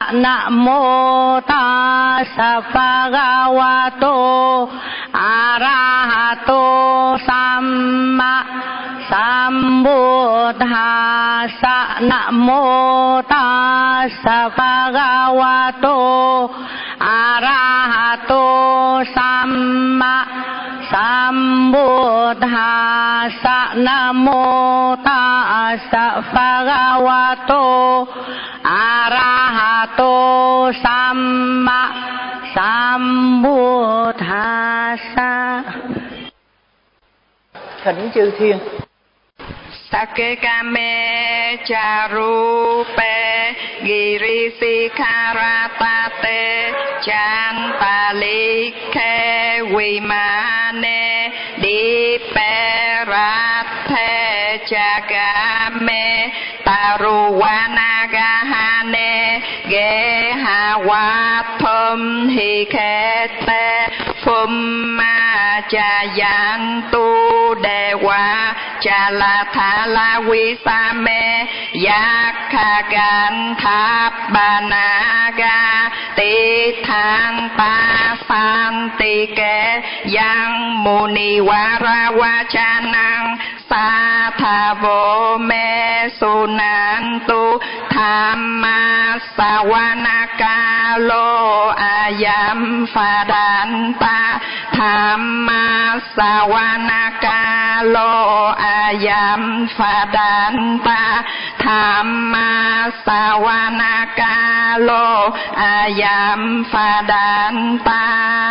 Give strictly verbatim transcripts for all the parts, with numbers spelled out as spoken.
Namo tassa bhagavato arahato samma sambuddhassa. Namo tassa bhagavato arahato samma sambuddhassa. Namo tassa bhagavato arahato samma sambuddhassa. Thỉnh chư thiên. Sakekame charupe girisikaratate chantalike vimane diperathe chagame taruvanagahane gehawathum hikete phumma chayantu dewa chalathala visame yakkaganthabanaga tithang pasantike yang munivaravachanang sathavo me sunantu thamma savanakalo ayam phadanta thamma savanakalo ayam phadanta thamma savanakalo ayam phadanta.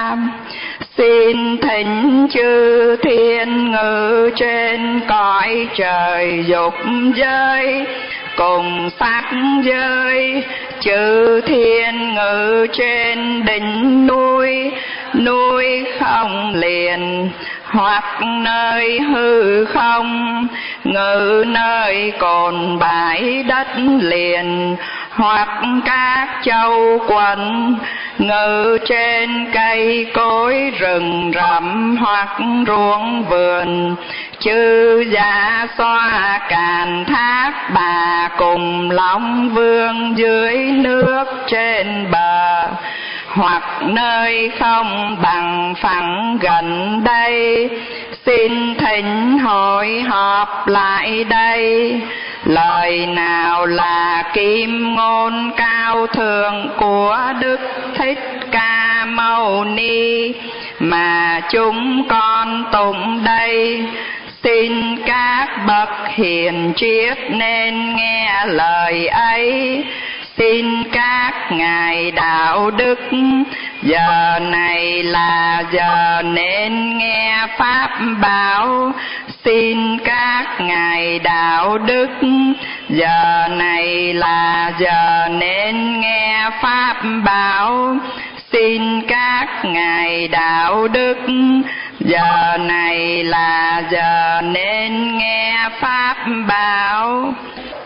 Xin thỉnh chư thiên ngự trên cõi trời dục giới cùng sắc giới, chư thiên ngự trên đỉnh núi, núi không liền hoặc nơi hư không, ngự nơi cồn bãi đất liền hoặc các châu quận, ngự trên cây cối rừng rậm hoặc ruộng vườn, chư dạ xoa càn thác bà cùng long vương dưới nước trên bờ, hoặc nơi không bằng phẳng gần đây. Xin thỉnh hội họp lại đây. Lời nào là kim ngôn cao thượng của Đức Thích Ca Mâu Ni mà chúng con tụng đây? Xin các bậc hiền triết nên nghe lời ấy. Xin các ngài đạo đức, giờ này là giờ nên nghe pháp bảo. Xin các ngài đạo đức, giờ này là giờ nên nghe pháp bảo. Xin các ngài đạo đức, giờ này là giờ nên nghe pháp bảo.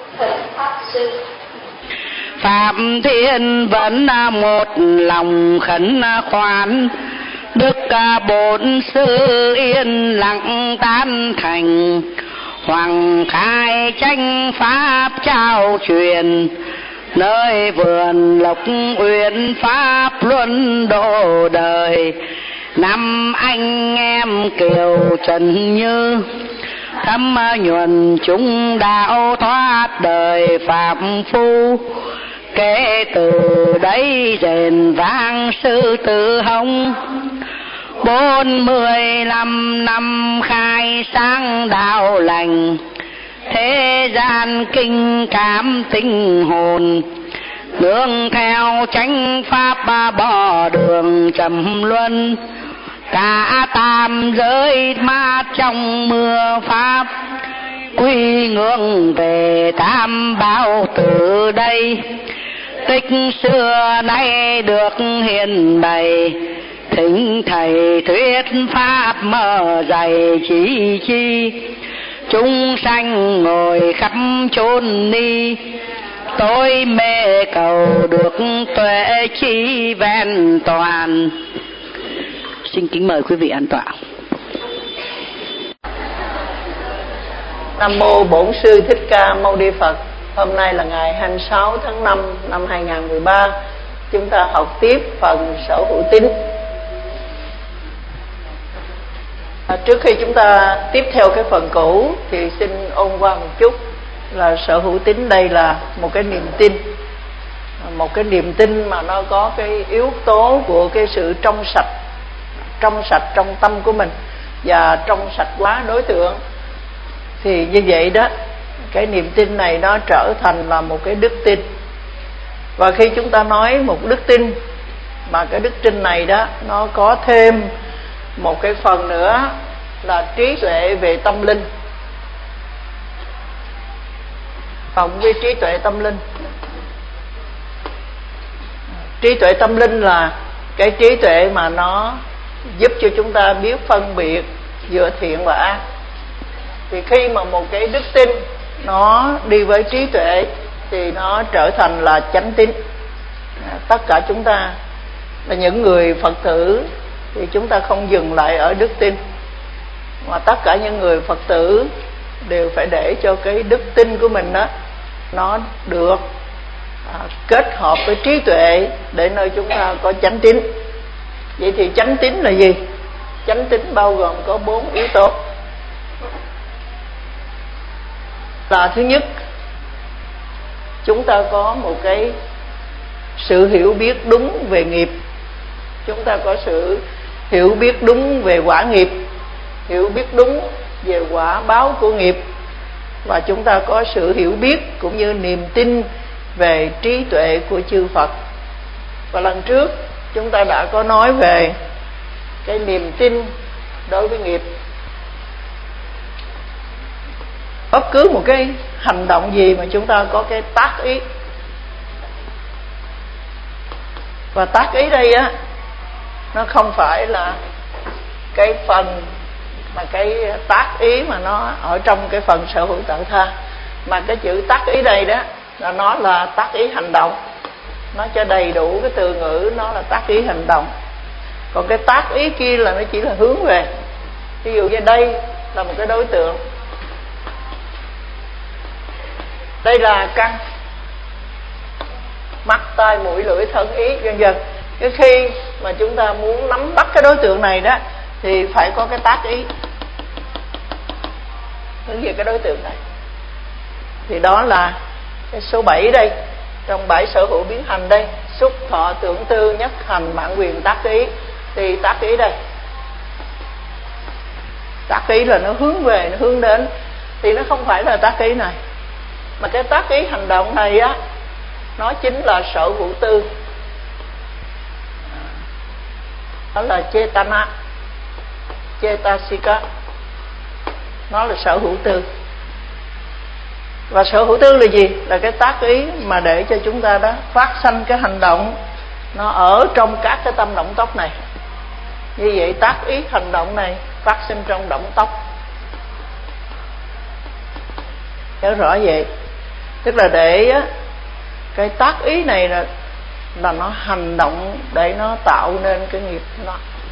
Phạm Thiên vẫn một lòng khẩn khoản, Đức Bổn Sư yên lặng tán thành. Hoàng khai tranh pháp trao truyền, nơi vườn Lộc Uyển pháp luân độ đời. Năm anh em Kiều Trần Như, thâm nhuần chúng đạo thoát đời phạm phu. Kể từ đấy rền vang sư tử hồng, bốn mươi lăm năm khai sáng đạo lành. Thế gian kinh cảm tinh hồn, nương theo chánh pháp bỏ đường trầm luân. Cả tam giới mát trong mưa pháp, quy ngưỡng về tam bảo từ đây. Tích xưa nay được hiền bày, thỉnh thầy thuyết pháp mở dày chỉ chi. Chúng sanh ngồi khắp chốn ni, tôi mê cầu được tuệ chi vẹn toàn. Xin kính mời quý vị an tọa. Nam mô Bổn Sư Thích Ca Mâu Ni Phật. Hôm nay là ngày hai mươi sáu tháng năm năm hai nghìn không trăm mười ba. Chúng ta học tiếp phần sở hữu tín. À, trước khi chúng ta tiếp theo cái phần cũ thì xin ôn qua một chút là sở hữu tín đây là một cái niềm tin, một cái niềm tin mà nó có cái yếu tố của cái sự trong sạch, trong sạch trong tâm của mình và trong sạch quá đối tượng. Thì như vậy đó, cái niềm tin này nó trở thành là một cái đức tin. Và khi chúng ta nói một đức tin mà cái đức tin này đó nó có thêm một cái phần nữa là trí tuệ về tâm linh. Cộng với trí tuệ tâm linh, trí tuệ tâm linh là cái trí tuệ mà nó giúp cho chúng ta biết phân biệt giữa thiện và ác. Thì khi mà một cái đức tin nó đi với trí tuệ thì nó trở thành là chánh tín. Tất cả chúng ta là những người Phật tử thì chúng ta không dừng lại ở đức tin, mà tất cả những người Phật tử đều phải để cho cái đức tin của mình đó nó được à, kết hợp với trí tuệ để nơi chúng ta có chánh tín. Vậy thì chánh tín là gì? Chánh tín bao gồm có bốn yếu tố. Là thứ nhất, chúng ta có một cái sự hiểu biết đúng về nghiệp. Chúng ta có sự hiểu biết đúng về quả nghiệp, hiểu biết đúng về quả báo của nghiệp. Và chúng ta có sự hiểu biết cũng như niềm tin về trí tuệ của chư Phật. Và lần trước chúng ta đã có nói về cái niềm tin đối với nghiệp. Bất cứ một cái hành động gì mà chúng ta có cái tác ý. Và tác ý đây á, nó không phải là cái phần mà cái tác ý mà nó ở trong cái phần sở hữu tạo tha, mà cái chữ tác ý đây đó là nó là tác ý hành động. Nó cho đầy đủ cái từ ngữ, nó là tác ý hành động. Còn cái tác ý kia là nó chỉ là hướng về. Ví dụ như đây là một cái đối tượng, đây là căn, mắt, tai, mũi, lưỡi, thân, ý, vân vân. Cái khi mà chúng ta muốn nắm bắt cái đối tượng này đó thì phải có cái tác ý hướng về cái đối tượng này. Thì đó là cái số bảy đây, trong bảy sở hữu biến hành đây, xúc, thọ, tưởng, tư, nhất, hành, mạng, quyền, tác ý. Thì tác ý đây, tác ý là nó hướng về, nó hướng đến. Thì nó không phải là tác ý này, mà cái tác ý hành động này á, nó chính là sở hữu tư. Đó là Chetana, Chetasika. Nó là sở hữu tư. Và sở hữu tư là gì? Là cái tác ý mà để cho chúng ta đó phát sanh cái hành động nó ở trong các cái tâm động tóc này. Như vậy tác ý hành động này phát sinh trong động tóc. Nhớ rõ vậy. Tức là để á, cái tác ý này là, là nó hành động để nó tạo nên cái nghiệp nó.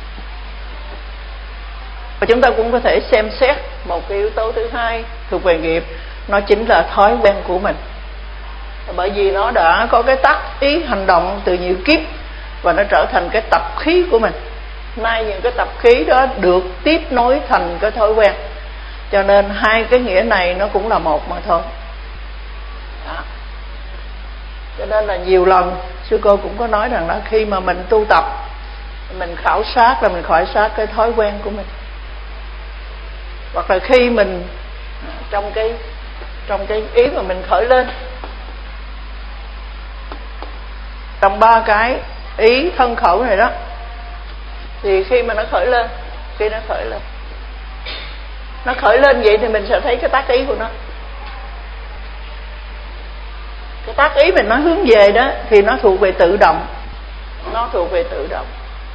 Và chúng ta cũng có thể xem xét một cái yếu tố thứ hai thuộc về nghiệp, nó chính là thói quen của mình. Bởi vì nó đã có cái tác ý hành động từ nhiều kiếp và nó trở thành cái tập khí của mình. Nay những cái tập khí đó được tiếp nối thành cái thói quen. Cho nên hai cái nghĩa này nó cũng là một mà thôi. Đó. Cho nên là nhiều lần sư cô cũng có nói rằng là khi mà mình tu tập, mình khảo sát là mình khảo sát cái thói quen của mình. Hoặc là khi mình trong cái trong cái ý mà mình khởi lên, trong ba cái ý thân khẩu này đó, thì khi mà nó khởi lên, khi nó khởi lên nó khởi lên vậy thì mình sẽ thấy cái tác ý của nó. Cái tác ý mình nó hướng về đó thì nó thuộc về tự động, nó thuộc về tự động.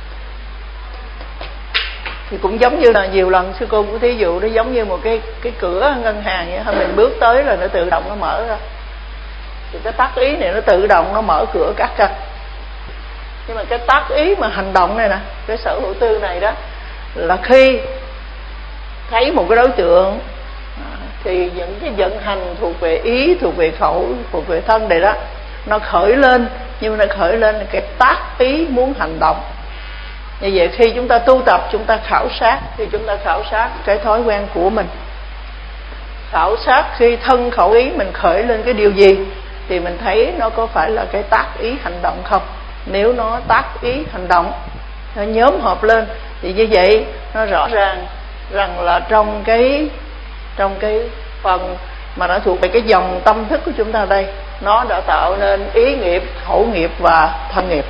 Thì cũng giống như là nhiều lần sư cô cũng thí dụ, nó giống như một cái cái cửa ngân hàng vậy, mình bước tới là nó tự động nó mở ra. Thì cái tác ý này nó tự động nó mở cửa các căn. Nhưng mà cái tác ý mà hành động này nè, cái sở hữu tư này đó, là khi thấy một cái đối tượng thì những cái vận hành thuộc về ý, thuộc về khẩu, thuộc về thân này đó, nó khởi lên, nhưng mà nó khởi lên cái tác ý muốn hành động. Như vậy khi chúng ta tu tập, chúng ta khảo sát, thì chúng ta khảo sát cái thói quen của mình, khảo sát khi thân khẩu ý mình khởi lên cái điều gì, thì mình thấy nó có phải là cái tác ý hành động không. Nếu nó tác ý hành động, nó nhóm hợp lên, thì như vậy nó rõ ràng rằng là trong cái trong cái phần mà nó thuộc về cái dòng tâm thức của chúng ta đây, nó đã tạo nên ý nghiệp, khẩu nghiệp và thân nghiệp.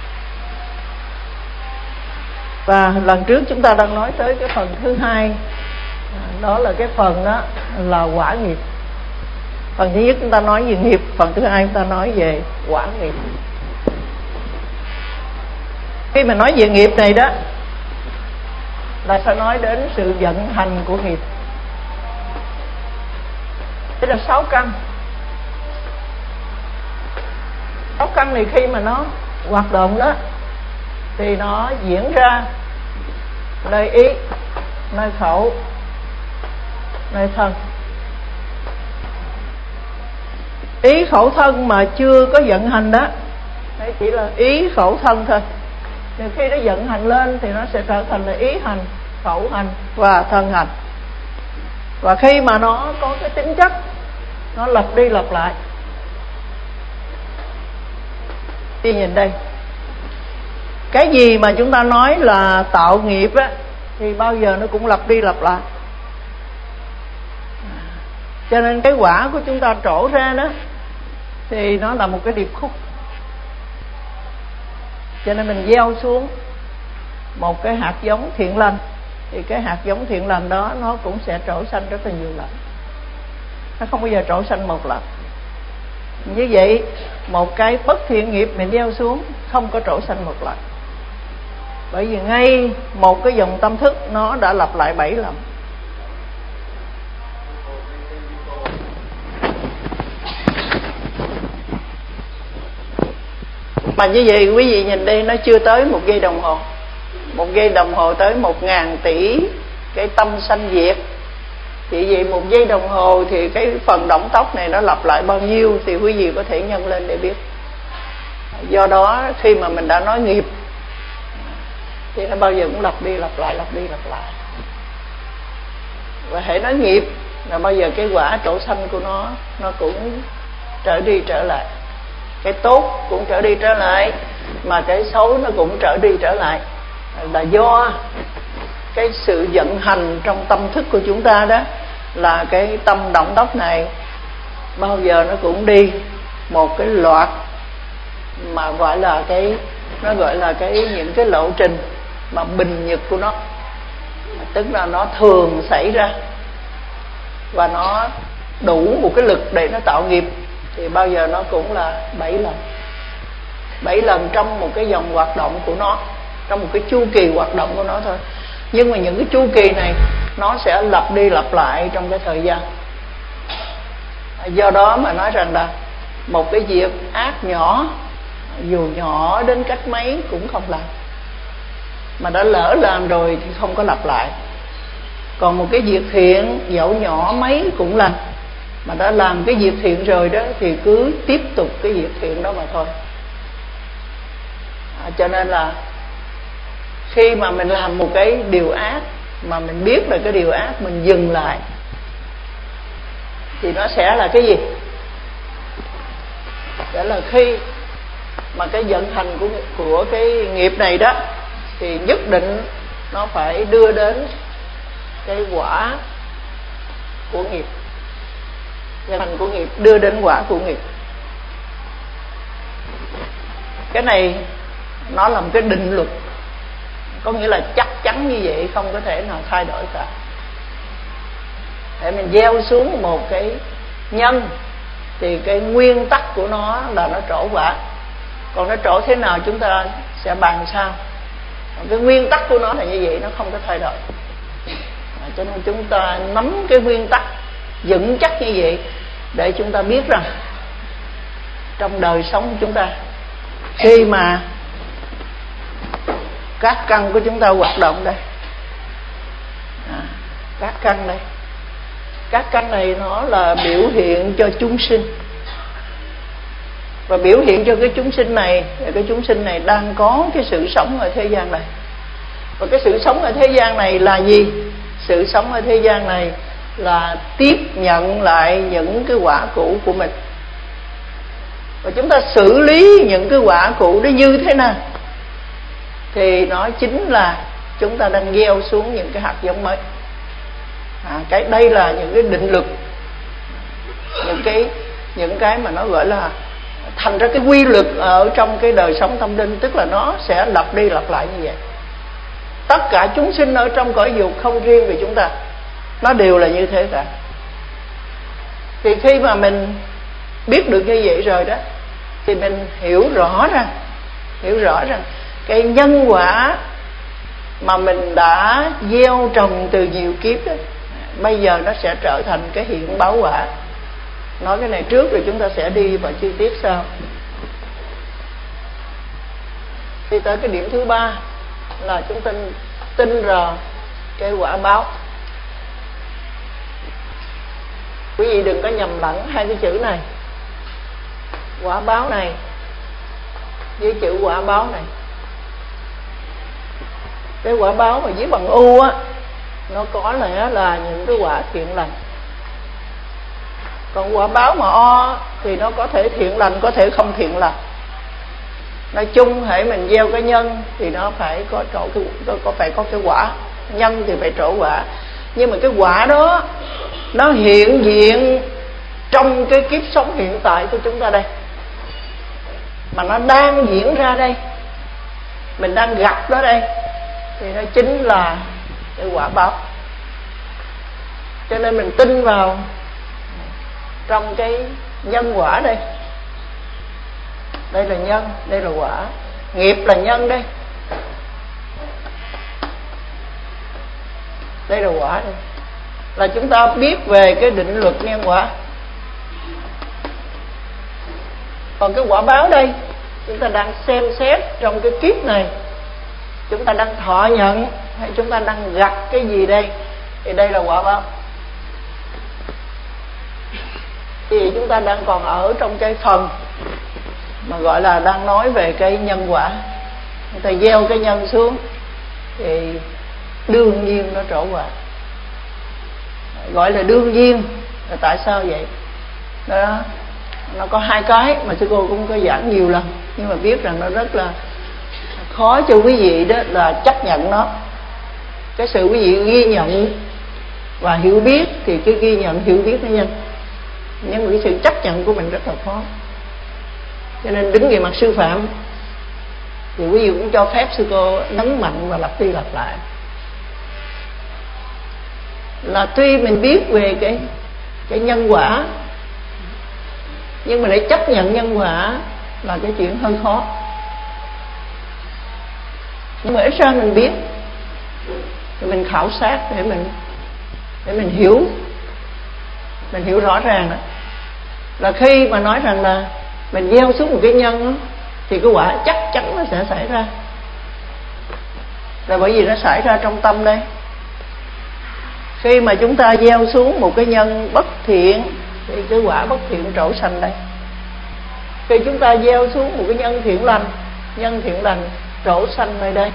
Và lần trước chúng ta đang nói tới cái phần thứ hai, đó là cái phần đó là quả nghiệp. Phần thứ nhất chúng ta nói về nghiệp, phần thứ hai chúng ta nói về quả nghiệp. Khi mà nói về nghiệp này đó, là phải nói đến sự vận hành của nghiệp. Đây là sáu căn. Sáu căn này khi mà nó hoạt động đó, thì nó diễn ra nơi ý, nơi khẩu, nơi thân. Ý khẩu thân mà chưa có vận hành đó, đấy chỉ là ý khẩu thân thôi. Thì khi nó vận hành lên thì nó sẽ trở thành là ý hành, khẩu hành và thân hành. Và khi mà nó có cái tính chất, nó lặp đi lặp lại. Đi nhìn đây, cái gì mà chúng ta nói là tạo nghiệp á, thì bao giờ nó cũng lặp đi lặp lại. Cho nên cái quả của chúng ta trổ ra đó, thì nó là một cái điệp khúc. Cho nên mình gieo xuống một cái hạt giống thiện lành, thì cái hạt giống thiện lành đó nó cũng sẽ trổ xanh rất là nhiều lần. Nó không bao giờ trổ xanh một lần. Như vậy một cái bất thiện nghiệp mình gieo xuống không có trổ xanh một lần. Bởi vì ngay một cái dòng tâm thức nó đã lặp lại bảy lần. Mà như vậy quý vị nhìn đây, nó chưa tới một giây đồng hồ. Một giây đồng hồ tới một ngàn tỷ cái tâm sanh diệt. Thì vậy một giây đồng hồ thì cái phần động tốc này nó lặp lại bao nhiêu, thì quý vị có thể nhân lên để biết. Do đó khi mà mình đã nói nghiệp thì nó bao giờ cũng lặp đi lặp lại, lặp đi lặp lại. Và hãy nói nghiệp là bao giờ cái quả trổ xanh của nó nó cũng trở đi trở lại. Cái tốt cũng trở đi trở lại, mà cái xấu nó cũng trở đi trở lại. Là do cái sự vận hành trong tâm thức của chúng ta đó, là cái tâm động tốc này bao giờ nó cũng đi một cái loạt mà gọi là cái, nó gọi là cái những cái lộ trình mà bình nhật của nó, tức là nó thường xảy ra và nó đủ một cái lực để nó tạo nghiệp, thì bao giờ nó cũng là bảy lần. Bảy lần trong một cái dòng hoạt động của nó, trong một cái chu kỳ hoạt động của nó thôi. Nhưng mà những cái chu kỳ này nó sẽ lặp đi lặp lại trong cái thời gian. Do đó mà nói rằng là một cái việc ác nhỏ, dù nhỏ đến cách mấy cũng không làm. Mà đã lỡ làm rồi thì không có lặp lại. Còn một cái việc thiện dẫu nhỏ mấy cũng làm. Mà đã làm cái việc thiện rồi đó thì cứ tiếp tục cái việc thiện đó mà thôi. À, cho nên là khi mà mình làm một cái điều ác mà mình biết là cái điều ác, mình dừng lại thì nó sẽ là cái gì? Đó là khi mà cái vận hành của, của cái nghiệp này đó, thì nhất định nó phải đưa đến cái quả của nghiệp. Vận hành của nghiệp đưa đến quả của nghiệp. Cái này nó là một cái định luật, có nghĩa là chắc chắn như vậy, không có thể nào thay đổi cả. Để mình gieo xuống một cái nhân thì cái nguyên tắc của nó là nó trổ quả. Còn nó trổ thế nào chúng ta sẽ bàn sau. Còn cái nguyên tắc của nó là như vậy, nó không có thay đổi. À, cho nên chúng ta nắm cái nguyên tắc vững chắc như vậy để chúng ta biết rằng trong đời sống của chúng ta, khi mà các căn của chúng ta hoạt động đây, à, các căn đây, Các căn này nó là biểu hiện cho chúng sinh, và biểu hiện cho cái chúng sinh này, cái chúng sinh này đang có cái sự sống ở thế gian này. Và cái sự sống ở thế gian này là gì? Sự sống ở thế gian này là tiếp nhận lại những cái quả cũ của mình, và chúng ta xử lý những cái quả cũ đó như thế nào thì nó chính là chúng ta đang gieo xuống những cái hạt giống mới. À, cái đây là những cái định luật, những cái những cái mà nó gọi là thành ra cái quy luật ở trong cái đời sống tâm linh, tức là nó sẽ lặp đi lặp lại như vậy. Tất cả chúng sinh ở trong cõi dục, không riêng về chúng ta, nó đều là như thế cả. Thì khi mà mình biết được như vậy rồi đó, thì mình hiểu rõ rằng hiểu rõ rằng cái nhân quả mà mình đã gieo trồng từ nhiều kiếp đó, bây giờ nó sẽ trở thành cái hiện báo quả. Nói cái này trước rồi chúng ta sẽ đi vào chi tiết sau. Thì tới cái điểm thứ ba là chúng ta tin vào cái quả báo. Quý vị đừng có nhầm lẫn hai cái chữ này, quả báo này với chữ quả báo này. Cái quả báo mà viết bằng U á, nó có lẽ là những cái quả thiện lành. Còn quả báo mà O thì nó có thể thiện lành, có thể không thiện lành. Nói chung hễ mình gieo cái nhân thì nó phải có trổ cái có phải có cái quả. Nhân thì phải trổ quả. Nhưng mà cái quả đó nó hiện diện trong cái kiếp sống hiện tại của chúng ta đây, mà nó đang diễn ra đây, mình đang gặp nó đây, thì nó chính là cái quả báo. Cho nên mình tin vào trong cái nhân quả đây. Đây là nhân, đây là quả. Nghiệp là nhân đây, đây là quả đây. Là chúng ta biết về cái định luật nhân quả. Còn cái quả báo đây, chúng ta đang xem xét trong cái kiếp này, chúng ta đang thọ nhận hay chúng ta đang gặp cái gì đây, thì đây là quả báo. Thì chúng ta đang còn ở trong cái phần mà gọi là đang nói về cái nhân quả. Người ta gieo cái nhân xuống thì đương nhiên nó trổ quả. Gọi là đương nhiên là tại sao vậy? Đó, nó có hai cái mà sư cô cũng có giảng nhiều lần, nhưng mà biết rằng nó rất là khó cho quý vị đó là chấp nhận nó. Cái sự quý vị ghi nhận và hiểu biết thì cái ghi nhận hiểu biết nó nhanh, nhưng mà cái sự chấp nhận của mình rất là khó. Cho nên đứng về mặt sư phạm thì quý vị cũng cho phép sư cô nhấn mạnh và lặp đi lặp lại là tuy mình biết về cái cái nhân quả, nhưng mà để chấp nhận nhân quả là cái chuyện hơi khó. Nhưng mà ít ra mình biết, thì mình khảo sát để mình để mình hiểu, mình hiểu rõ ràng đó, là khi mà nói rằng là mình gieo xuống một cái nhân đó, thì cái quả chắc chắn nó sẽ xảy ra. Là bởi vì nó xảy ra trong tâm đây. Khi mà chúng ta gieo xuống một cái nhân bất thiện thì cái quả bất thiện trổ sanh đây. Khi chúng ta gieo xuống một cái nhân thiện lành, nhân thiện lành trổ sanh nơi đây,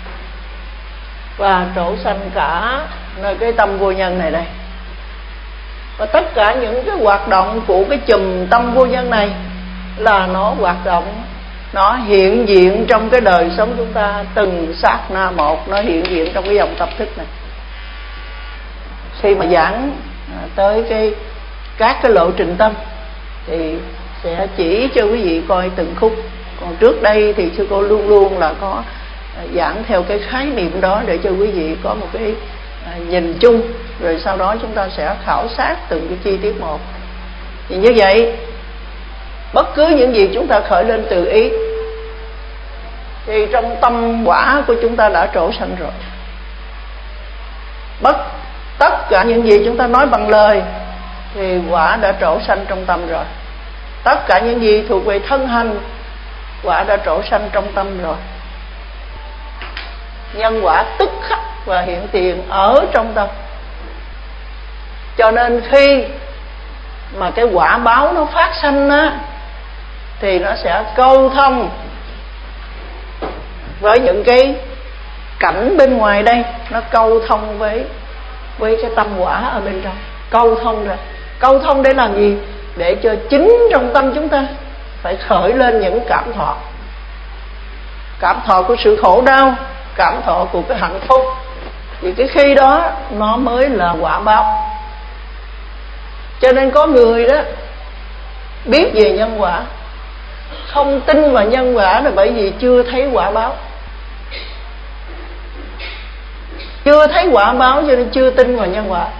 và trổ sanh cả nơi cái tâm vô nhân này đây. Và tất cả những cái hoạt động của cái chùm tâm vô nhân này là nó hoạt động, nó hiện diện trong cái đời sống chúng ta từng sát na một, nó hiện diện trong cái dòng tập thức này. Khi mà giảng tới cái các cái lộ trình tâm thì sẽ chỉ cho quý vị coi từng khúc. Còn trước đây thì sư cô luôn luôn là có giảng theo cái khái niệm đó để cho quý vị có một cái nhìn chung, rồi sau đó chúng ta sẽ khảo sát từng cái chi tiết một. Thì như vậy, bất cứ những gì chúng ta khởi lên từ ý thì trong tâm quả của chúng ta đã trổ sanh rồi. Bất tất cả những gì chúng ta nói bằng lời thì quả đã trổ sanh trong tâm rồi. Tất cả những gì thuộc về thân hành, quả đã trổ sanh trong tâm rồi. Nhân quả tức khắc và hiện tiền ở trong tâm. Cho nên khi mà cái quả báo nó phát sanh á, thì nó sẽ câu thông với những cái cảnh bên ngoài đây, nó câu thông với với cái tâm quả ở bên trong, câu thông ra. Câu thông để làm gì? Để cho chính trong tâm chúng ta phải khởi lên những cảm thọ, cảm thọ của sự khổ đau, cảm thọ của cái hạnh phúc. Thì cái khi đó nó mới là quả báo. Cho nên có người đó biết về nhân quả, không tin vào nhân quả là bởi vì chưa thấy quả báo. Chưa thấy quả báo cho nên chưa tin vào nhân quả.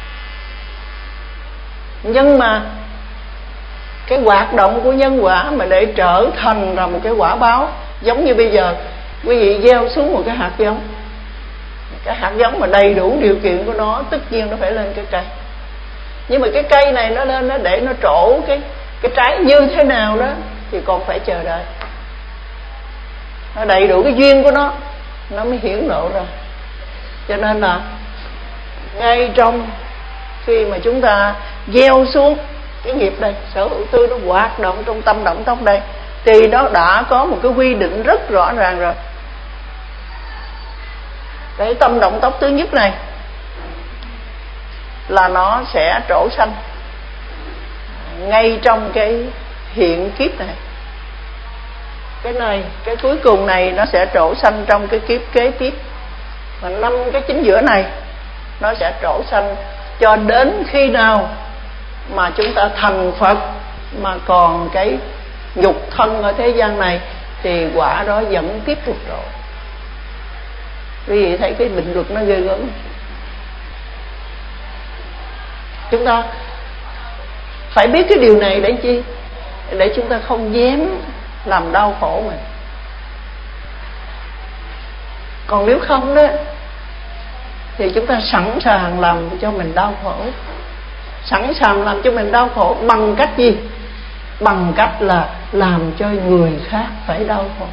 Nhưng mà cái hoạt động của nhân quả mà để trở thành là một cái quả báo, giống như bây giờ quý vị gieo xuống một cái hạt giống, cái hạt giống mà đầy đủ điều kiện của nó, tất nhiên nó phải lên cái cây. Nhưng mà cái cây này nó lên, nó để nó trổ cái cái trái như thế nào đó thì còn phải chờ đợi. Nó đầy đủ cái duyên của nó, nó mới hiển lộ ra. Cho nên là ngay trong khi mà chúng ta gieo xuống cái nghiệp đây, sở hữu tư nó hoạt động trong tâm động tốc đây, thì nó đã có một cái quy định rất rõ ràng rồi. Cái tâm động tốc thứ nhất này là nó sẽ trổ sanh ngay trong cái hiện kiếp này. Cái này, cái cuối cùng này nó sẽ trổ sanh trong cái kiếp kế tiếp. Và năm cái chính giữa này nó sẽ trổ sanh cho đến khi nào mà chúng ta thành Phật mà còn cái nhục thân ở thế gian này thì quả đó vẫn tiếp tục trổ. Quý vị thấy cái định luật nó ghê gớm. Chúng ta phải biết cái điều này để chi? Để chúng ta không dám làm đau khổ mình. Còn nếu không đó thì chúng ta sẵn sàng làm cho mình đau khổ. Sẵn sàng làm cho mình đau khổ bằng cách gì? Bằng cách là làm cho người khác phải đau khổ.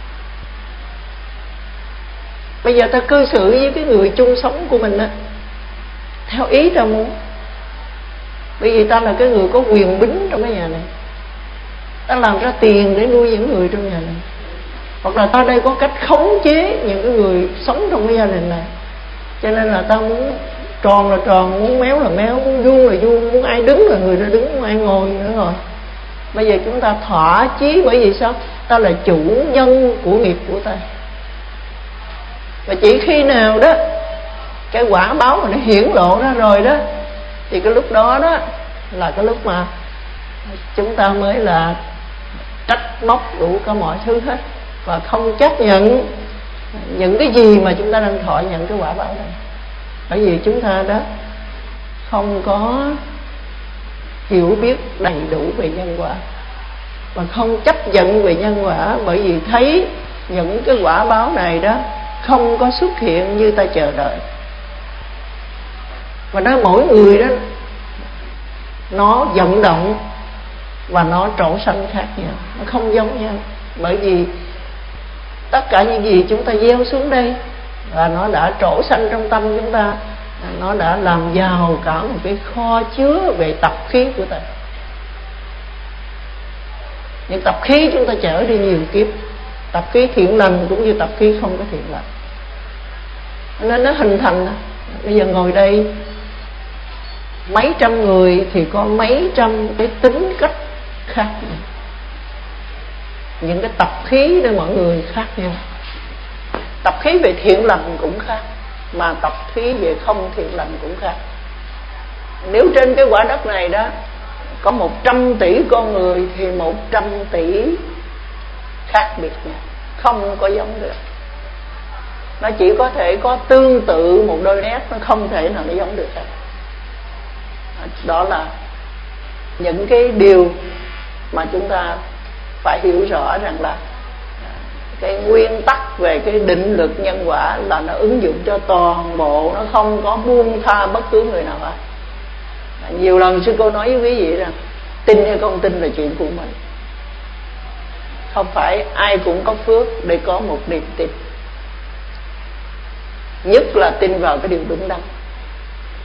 Bây giờ ta cư xử với cái người chung sống của mình á theo ý ta muốn. Bởi vì ta là cái người có quyền bính trong cái nhà này, ta làm ra tiền để nuôi những người trong nhà này, hoặc là ta đây có cách khống chế những cái người sống trong cái gia đình này. Cho nên là ta muốn tròn là tròn, muốn méo là méo, muốn vuông là vuông, muốn ai đứng là người đó đứng, muốn ai ngồi nữa ngồi. Bây giờ chúng ta thỏa chí, bởi vì sao? Ta là chủ nhân của nghiệp của ta. Và chỉ khi nào đó cái quả báo mà nó hiển lộ ra rồi đó, thì cái lúc đó đó là cái lúc mà chúng ta mới là trách móc đủ cả mọi thứ hết, và không chấp nhận những cái gì mà chúng ta đang thọ nhận cái quả báo này. Bởi vì chúng ta đó không có hiểu biết đầy đủ về nhân quả, và không chấp nhận về nhân quả, bởi vì thấy những cái quả báo này đó không có xuất hiện như ta chờ đợi. Và nó mỗi người đó nó vận động và nó trổ sanh khác nhau, nó không giống nhau. Bởi vì tất cả những gì chúng ta gieo xuống đây và nó đã trổ sanh trong tâm chúng ta, nó đã làm giàu cả một cái kho chứa về tập khí của ta. Những tập khí chúng ta chở đi nhiều kiếp, tập khí thiện lành cũng như tập khí không có thiện lành, nên nó hình thành. Bây giờ ngồi đây mấy trăm người thì có mấy trăm cái tính cách khác nhau, những cái tập khí để mọi người khác nhau. Tập khí về thiện lành cũng khác, mà tập khí về không thiện lành cũng khác. Nếu trên cái quả đất này đó có một trăm tỷ con người thì một trăm tỷ khác biệt nhau, không có giống được. Nó chỉ có thể có tương tự một đôi nét, nó không thể nào nó giống được hết. Đó là những cái điều mà chúng ta phải hiểu rõ, rằng là cái nguyên tắc về cái định luật nhân quả là nó ứng dụng cho toàn bộ, nó không có buông tha bất cứ người nào hết. Nhiều lần sư cô nói với quý vị rằng tin hay không tin là chuyện của mình, không phải ai cũng có phước để có một niềm tin, nhất là tin vào cái điều đúng đắn.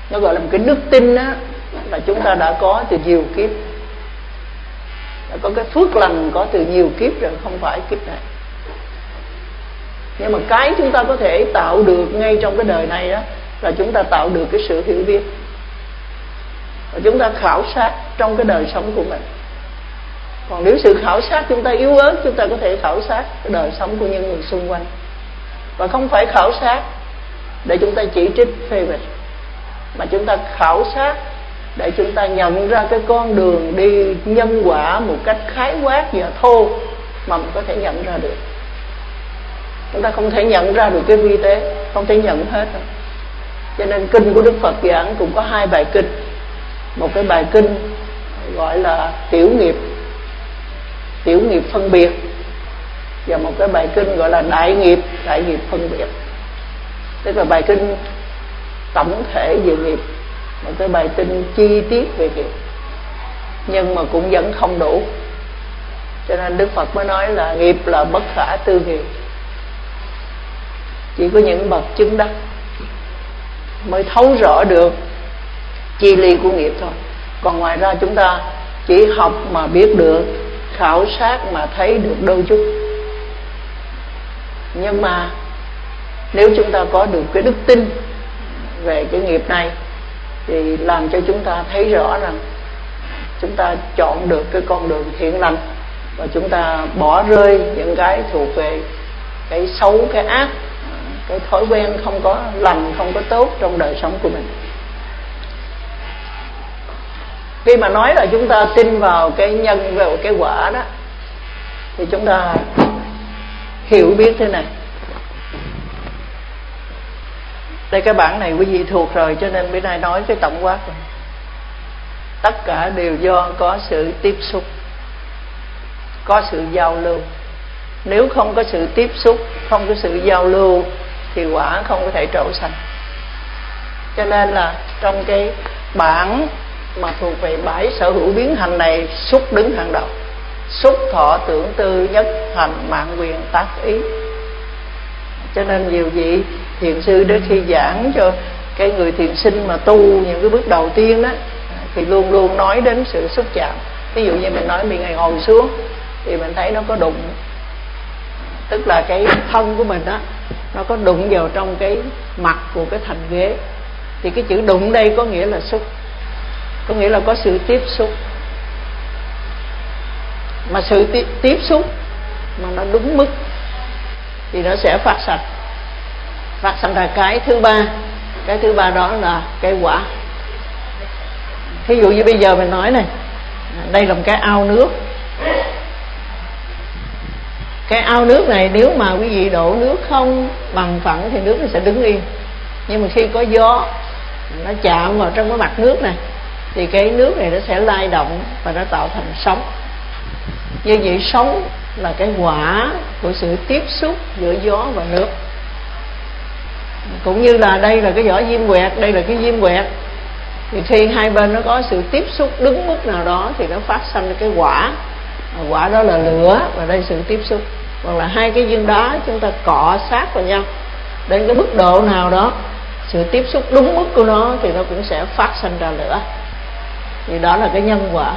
Nó gọi là một cái đức tin á, là chúng ta đã có từ nhiều kiếp, đã có cái phước lành có từ nhiều kiếp rồi, không phải kiếp này. Nhưng mà cái chúng ta có thể tạo được ngay trong cái đời này đó là chúng ta tạo được cái sự hiểu biết, và chúng ta khảo sát trong cái đời sống của mình. Còn nếu sự khảo sát chúng ta yếu ớt, chúng ta có thể khảo sát cái đời sống của những người xung quanh, và không phải khảo sát để chúng ta chỉ trích phê bình, mà chúng ta khảo sát để chúng ta nhận ra cái con đường đi nhân quả một cách khái quát và thô mà mình có thể nhận ra được. Chúng ta không thể nhận ra được cái vi tế, không thể nhận hết rồi. Cho nên kinh của Đức Phật giảng cũng có hai bài kinh. Một cái bài kinh gọi là tiểu nghiệp, tiểu nghiệp phân biệt, và một cái bài kinh gọi là đại nghiệp, đại nghiệp phân biệt. Tức là bài kinh tổng thể về nghiệp, một cái bài kinh chi tiết về nghiệp, nhưng mà cũng vẫn không đủ. Cho nên Đức Phật mới nói là nghiệp là bất khả tư nghị. Chỉ có những bậc chứng đắc mới thấu rõ được chi ly của nghiệp thôi. Còn ngoài ra chúng ta chỉ học mà biết được, khảo sát mà thấy được đôi chút. Nhưng mà nếu chúng ta có được cái đức tin về cái nghiệp này thì làm cho chúng ta thấy rõ rằng chúng ta chọn được cái con đường thiện lành, và chúng ta bỏ rơi những cái thuộc về cái xấu, cái ác, cái thói quen không có lành, không có tốt trong đời sống của mình. Khi mà nói là chúng ta tin vào cái nhân, vào cái quả đó, thì chúng ta hiểu biết thế này. Đây cái bản này quý vị thuộc rồi, cho nên bữa nay nói cái tổng quát rồi. Tất cả đều do có sự tiếp xúc, có sự giao lưu. Nếu không có sự tiếp xúc, không có sự giao lưu thì quả không có thể trổ sanh. Cho nên là trong cái bản mà thuộc về bãi sở hữu biến hành này, xúc đứng hàng đầu. Xúc thọ tưởng tư nhất hành mạng quyền tác ý. Cho nên nhiều vị thiền sư đến khi giảng cho cái người thiền sinh mà tu những cái bước đầu tiên đó, thì luôn luôn nói đến sự xúc chạm. Ví dụ như mình nói mình ngày ngồi xuống thì mình thấy nó có đụng, tức là cái thân của mình đó nó có đụng vào trong cái mặt của cái thành ghế, thì cái chữ đụng đây có nghĩa là xúc, có nghĩa là có sự tiếp xúc. Mà sự tiếp, tiếp xúc mà nó đúng mức thì nó sẽ phát sanh. Phát sanh ra cái thứ ba. Cái thứ ba đó là cái quả. Thí dụ như bây giờ mình nói này, đây là một cái ao nước. Cái ao nước này nếu mà quý vị đổ nước không bằng phẳng thì nước nó sẽ đứng yên. Nhưng mà khi có gió nó chạm vào trong cái mặt nước này thì cái nước này nó sẽ lay động và nó tạo thành sóng. Như vậy sóng là cái quả của sự tiếp xúc giữa gió và nước. Cũng như là đây là cái vỏ diêm quẹt, đây là cái diêm quẹt, thì khi hai bên nó có sự tiếp xúc đúng mức nào đó thì nó phát sinh cái quả. Quả đó là lửa, và đây sự tiếp xúc. Hoặc là hai cái viên đá chúng ta cọ sát vào nhau đến cái mức độ nào đó, sự tiếp xúc đúng mức của nó thì nó cũng sẽ phát sinh ra lửa. Thì đó là cái nhân quả,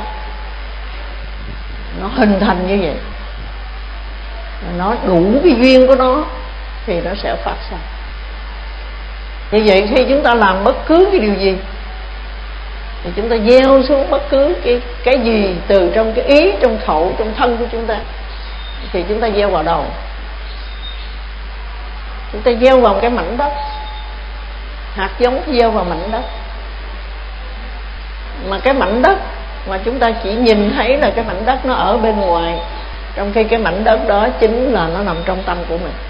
nó hình thành như vậy, nó đủ cái duyên của nó thì nó sẽ phát sinh. Như vậy khi chúng ta làm bất cứ cái điều gì thì chúng ta gieo xuống bất cứ cái cái gì từ trong cái ý, trong khẩu, trong thân của chúng ta, thì chúng ta gieo vào đầu. Chúng ta gieo vào cái mảnh đất, hạt giống gieo vào mảnh đất. Mà cái mảnh đất mà chúng ta chỉ nhìn thấy là cái mảnh đất nó ở bên ngoài, trong khi cái mảnh đất đó chính là nó nằm trong tâm của mình.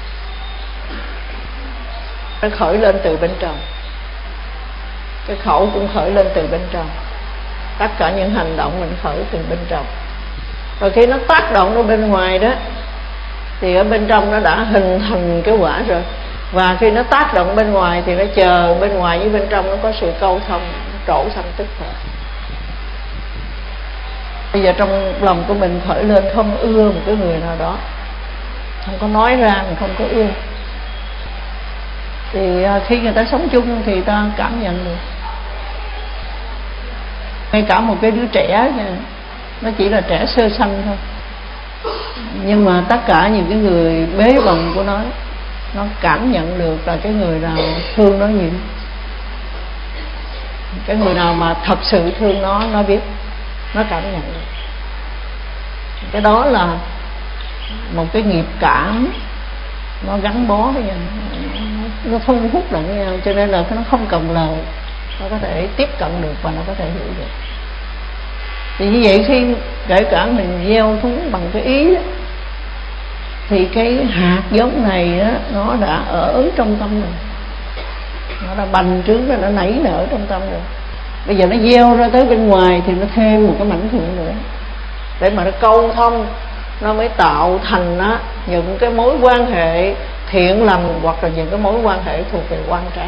Nó khởi lên từ bên trong. Cái khẩu cũng khởi lên từ bên trong. Tất cả những hành động mình khởi từ bên trong. Rồi khi nó tác động ra bên ngoài đó thì ở bên trong nó đã hình thành cái quả rồi. Và khi nó tác động bên ngoài thì nó chờ bên ngoài với bên trong nó có sự câu thông, nó trổ sanh tức thời. Bây giờ trong lòng của mình khởi lên không ưa một cái người nào đó, không có nói ra, mình không có ưa, thì khi người ta sống chung thì ta cảm nhận được. ngay cả một cái đứa trẻ nó chỉ là trẻ sơ sanh thôi, nhưng mà tất cả những cái người bế bồng của nó, nó cảm nhận được là cái người nào thương nó nhiều, cái người nào mà thật sự thương nó, nó biết, nó cảm nhận được. Cái đó là một cái nghiệp cảm, nó gắn bó với nhau, nó thu hút lại với nhau, cho nên là nó không cần lời, nó có thể tiếp cận được và nó có thể hiểu được. Thì như vậy khi kể cả mình gieo xuống bằng cái ý đó, thì cái hạt giống này đó, nó đã ở trong tâm rồi, nó đã bành trướng rồi, nó nảy nở trong tâm rồi. Bây giờ nó gieo ra tới bên ngoài thì nó thêm một cái mảnh ruộng nữa để mà nó câu thông, nó mới tạo thành á, những cái mối quan hệ thiện lành hoặc là những cái mối quan hệ thuộc về quan trác.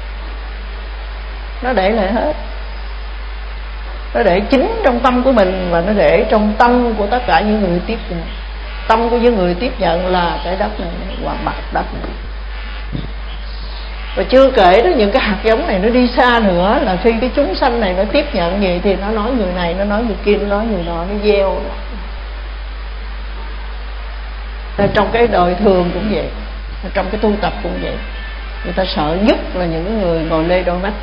Nó để lại hết, nó để chính trong tâm của mình và nó để trong tâm của tất cả những người tiếp nhận. Tâm của những người tiếp nhận là cái đất này hoặc mặt đất này. Và chưa kể đó, những cái hạt giống này nó đi xa nữa, là khi cái chúng sanh này nó tiếp nhận vậy thì nó nói người này, nó nói người kia, nó nói người nọ, nó gieo. Trong cái đời thường cũng vậy, trong cái tu tập cũng vậy. Người ta sợ nhất là những người ngồi lê đôi mắt,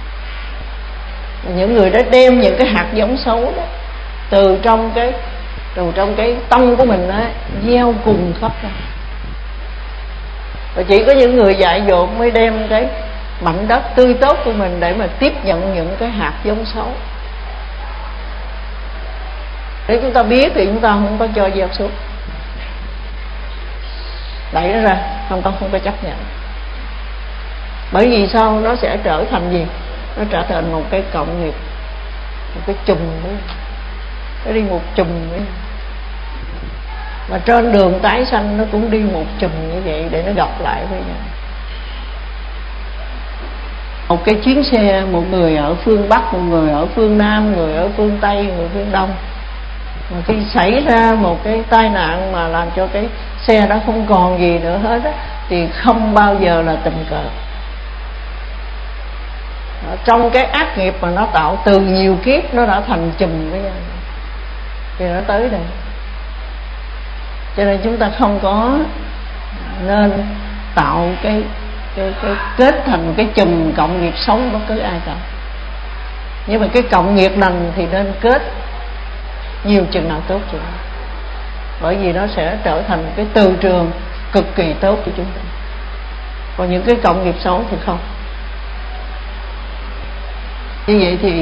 những người đã đem những cái hạt giống xấu đó từ trong cái từ trong cái tâm của mình đó gieo cùng khắp ra. Và chỉ có những người dại dột mới đem cái mảnh đất tươi tốt của mình để mà tiếp nhận những cái hạt giống xấu. Nếu chúng ta biết thì chúng ta không có cho gieo xuống, đẩy nó ra, không có không có chấp nhận. Bởi vì sao? Nó sẽ trở thành gì? Nó trở thành một cái cộng nghiệp, một cái chùm với nó đi một chùm với. Mà trên đường tái sanh nó cũng đi một chùm như vậy để nó gặp lại với nhau. Một cái chuyến xe, một người ở phương Bắc, một người ở phương Nam, người ở phương Tây, người phương Đông, mà khi xảy ra một cái tai nạn mà làm cho cái xe đó không còn gì nữa hết á, thì không bao giờ là tình cờ. Trong cái ác nghiệp mà nó tạo từ nhiều kiếp, nó đã thành chùm với nhau thì nó tới đây. Cho nên chúng ta không có nên tạo cái, cái, cái kết thành một cái chùm cộng nghiệp xấu bất cứ ai cả. Nhưng mà cái cộng nghiệp lành thì nên kết nhiều chừng nào tốt chừng nào, bởi vì nó sẽ trở thành một cái từ trường cực kỳ tốt của chúng ta. Còn những cái cộng nghiệp xấu thì không. Như vậy thì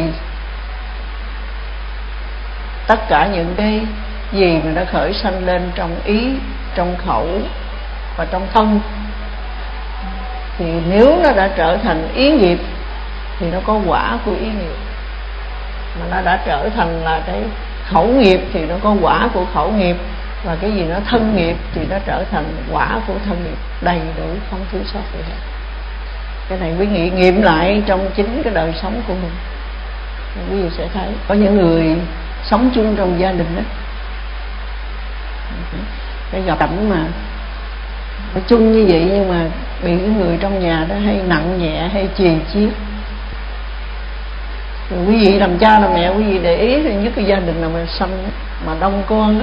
tất cả những cái gì mà nó khởi sanh lên trong ý, trong khẩu và trong thân, thì nếu nó đã trở thành ý nghiệp thì nó có quả của ý nghiệp. Mà nó đã trở thành là cái khẩu nghiệp thì nó có quả của khẩu nghiệp. Và cái gì nó thân nghiệp thì nó trở thành quả của thân nghiệp, đầy đủ không thiếu sót gì hết. Cái này quý vị nghiệm lại trong chính cái đời sống của mình, quý vị sẽ thấy có những người sống chung trong gia đình đó, cái gặp cảnh mà ở chung như vậy nhưng mà bị cái người trong nhà đó hay nặng nhẹ hay chì chiết. Rồi quý vị làm cha làm mẹ quý vị để ý thì nhất cái gia đình nào mà sanh mà đông con đó,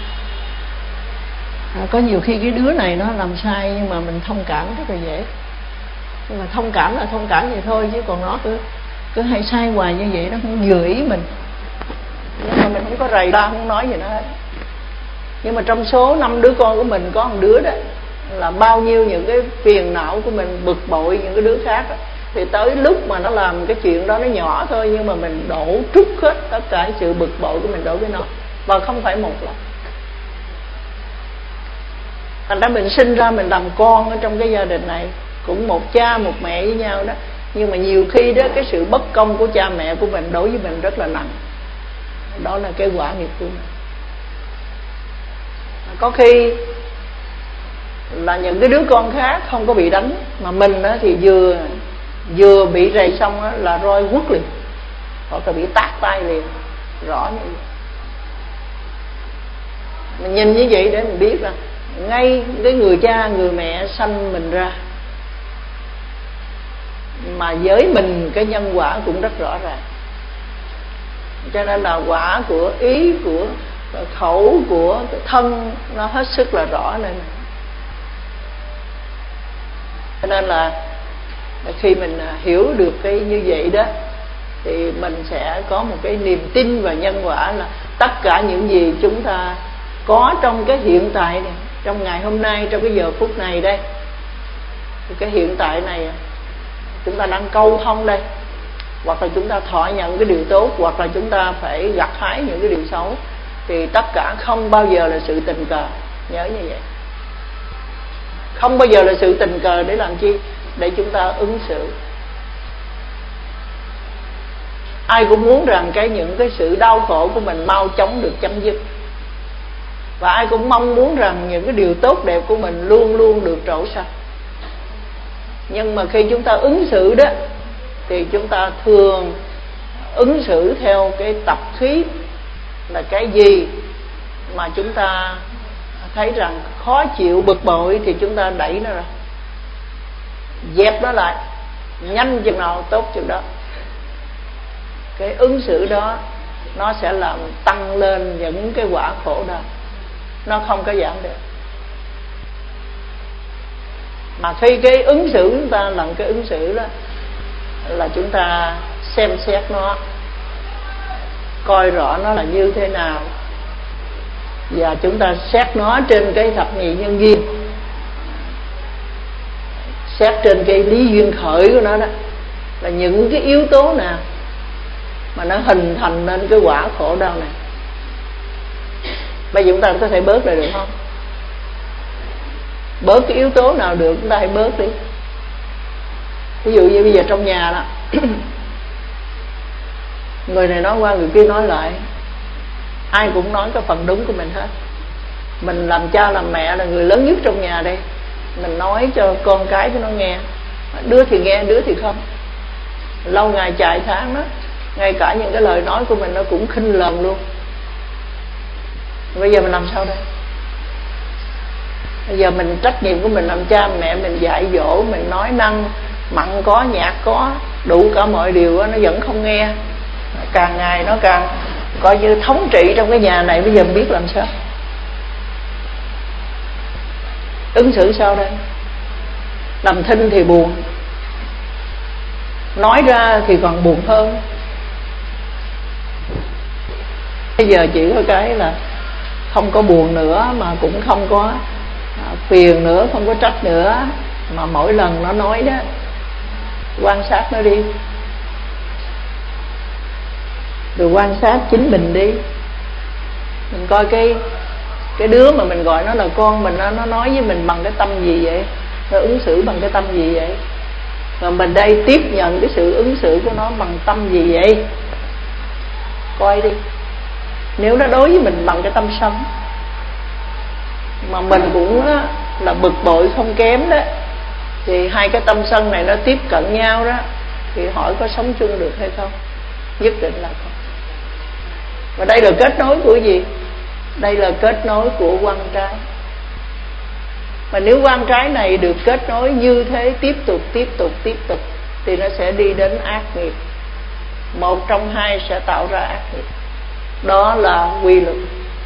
à, có nhiều khi cái đứa này nó làm sai nhưng mà mình thông cảm rất là dễ. Nhưng mà thông cảm là thông cảm vậy thôi, chứ còn nó cứ cứ hay sai hoài như vậy, nó không vừa ý mình, nhưng mà mình không có rầy la, không nói gì nữa hết. Nhưng mà trong số năm đứa con của mình có một đứa đó là bao nhiêu những cái phiền não của mình bực bội những cái đứa khác đó, thì tới lúc mà nó làm cái chuyện đó nó nhỏ thôi, nhưng mà mình đổ trút hết tất cả sự bực bội của mình đối với nó, và không phải một lần. Thành ra mình sinh ra mình làm con ở trong cái gia đình này, cũng một cha một mẹ với nhau đó, nhưng mà nhiều khi đó cái sự bất công của cha mẹ của mình đối với mình rất là nặng. Đó là cái quả nghiệp của mình. Có khi là những cái đứa con khác không có bị đánh, mà mình đó thì vừa vừa bị rầy xong đó là roi quất liền, hoặc là bị tát tay liền, rõ như vậy. Mình nhìn như vậy để mình biết là ngay cái người cha người mẹ sanh mình ra, mà với mình cái nhân quả cũng rất rõ ràng. Cho nên là quả của ý, của khẩu, của thân nó hết sức là rõ lên. Cho nên là khi mình hiểu được cái như vậy đó thì mình sẽ có một cái niềm tin vào nhân quả, là tất cả những gì chúng ta có trong cái hiện tại này, trong ngày hôm nay, trong cái giờ phút này đây, thì cái hiện tại này chúng ta đang câu thông đây, hoặc là chúng ta thọ nhận cái điều tốt, hoặc là chúng ta phải gặt hái những cái điều xấu, thì tất cả không bao giờ là sự tình cờ. Nhớ như vậy, không bao giờ là sự tình cờ. Để làm chi? Để chúng ta ứng xử. Ai cũng muốn rằng cái những cái sự đau khổ của mình mau chóng được chấm dứt, và ai cũng mong muốn rằng những cái điều tốt đẹp của mình luôn luôn được trổ xanh. Nhưng mà khi chúng ta ứng xử đó thì chúng ta thường ứng xử theo cái tập khí là cái gì mà chúng ta thấy rằng khó chịu, bực bội thì chúng ta đẩy nó ra, dẹp nó lại, nhanh chừng nào tốt chừng đó. Cái ứng xử đó nó sẽ làm tăng lên những cái quả khổ đau, nó không có giảm được. Mà khi cái ứng xử chúng ta làm cái ứng xử đó là chúng ta xem xét nó, coi rõ nó là như thế nào, và chúng ta xét nó trên cái thập nhị nhân duyên, xét trên cái lý duyên khởi của nó đó, là những cái yếu tố nào mà nó hình thành nên cái quả khổ đau này. Bây giờ chúng ta có thể bớt lại được không? Bớt cái yếu tố nào được chúng ta hãy bớt đi. Ví dụ như bây giờ trong nhà đó người này nói qua người kia nói lại, ai cũng nói cái phần đúng của mình hết. Mình làm cha làm mẹ là người lớn nhất trong nhà đây, mình nói cho con cái của nó nghe, đứa thì nghe đứa thì không. Lâu ngày chạy tháng đó, ngay cả những cái lời nói của mình nó cũng khinh lờn luôn. Bây giờ mình làm sao đây? Bây giờ mình trách nhiệm của mình làm cha mẹ, mình dạy dỗ, mình nói năng mặn có nhạt có, đủ cả mọi điều đó, nó vẫn không nghe. Càng ngày nó càng coi như thống trị trong cái nhà này. Bây giờ mình biết làm sao? Ứng xử sao đây? Làm thinh thì buồn, nói ra thì còn buồn hơn. Bây giờ chỉ có cái là không có buồn nữa, mà cũng không có phiền nữa, không có trách nữa, mà mỗi lần nó nói đó, quan sát nó đi, rồi quan sát chính mình đi. Mình coi cái cái đứa mà mình gọi nó là con mình, nó nói với mình bằng cái tâm gì vậy, nó ứng xử bằng cái tâm gì vậy, và mình đây tiếp nhận cái sự ứng xử của nó bằng tâm gì vậy. Coi đi, nếu nó đối với mình bằng cái tâm sân, mà mình cũng là bực bội không kém đó, thì hai cái tâm sân này nó tiếp cận nhau đó, thì hỏi có sống chung được hay không? Nhất định là không. Và đây là kết nối của gì? Đây là kết nối của quan trái. Mà nếu quan trái này được kết nối như thế, tiếp tục tiếp tục tiếp tục, thì nó sẽ đi đến ác nghiệp. Một trong hai sẽ tạo ra ác nghiệp. Đó là quy luật.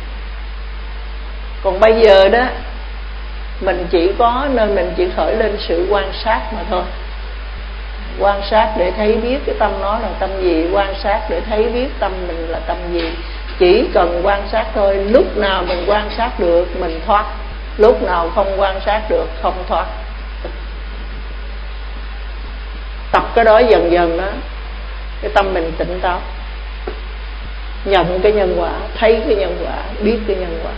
Còn bây giờ đó, mình chỉ có nên mình chỉ khởi lên sự quan sát mà thôi. Quan sát để thấy biết cái tâm nó là tâm gì, quan sát để thấy biết tâm mình là tâm gì. Chỉ cần quan sát thôi. Lúc nào mình quan sát được mình thoát, lúc nào không quan sát được không thoát. Tập cái đó dần dần đó, cái tâm mình tỉnh táo, nhận cái nhân quả, thấy cái nhân quả, biết cái nhân quả,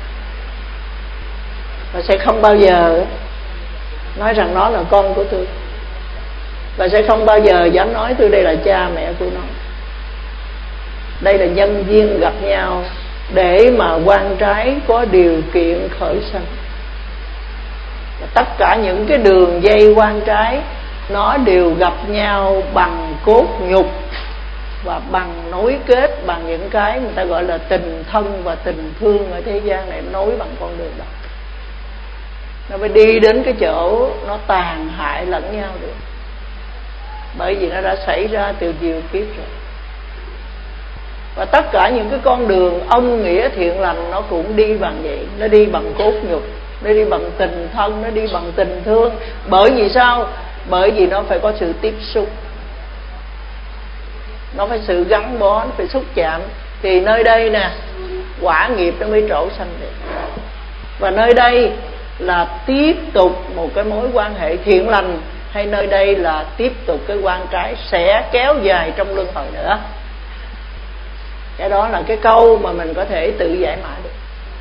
và sẽ không bao giờ nói rằng nó là con của tôi, và sẽ không bao giờ dám nói tôi đây là cha mẹ của nó. Đây là nhân duyên gặp nhau để mà quan trái có điều kiện khởi sanh. Và tất cả những cái đường dây quan trái nó đều gặp nhau bằng cốt nhục và bằng nối kết, bằng những cái người ta gọi là tình thân và tình thương ở thế gian này, nối bằng con đường đó. Nó mới đi đến cái chỗ nó tàn hại lẫn nhau được, bởi vì nó đã xảy ra từ nhiều kiếp rồi. Và tất cả những cái con đường ân nghĩa thiện lành nó cũng đi bằng vậy. Nó đi bằng cốt nhục, nó đi bằng tình thân, nó đi bằng tình thương. Bởi vì sao? Bởi vì nó phải có sự tiếp xúc, nó phải sự gắn bó, nó phải xúc chạm. Thì nơi đây nè, quả nghiệp nó mới trổ sanh được. Và nơi đây là tiếp tục một cái mối quan hệ thiện lành, hay nơi đây là tiếp tục cái quan trái sẽ kéo dài trong luân hồi nữa. Cái đó là cái câu mà mình có thể tự giải mã được.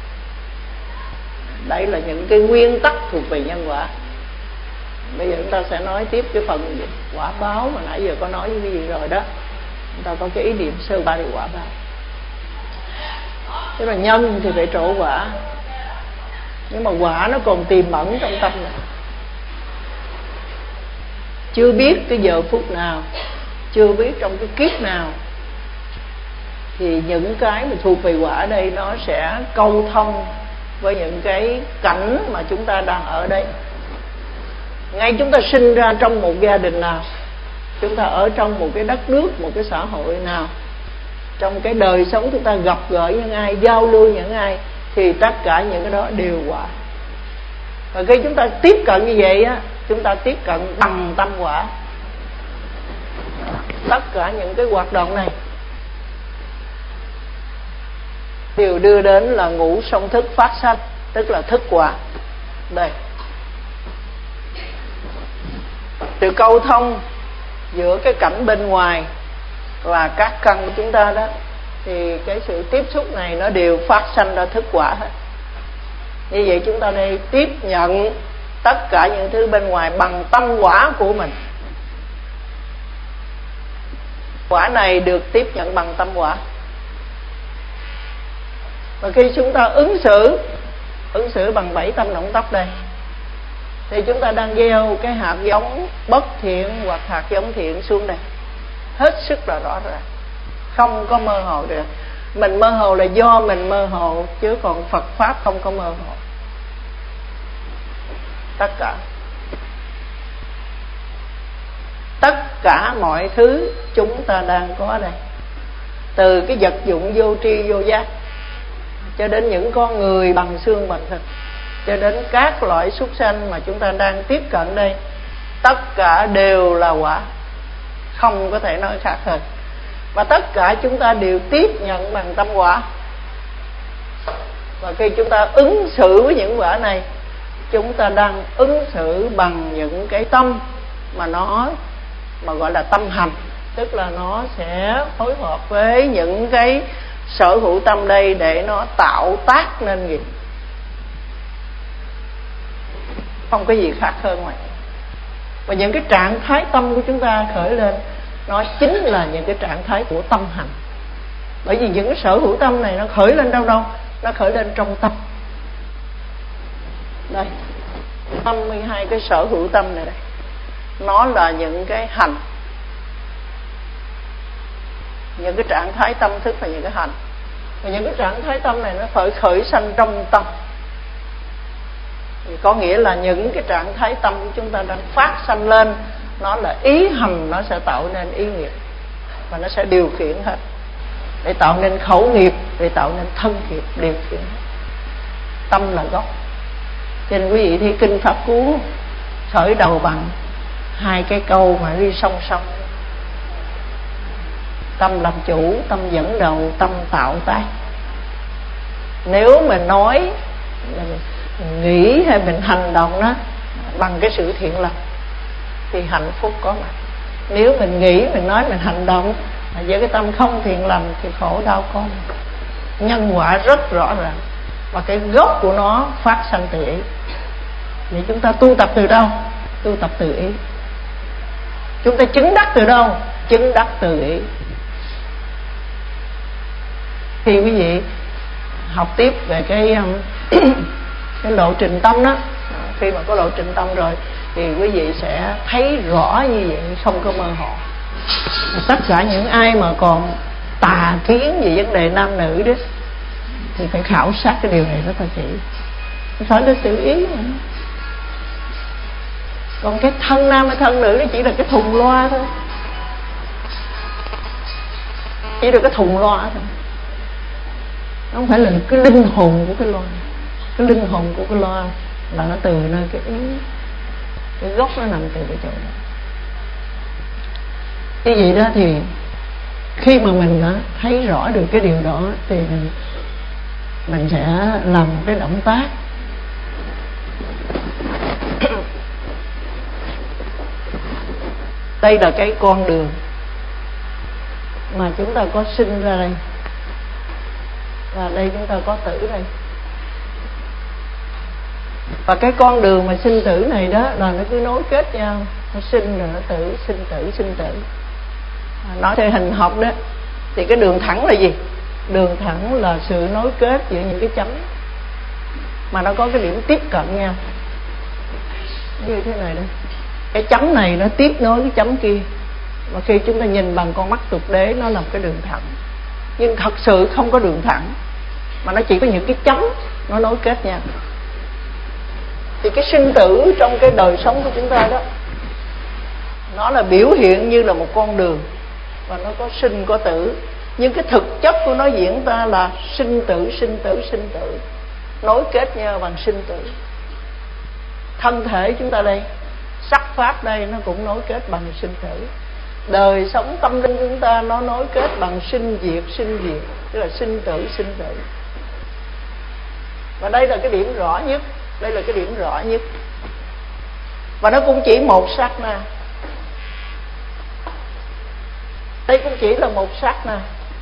Đây là những cái nguyên tắc thuộc về nhân quả. Bây giờ chúng ta sẽ nói tiếp cái phần gì? Quả báo mà nãy giờ có nói với cái gì rồi đó. Chúng ta có cái ý niệm sơ ba về quả báo. Thế là nhân thì phải trổ quả, nhưng mà quả nó còn tiềm ẩn trong tâm này. Chưa biết cái giờ phút nào, chưa biết trong cái kiếp nào, thì những cái mà thuộc về quả đây nó sẽ câu thông với những cái cảnh mà chúng ta đang ở đây. Ngay chúng ta sinh ra trong một gia đình nào, chúng ta ở trong một cái đất nước, một cái xã hội nào, trong cái đời sống chúng ta gặp gỡ những ai, giao lưu những ai, thì tất cả những cái đó đều quả. Và khi chúng ta tiếp cận như vậy á, chúng ta tiếp cận bằng tâm quả. Tất cả những cái hoạt động này đều đưa đến là ngũ song thức phát sanh, tức là thức quả. Đây, sự câu thông giữa cái cảnh bên ngoài và các căn của chúng ta đó, thì cái sự tiếp xúc này nó đều phát sanh ra thức quả hết. Như vậy chúng ta đây tiếp nhận tất cả những thứ bên ngoài bằng tâm quả của mình. Quả này được tiếp nhận bằng tâm quả. Và khi chúng ta ứng xử ứng xử bằng bảy tâm động tác đây, thì chúng ta đang gieo cái hạt giống bất thiện hoặc hạt giống thiện xuống đây. Hết sức là rõ ràng, không có mơ hồ được. Mình mơ hồ là do mình mơ hồ, chứ còn Phật Pháp không có mơ hồ. Tất cả Tất cả mọi thứ chúng ta đang có đây, từ cái vật dụng vô tri vô giác, cho đến những con người bằng xương bằng thịt, cho đến các loại súc sanh mà chúng ta đang tiếp cận đây, tất cả đều là quả, không có thể nói khác hơn. Và tất cả chúng ta đều tiếp nhận bằng tâm quả. Và khi chúng ta ứng xử với những quả này, chúng ta đang ứng xử bằng những cái tâm mà nó mà gọi là tâm hành, tức là nó sẽ phối hợp với những cái sở hữu tâm đây để nó tạo tác nên nghiệp. Không có gì khác hơn ngoài. Và những cái trạng thái tâm của chúng ta khởi lên, nó chính là những cái trạng thái của tâm hành. Bởi vì những cái sở hữu tâm này nó khởi lên đâu đâu, nó khởi lên trong tâm. Đây, năm mươi hai cái sở hữu tâm này đây, nó là những cái hành, những cái trạng thái tâm thức là những cái hành. Và những cái trạng thái tâm này nó phải khởi sanh trong tâm, thì có nghĩa là những cái trạng thái tâm của chúng ta đang phát sanh lên, nó là ý hành, nó sẽ tạo nên ý nghiệp, và nó sẽ điều khiển hết, để tạo nên khẩu nghiệp, để tạo nên thân nghiệp, điều khiển hết. Tâm là gốc. Cho nên quý vị thi kinh Pháp Cú khởi đầu bằng hai cái câu mà đi song song: tâm làm chủ, tâm dẫn đầu, tâm tạo tác. Nếu mình nói, mình nghĩ hay mình hành động đó bằng cái sự thiện lành thì hạnh phúc có mặt. Nếu mình nghĩ, mình nói, mình hành động mà với cái tâm không thiện lành thì khổ đau có mặt. Nhân quả rất rõ ràng, và cái gốc của nó phát sanh từ ý. Vậy chúng ta tu tập từ đâu? Tu tập từ ý. Chúng ta chứng đắc từ đâu? Chứng đắc từ ý. Khi quý vị học tiếp về cái cái lộ trình tâm đó, khi mà có lộ trình tâm rồi thì quý vị sẽ thấy rõ như vậy, không có mơ hồ. Tất cả những ai mà còn tà kiến về vấn đề nam nữ đó thì phải khảo sát cái điều này rất là kỹ. Phải là tự ý mà. Còn cái thân nam hay thân nữ nó chỉ là cái thùng loa thôi. chỉ được cái thùng loa thôi, nó không phải là cái linh hồn của cái loa. Cái linh hồn của cái loa là nó từ nơi cái ý, cái gốc nó nằm từ cái chỗ đó. Như vậy đó thì khi mà mình đã thấy rõ được cái điều đó thì mình, mình sẽ làm một cái động tác. Đây là cái con đường mà chúng ta có sinh ra đây, và đây chúng ta có tử đây. Và cái con đường mà sinh tử này đó là nó cứ nối kết nhau, nó sinh rồi nó tử, sinh tử, sinh tử. Nói theo hình học đó thì cái đường thẳng là gì? Đường thẳng là sự nối kết giữa những cái chấm mà nó có cái điểm tiếp cận nhau, như thế này đây. Cái chấm này nó tiếp nối cái chấm kia, và khi chúng ta nhìn bằng con mắt tục đế nó là một cái đường thẳng, nhưng thật sự không có đường thẳng, mà nó chỉ có những cái chấm nó nối kết nhau. Thì cái sinh tử trong cái đời sống của chúng ta đó, nó là biểu hiện như là một con đường, và nó có sinh có tử, nhưng cái thực chất của nó diễn ra là sinh tử, sinh tử, sinh tử, nối kết nhau bằng sinh tử. Thân thể chúng ta đây, sắc pháp đây, nó cũng nối kết bằng sinh tử. Đời sống tâm linh của chúng ta nó nối kết bằng sinh diệt, sinh diệt, tức là sinh tử, sinh tử. Và đây là cái điểm rõ nhất, đây là cái điểm rõ nhất. Và nó cũng chỉ một sát na. Đây cũng chỉ là một sát na.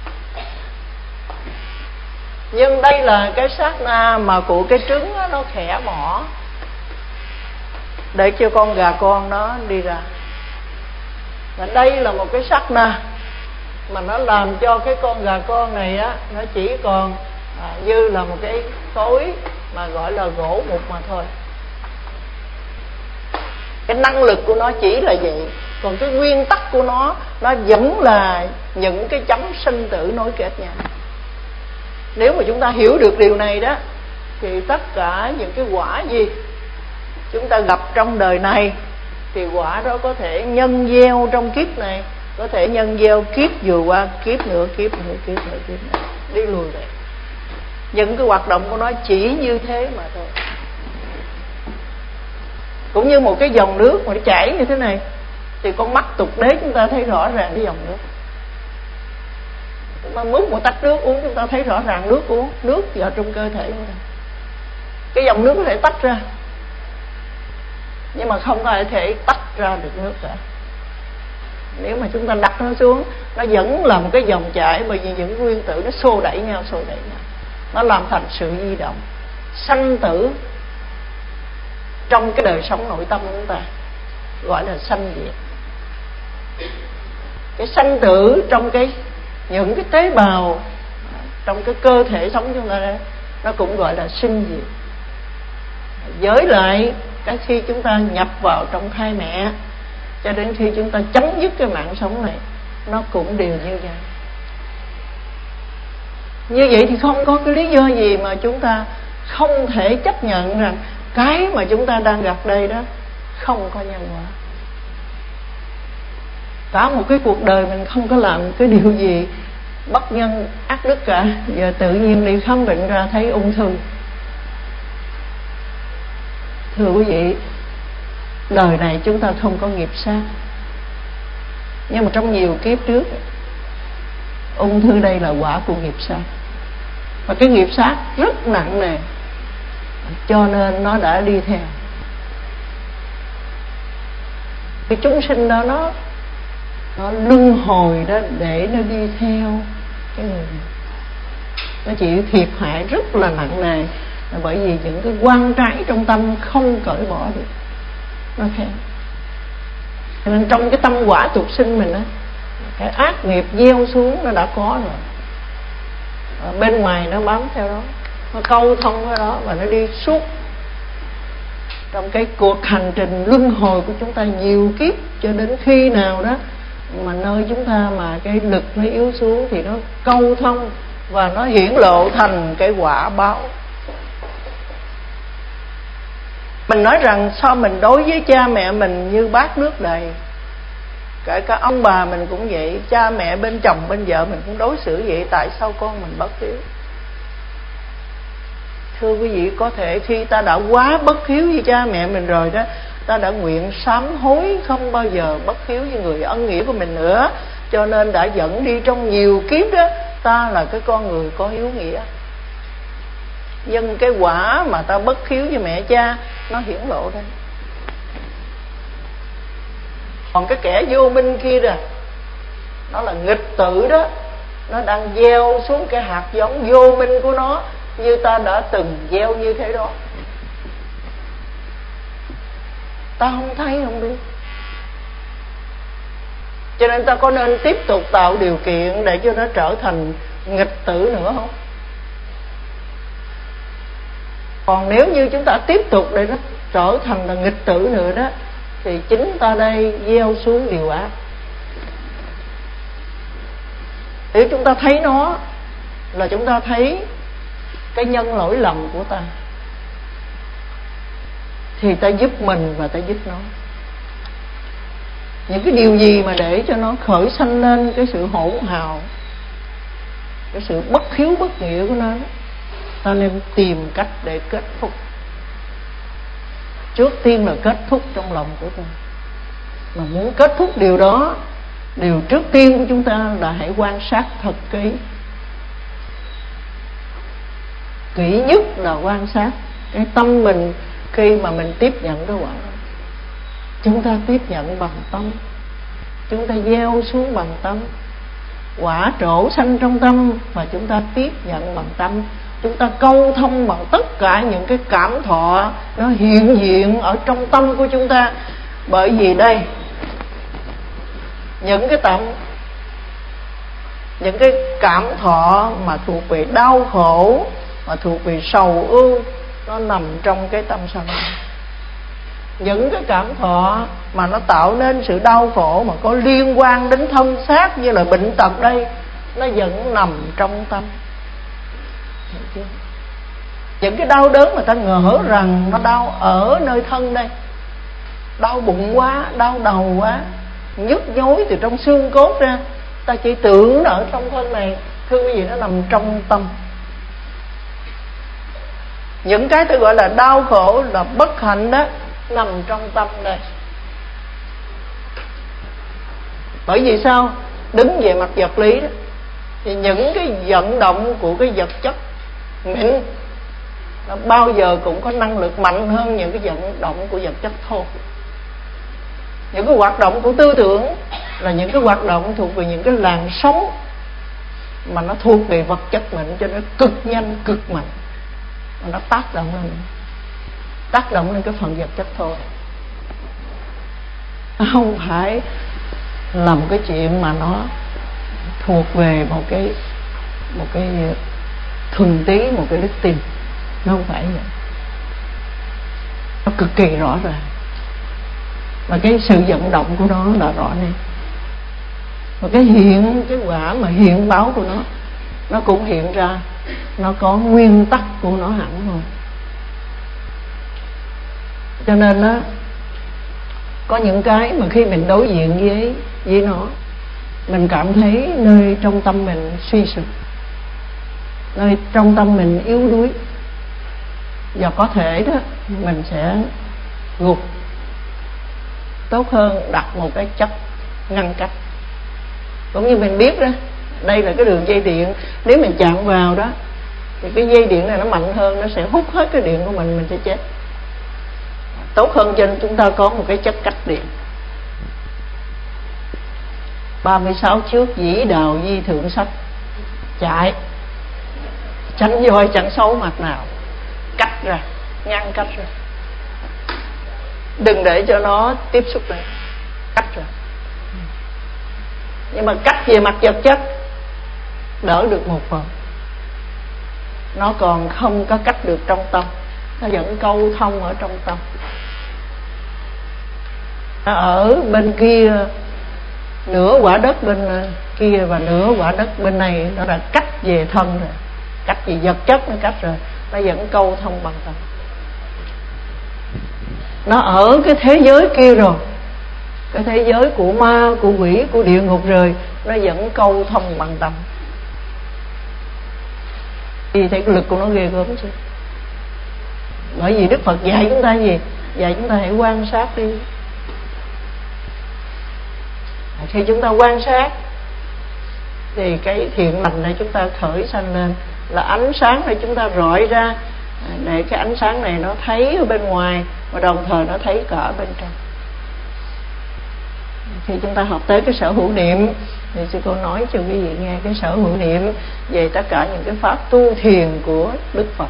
Nhưng đây là cái sát na mà của cái trứng đó, nó khẽ mỏ để cho con gà con nó đi ra. Và đây là một cái sát na mà nó làm cho cái con gà con này á, nó chỉ còn à, như là một cái khối mà gọi là gỗ mục mà thôi. Cái năng lực của nó chỉ là vậy, còn cái nguyên tắc của nó nó vẫn là những cái chấm sinh tử nối kết nhau. Nếu mà chúng ta hiểu được điều này đó, thì tất cả những cái quả gì chúng ta gặp trong đời này thì quả đó có thể nhân gieo trong kiếp này, có thể nhân gieo kiếp vừa qua, kiếp nữa, kiếp nữa, kiếp nữa, kiếp nữa, đi lùi về. Những cái hoạt động của nó chỉ như thế mà thôi. Cũng như một cái dòng nước mà nó chảy như thế này, thì con mắt tục đế chúng ta thấy rõ ràng cái dòng nước. Chúng ta múc một tách nước uống, chúng ta thấy rõ ràng nước uống, nước vào trong cơ thể chúng ta. Cái dòng nước có thể tách ra, nhưng mà không có thể tách ra được nước cả. Nếu mà chúng ta đặt nó xuống, nó vẫn là một cái dòng chảy, bởi vì những nguyên tử nó xô đẩy nhau, xô đẩy nhau, nó làm thành sự di động. Sanh tử trong cái đời sống nội tâm của chúng ta gọi là sanh diệt. Cái sanh tử trong cái những cái tế bào trong cái cơ thể sống chúng ta đây, nó cũng gọi là sinh diệt. Với lại cái khi chúng ta nhập vào trong thai mẹ cho đến khi chúng ta chấm dứt cái mạng sống này, nó cũng đều như vậy. Như vậy thì không có cái lý do gì mà chúng ta không thể chấp nhận rằng cái mà chúng ta đang gặp đây đó không có nhân quả. Cả một cái cuộc đời mình không có làm cái điều gì bất nhân ác đức cả, giờ tự nhiên đi khám bệnh ra thấy ung thư. Thưa quý vị, đời này chúng ta không có nghiệp sát, nhưng mà trong nhiều kiếp trước, ung thư đây là quả của nghiệp sát. Và cái nghiệp sát rất nặng nề, cho nên nó đã đi theo. Cái chúng sinh đó nó nó luân hồi đó để nó đi theo cái người này. Nó chịu thiệt hại rất là nặng nề, là bởi vì những cái quan trái trong tâm không cởi bỏ được, nó theo. Cho nên trong cái tâm quả tục sinh mình á, cái ác nghiệp gieo xuống nó đã có rồi, ở bên ngoài nó bám theo đó, nó câu thông với đó, và nó đi suốt trong cái cuộc hành trình luân hồi của chúng ta nhiều kiếp, cho đến khi nào đó mà nơi chúng ta mà cái lực nó yếu xuống thì nó câu thông và nó hiển lộ thành cái quả báo. Mình nói rằng sao mình đối với cha mẹ mình như bát nước đầy, Kể cả ông bà mình cũng vậy, cha mẹ bên chồng bên vợ mình cũng đối xử vậy. Tại sao con mình bất hiếu? Thưa quý vị, có thể khi ta đã quá bất hiếu với cha mẹ mình rồi đó, ta đã nguyện sám hối không bao giờ bất hiếu với người ân nghĩa của mình nữa, cho nên đã dẫn đi trong nhiều kiếp đó, ta là cái con người có hiếu nghĩa. Nhưng cái quả mà ta bất hiếu với mẹ cha nó hiển lộ đây. Còn cái kẻ vô minh kia rồi, nó là nghịch tử đó, nó đang gieo xuống cái hạt giống vô minh của nó, như ta đã từng gieo như thế đó. Ta không thấy không biết. Cho nên ta có nên tiếp tục tạo điều kiện để cho nó trở thành nghịch tử nữa không? Còn nếu như chúng ta tiếp tục để nó trở thành là nghịch tử nữa đó, thì chính ta đây gieo xuống điều ác. Nếu chúng ta thấy nó là chúng ta thấy cái nhân lỗi lầm của ta, thì ta giúp mình và ta giúp nó. Những cái điều gì mà để cho nó khởi sanh lên cái sự hỗn hào, cái sự bất hiếu bất nghĩa của nó, ta nên tìm cách để kết thúc. Trước tiên là kết thúc trong lòng của ta. Mà muốn kết thúc điều đó, điều trước tiên của chúng ta là hãy quan sát thật kỹ. Kỹ nhất là quan sát cái tâm mình khi mà mình tiếp nhận cái quả. Chúng ta tiếp nhận bằng tâm, chúng ta gieo xuống bằng tâm, quả trổ sanh trong tâm, và chúng ta tiếp nhận bằng tâm. Chúng ta câu thông bằng tất cả những cái cảm thọ nó hiện diện ở trong tâm của chúng ta. Bởi vì đây, những cái tâm, những cái cảm thọ mà thuộc về đau khổ, mà thuộc về sầu ưu, nó nằm trong cái tâm sân. Những cái cảm thọ mà nó tạo nên sự đau khổ mà có liên quan đến thân xác như là bệnh tật đây, nó vẫn nằm trong tâm. Những cái đau đớn mà ta ngỡ rằng nó đau ở nơi thân đây, đau bụng quá, đau đầu quá, nhức nhối từ trong xương cốt ra, ta chỉ tưởng nó ở trong thân này. Thưa quý vị, nó nằm trong tâm. Những cái tôi gọi là đau khổ, là bất hạnh đó, nằm trong tâm đây. Bởi vì sao? Đứng về mặt vật lý đó, thì những cái vận động của cái vật chất mịn nó bao giờ cũng có năng lực mạnh hơn những cái vận động của vật chất thô. Những cái hoạt động của tư tưởng là những cái hoạt động thuộc về những cái làn sóng mà nó thuộc về vật chất mịn, cho nên cực nhanh, cực mạnh, mà nó tác động lên tác động lên cái phần vật chất thôi. Không phải là một cái chuyện mà nó thuộc về một cái một cái thuần túy, một cái đức tin. Nó không phải vậy. Nó cực kỳ rõ ràng, mà cái sự vận động của nó là rõ nét. Và cái hiện, cái quả mà hiện báo của nó, nó cũng hiện ra, nó có nguyên tắc của nó hẳn rồi. Cho nên đó, có những cái mà khi mình đối diện với với nó, mình cảm thấy nơi trong tâm mình suy sụp, nơi trong tâm mình yếu đuối, và có thể đó mình sẽ gục. Tốt hơn đặt một cái chất ngăn cách. Cũng như mình biết đó, đây là cái đường dây điện, nếu mình chạm vào đó thì cái dây điện này nó mạnh hơn, nó sẽ hút hết cái điện của mình, mình sẽ chết. Tốt hơn cho nên chúng ta có một cái chất cách điện. ba mươi sáu trước dĩ đào di thượng sách, chạy tránh voi chẳng xấu mặt nào, cách ra, ngăn cách ra, đừng để cho nó tiếp xúc lại, cách ra. Nhưng mà cách về mặt vật chất đỡ được một phần, nó còn không có cách được trong tâm, nó vẫn câu thông ở trong tâm. Ở bên kia, nửa quả đất bên kia và nửa quả đất bên này, nó đã cách về thân rồi, cách về vật chất nó cách rồi, nó vẫn câu thông bằng tâm. Nó ở cái thế giới kia rồi, cái thế giới của ma, của quỷ, của địa ngục rồi, nó vẫn câu thông bằng tâm. Thì thấy cái lực của nó ghê gớm chứ. Bởi vì Đức Phật dạy chúng ta gì? Dạy chúng ta hãy quan sát đi. Khi chúng ta quan sát thì cái thiện lành này chúng ta khởi sanh lên, là ánh sáng này chúng ta rọi ra, để cái ánh sáng này nó thấy ở bên ngoài và đồng thời nó thấy cả ở bên trong. Khi chúng ta học tới cái sở hữu niệm thì sư cô nói cho quý vị nghe cái sở hữu niệm về tất cả những cái pháp tu thiền của Đức Phật.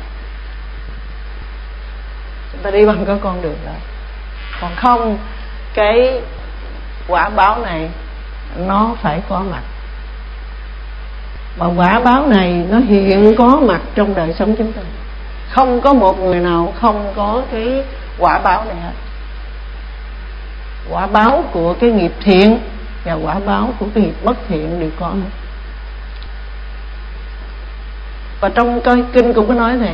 Chúng ta đi bằng cái con đường đó. Còn không, cái quả báo này nó phải có mặt. Mà quả báo này nó hiện có mặt trong đời sống chúng ta. Không có một người nào không có cái quả báo này hết. Quả báo của cái nghiệp thiện và quả báo của cái nghiệp bất thiện đều có hết. Và trong cái kinh cũng có nói này,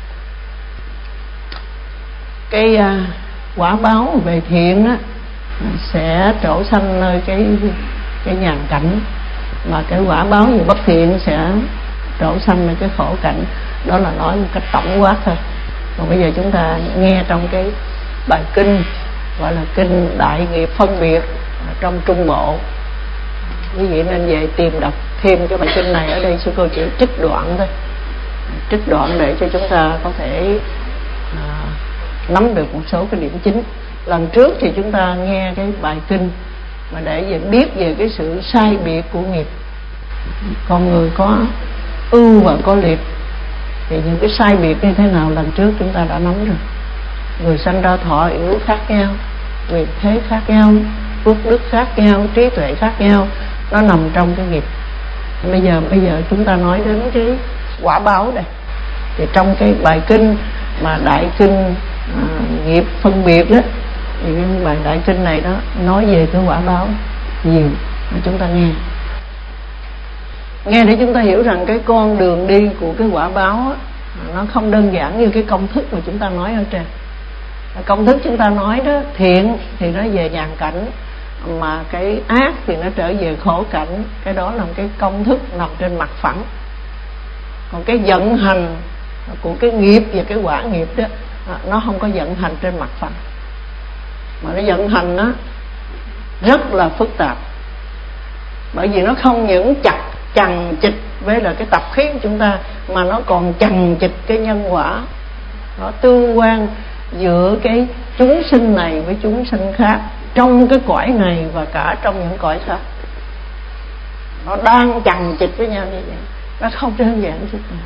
cái uh, quả báo về thiện á sẽ trổ sanh nơi cái cái nhàn cảnh, mà cái quả báo về bất thiện sẽ trổ sanh nơi cái khổ cảnh. Đó là nói một cách tổng quát thôi. Còn bây giờ chúng ta nghe trong cái bài kinh gọi là kinh Đại Nghiệp Phân Biệt trong Trung Bộ. Quý vị nên về tìm đọc thêm cái bài kinh này. Ở đây sư cô chỉ trích đoạn thôi, trích đoạn để cho chúng ta có thể à, nắm được một số cái điểm chính. Lần trước thì chúng ta nghe cái bài kinh mà để về biết về cái sự sai biệt của nghiệp. Con người có ưu và có liệt, thì những cái sai biệt như thế nào lần trước chúng ta đã nắm rồi. Người sanh ra thọ yếu khác nhau, quyền thế khác nhau, phước đức khác nhau, trí tuệ khác nhau, nó nằm trong cái nghiệp. Bây giờ bây giờ chúng ta nói đến cái quả báo đây. Thì trong cái bài kinh mà đại kinh à, nghiệp phân biệt đó, thì cái bài đại kinh này đó nói về cái quả báo nhiều, mà chúng ta nghe nghe để chúng ta hiểu rằng cái con đường đi của cái quả báo á, nó không đơn giản như cái công thức mà chúng ta nói ở trên. Công thức chúng ta nói đó, thiện thì nó về nhàn cảnh, mà cái ác thì nó trở về khổ cảnh. Cái đó là một cái công thức nằm trên mặt phẳng. Còn cái vận hành của cái nghiệp và cái quả nghiệp đó, nó không có vận hành trên mặt phẳng, mà nó vận hành nó rất là phức tạp. Bởi vì nó không những chặt chằng chịt với là cái tập khí của chúng ta, mà nó còn chằng chịt cái nhân quả, nó tương quan giữa cái chúng sinh này với chúng sinh khác, trong cái cõi này và cả trong những cõi khác. Nó đang chằng chịt với nhau như vậy, nó không đơn giản chút nào.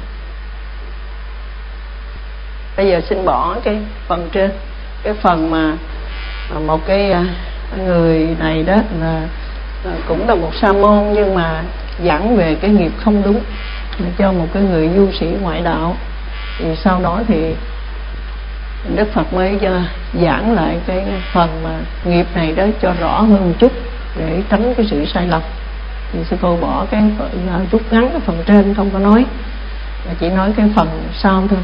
Bây giờ xin bỏ cái phần trên, cái phần mà một cái người này đó là cũng là một sa môn, nhưng mà giảng về cái nghiệp không đúng cho một cái người du sĩ ngoại đạo. Thì sau đó thì Đức Phật mới giảng lại cái phần mà nghiệp này đó cho rõ hơn một chút để tránh cái sự sai lầm. Thì sư cô bỏ cái rút ngắn cái phần trên không có nói, mà chỉ nói cái phần sau thôi.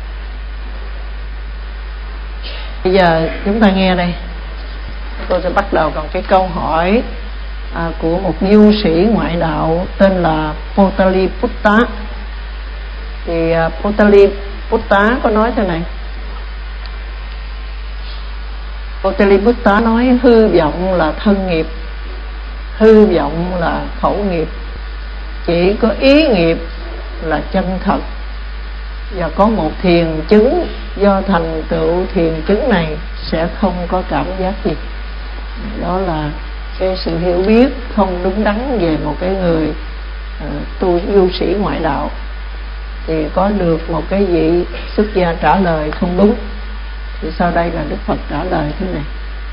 Bây giờ chúng ta nghe đây, tôi sẽ bắt đầu bằng cái câu hỏi à, của một du sĩ ngoại đạo tên là Potaliputta. Thì uh, Potaliputta có nói thế này: Potaliputta nói hư vọng là thân nghiệp, hư vọng là khẩu nghiệp, chỉ có ý nghiệp là chân thật, và có một thiền chứng do thành tựu thiền chứng này sẽ không có cảm giác gì. Đó là cái sự hiểu biết không đúng đắn về một cái người uh, tu du sĩ ngoại đạo. Thì có được một cái vị xuất gia trả lời không đúng. Thì sau đây là Đức Phật trả lời thế này: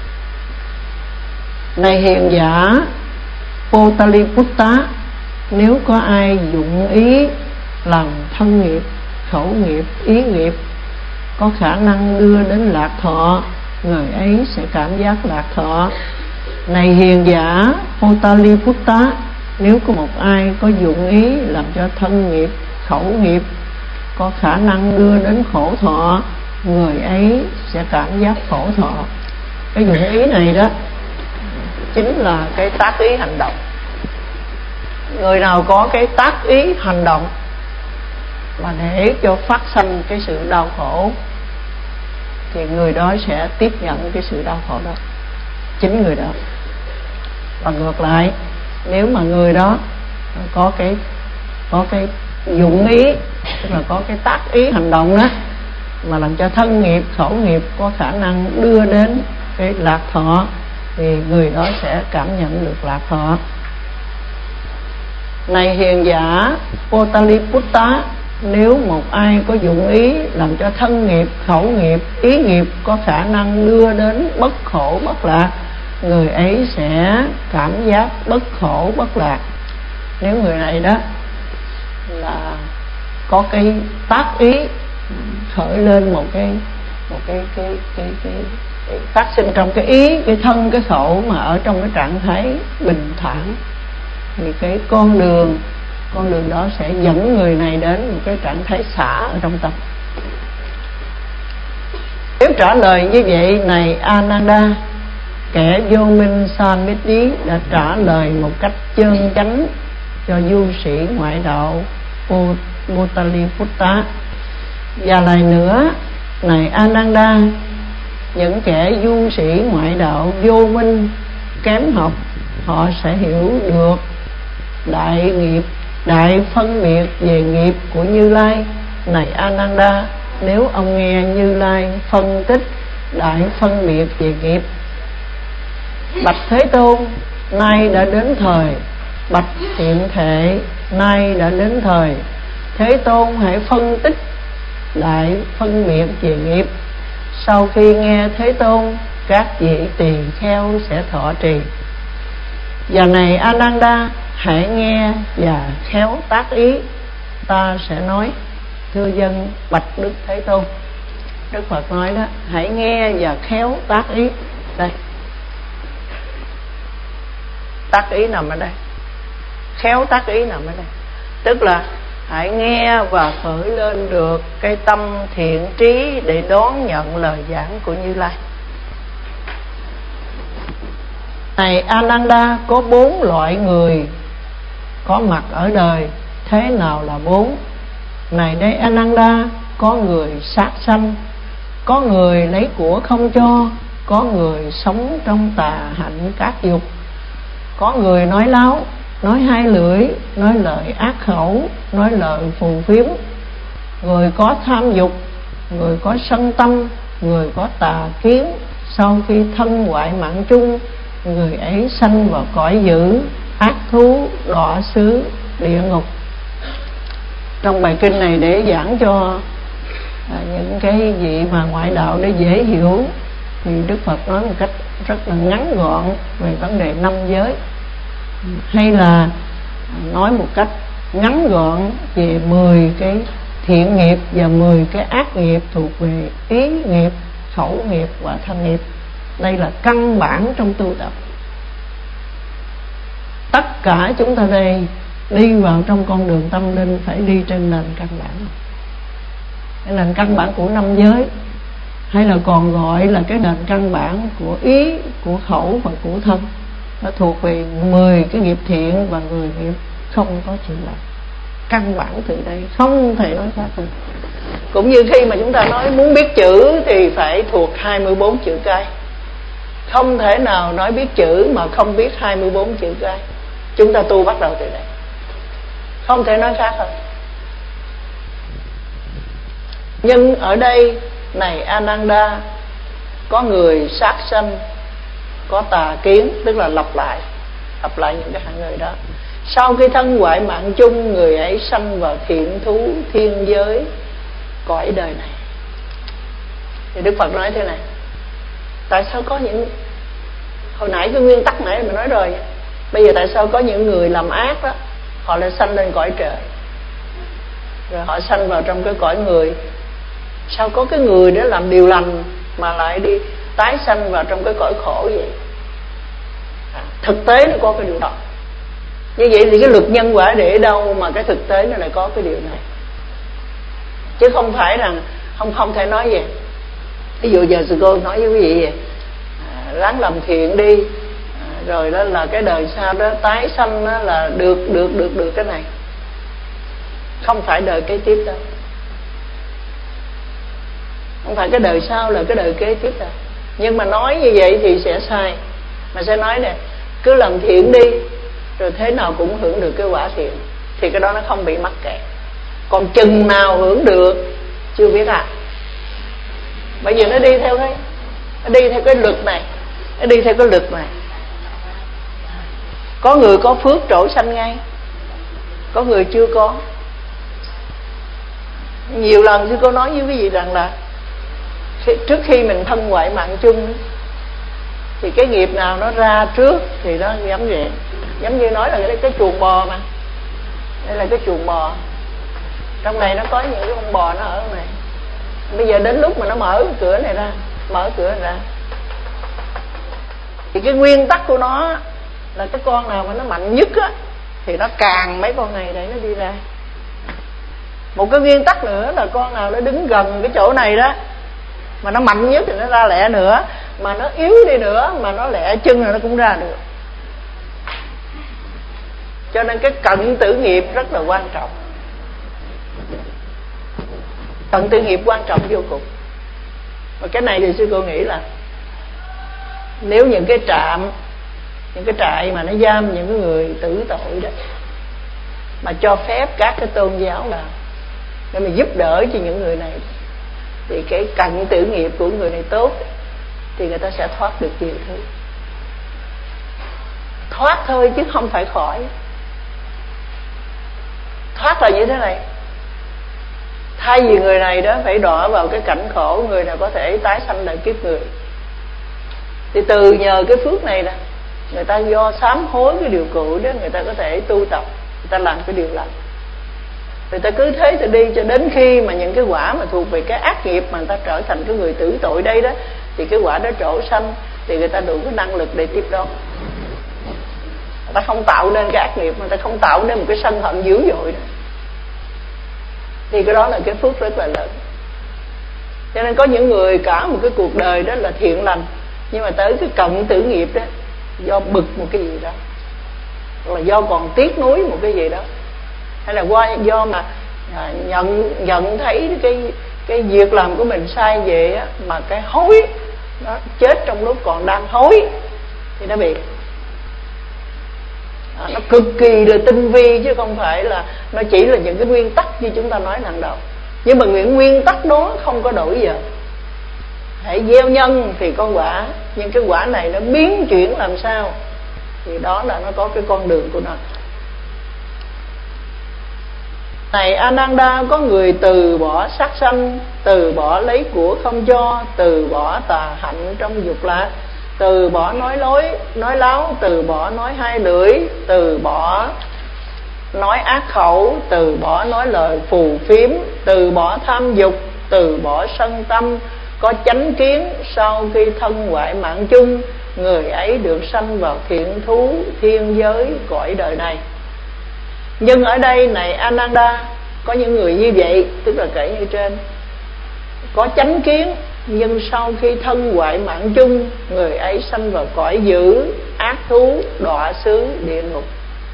này hiền giả Potaliputta, nếu có ai dụng ý làm thân nghiệp, khẩu nghiệp, ý nghiệp có khả năng đưa đến lạc thọ, người ấy sẽ cảm giác lạc thọ. Này hiền giả Potaliputta, nếu có một ai có dụng ý làm cho thân nghiệp, khẩu nghiệp có khả năng đưa đến khổ thọ, người ấy sẽ cảm giác khổ thọ. Cái dụng ý này đó chính là cái tác ý hành động. Người nào có cái tác ý hành động mà để cho phát sinh cái sự đau khổ thì người đó sẽ tiếp nhận cái sự đau khổ đó, chính người đó. Và ngược lại, nếu mà người đó có cái có cái dụng ý, tức là có cái tác ý hành động đó mà làm cho thân nghiệp, khẩu nghiệp có khả năng đưa đến cái lạc thọ, thì người đó sẽ cảm nhận được lạc thọ. Này hiền giả Potaliputta, nếu một ai có dụng ý làm cho thân nghiệp, khẩu nghiệp, ý nghiệp có khả năng đưa đến bất khổ bất lạc, người ấy sẽ cảm giác bất khổ bất lạc. Nếu người này đó là có cái tác ý khởi lên một cái một cái cái cái, cái, cái phát sinh trong cái ý, cái thân, cái khẩu mà ở trong cái trạng thái bình thản, thì cái con đường con đường đó sẽ dẫn người này đến một cái trạng thái xả ở trong tâm. Nếu trả lời như vậy, này Ananda, kẻ vô minh Samiti đã trả lời một cách chân chánh cho du sĩ ngoại đạo Potaliputta. Và lại nữa, này Ananda, những kẻ du sĩ ngoại đạo vô minh kém học, họ sẽ hiểu được đại nghiệp, đại phân biệt về nghiệp của Như Lai. Này Ananda, nếu ông nghe Như Lai phân tích đại phân biệt về nghiệp. Bạch Thế Tôn, nay đã đến thời. Bạch Thiện Thệ, nay đã đến thời. Thế Tôn hãy phân tích đại phân biệt về nghiệp. Sau khi nghe Thế Tôn, các vị tỳ kheo sẽ thọ trì. Và này Ananda, hãy nghe và khéo tác ý. Ta sẽ nói, thưa dân bạch Đức Thế Tôn. Đức Phật nói đó, hãy nghe và khéo tác ý. Đây, tác ý nằm ở đây, khéo tác ý nằm ở đây. Tức là hãy nghe và khởi lên được cái tâm thiện trí để đón nhận lời giảng của Như Lai. Này Ananda, có bốn loại người có mặt ở đời. Thế nào là bốn? Này đây Ananda, có người sát sanh, có người lấy của không cho, có người sống trong tà hạnh các dục, có người nói láo, nói hai lưỡi, nói lời ác khẩu, nói lời phù phiếm, người có tham dục, người có sân tâm, người có tà kiến. Sau khi thân hoại mạng chung, người ấy sanh vào cõi dữ, ác thú, đọa xứ, địa ngục. Trong bài kinh này để giảng cho à, những cái vị mà ngoại đạo để dễ hiểu, thì Đức Phật nói một cách rất là ngắn gọn về vấn đề năm giới, hay là nói một cách ngắn gọn về mười cái thiện nghiệp và mười cái ác nghiệp thuộc về ý nghiệp, khẩu nghiệp và thân nghiệp. Đây là căn bản trong tu tập. Tất cả chúng ta đây đi vào trong con đường tâm linh phải đi trên nền căn bản. Cái nền căn bản của năm giới, hay là còn gọi là cái nền căn bản của ý, của khẩu và của thân. Nó thuộc về mười cái nghiệp thiện và mười nghiệp không có chịu làm. Căn bản từ đây không thể nói khác được. Cũng như khi mà chúng ta nói muốn biết chữ thì phải thuộc hai mươi bốn chữ cái. Không thể nào nói biết chữ mà không biết hai mươi bốn chữ cái. Chúng ta tu bắt đầu từ đây, không thể nói khác rồi. Nhưng ở đây, này Ananda, có người sát sanh, có tà kiến, tức là lặp lại lặp lại những cái hạng người đó. Sau khi thân hoại mạng chung, người ấy sanh vào thiện thú, thiên giới, cõi đời này. Thì Đức Phật nói thế này, tại sao có những, hồi nãy cái nguyên tắc nãy mình nói rồi, bây giờ tại sao có những người làm ác đó, họ lại sanh lên cõi trời, rồi họ sanh vào trong cái cõi người. Sao có cái người đó làm điều lành mà lại đi tái sanh vào trong cái cõi khổ vậy? À, thực tế nó có cái điều đó. Như vậy thì cái luật nhân quả để đâu mà cái thực tế nó lại có cái điều này? Chứ không phải rằng không không thể nói vậy. Ví dụ giờ sư cô nói với quý vị vậy, à, ráng làm thiện đi, à, rồi đó là cái đời sau đó tái sanh đó là được được được được cái này, không phải đời kế tiếp đâu, không phải cái đời sau là cái đời kế tiếp đâu. Nhưng mà nói như vậy thì sẽ sai, mà sẽ nói nè, cứ làm thiện đi rồi thế nào cũng hưởng được cái quả thiện, thì cái đó nó không bị mắc kẹt. Còn chừng nào hưởng được chưa biết à, bây giờ nó đi theo cái nó đi theo cái luật này, nó đi theo cái luật này. Có người có phước trổ sanh ngay, có người chưa có. Nhiều lần sư cô nói với quý vị rằng là trước khi mình thân ngoại mạng chung thì cái nghiệp nào nó ra trước thì nó giống vậy, giống như nói là cái, cái chuồng bò mà, đây là cái chuồng bò, trong này nó có những cái con bò nó ở này. Bây giờ đến lúc mà nó mở cái cửa này ra, mở cửa này ra thì cái nguyên tắc của nó là cái con nào mà nó mạnh nhất á thì nó càng mấy con này để nó đi ra. Một cái nguyên tắc nữa là con nào nó đứng gần cái chỗ này đó mà nó mạnh nhất thì nó ra lẹ nữa, mà nó yếu đi nữa mà nó lẹ chân rồi nó cũng ra được. Cho nên cái cận tử nghiệp rất là quan trọng, cận tử nghiệp quan trọng vô cùng. Và cái này thì sư cô nghĩ là nếu những cái trạm, những cái trại mà nó giam những cái người tử tội đó mà cho phép các cái tôn giáo vào để mà giúp đỡ cho những người này, thì cái cận tử nghiệp của người này tốt thì người ta sẽ thoát được nhiều thứ. Thoát thôi chứ không phải khỏi. Thoát là như thế này, thay vì người này đó phải đọa vào cái cảnh khổ, người nào có thể tái sanh lại kiếp người, thì từ nhờ cái phước này nè, người ta do sám hối cái điều cũ đó, người ta có thể tu tập, người ta làm cái điều lành. Người ta cứ thế thì đi cho đến khi mà những cái quả mà thuộc về cái ác nghiệp mà người ta trở thành cái người tử tội đây đó, thì cái quả đó trổ sanh thì người ta đủ cái năng lực để tiếp đón. Người ta không tạo nên cái ác nghiệp, người ta không tạo nên một cái sân hận dữ dội đó, thì cái đó là cái phước rất là lớn. Cho nên có những người cả một cái cuộc đời đó là thiện lành, nhưng mà tới cái cận tử nghiệp đó, do bực một cái gì đó, hoặc là do còn tiếc nuối một cái gì đó, hay là qua do mà à, nhận nhận thấy cái cái việc làm của mình sai về á, mà cái hối nó chết trong lúc còn đang hối thì nó bị à, nó cực kỳ là tinh vi, chứ không phải là nó chỉ là những cái nguyên tắc như chúng ta nói lần đầu. Nhưng mà những nguyên tắc đó không có đổi giờ. Hãy gieo nhân thì con quả, nhưng cái quả này nó biến chuyển làm sao thì đó là nó có cái con đường của nó. Này Ananda, có người từ bỏ sát sanh, từ bỏ lấy của không cho, từ bỏ tà hạnh trong dục lạc, từ bỏ nói lối, nói láo, từ bỏ nói hai lưỡi, từ bỏ nói ác khẩu, từ bỏ nói lời phù phiếm, từ bỏ tham dục, từ bỏ sân tâm, có chánh kiến, sau khi thân ngoại mạng chung, người ấy được sanh vào thiện thú thiên giới cõi đời này. Nhưng ở đây này Ananda, có những người như vậy, tức là kể như trên, có chánh kiến, nhưng sau khi thân ngoại mạng chung, người ấy sanh vào cõi dữ, ác thú, đọa xứ, địa ngục.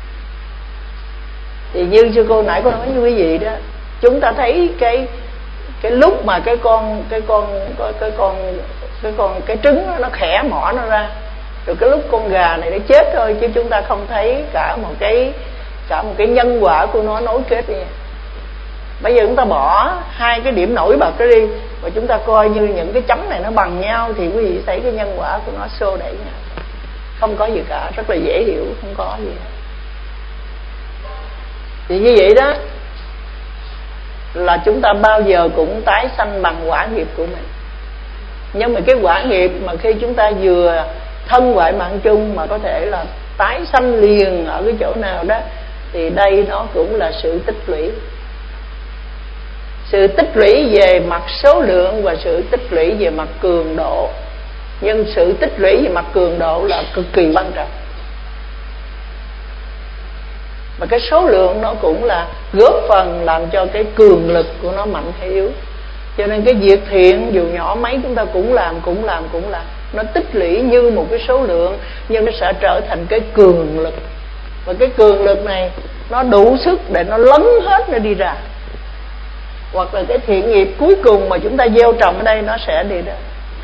Thì như sư cô nãy có nói với quý vị đó, chúng ta thấy cái cái lúc mà cái con cái con cái con cái con cái trứng đó, nó khẽ mỏ nó ra, rồi cái lúc con gà này nó chết thôi, chứ chúng ta không thấy cả một cái cả một cái nhân quả của nó nối kết nha. Bây giờ chúng ta bỏ hai cái điểm nổi bật đó đi, và chúng ta coi như những cái chấm này nó bằng nhau, thì quý vị thấy cái nhân quả của nó xô đẩy nhau, không có gì cả, rất là dễ hiểu, không có gì hết. Thì như vậy đó là chúng ta bao giờ cũng tái sanh bằng quả nghiệp của mình. Nhưng mà cái quả nghiệp mà khi chúng ta vừa thân ngoại mạng chung mà có thể là tái sanh liền ở cái chỗ nào đó, thì đây nó cũng là sự tích lũy. Sự tích lũy về mặt số lượng và sự tích lũy về mặt cường độ. Nhưng sự tích lũy về mặt cường độ là cực kỳ quan trọng. Mà cái số lượng nó cũng là góp phần làm cho cái cường lực của nó mạnh hay yếu. Cho nên cái việc thiện dù nhỏ mấy chúng ta cũng làm, cũng làm, cũng làm. nó tích lũy như một cái số lượng, nhưng nó sẽ trở thành cái cường lực. Và cái cường lực này nó đủ sức để nó lấn hết nó đi ra. Hoặc là cái thiện nghiệp cuối cùng mà chúng ta gieo trồng ở đây nó sẽ đi ra.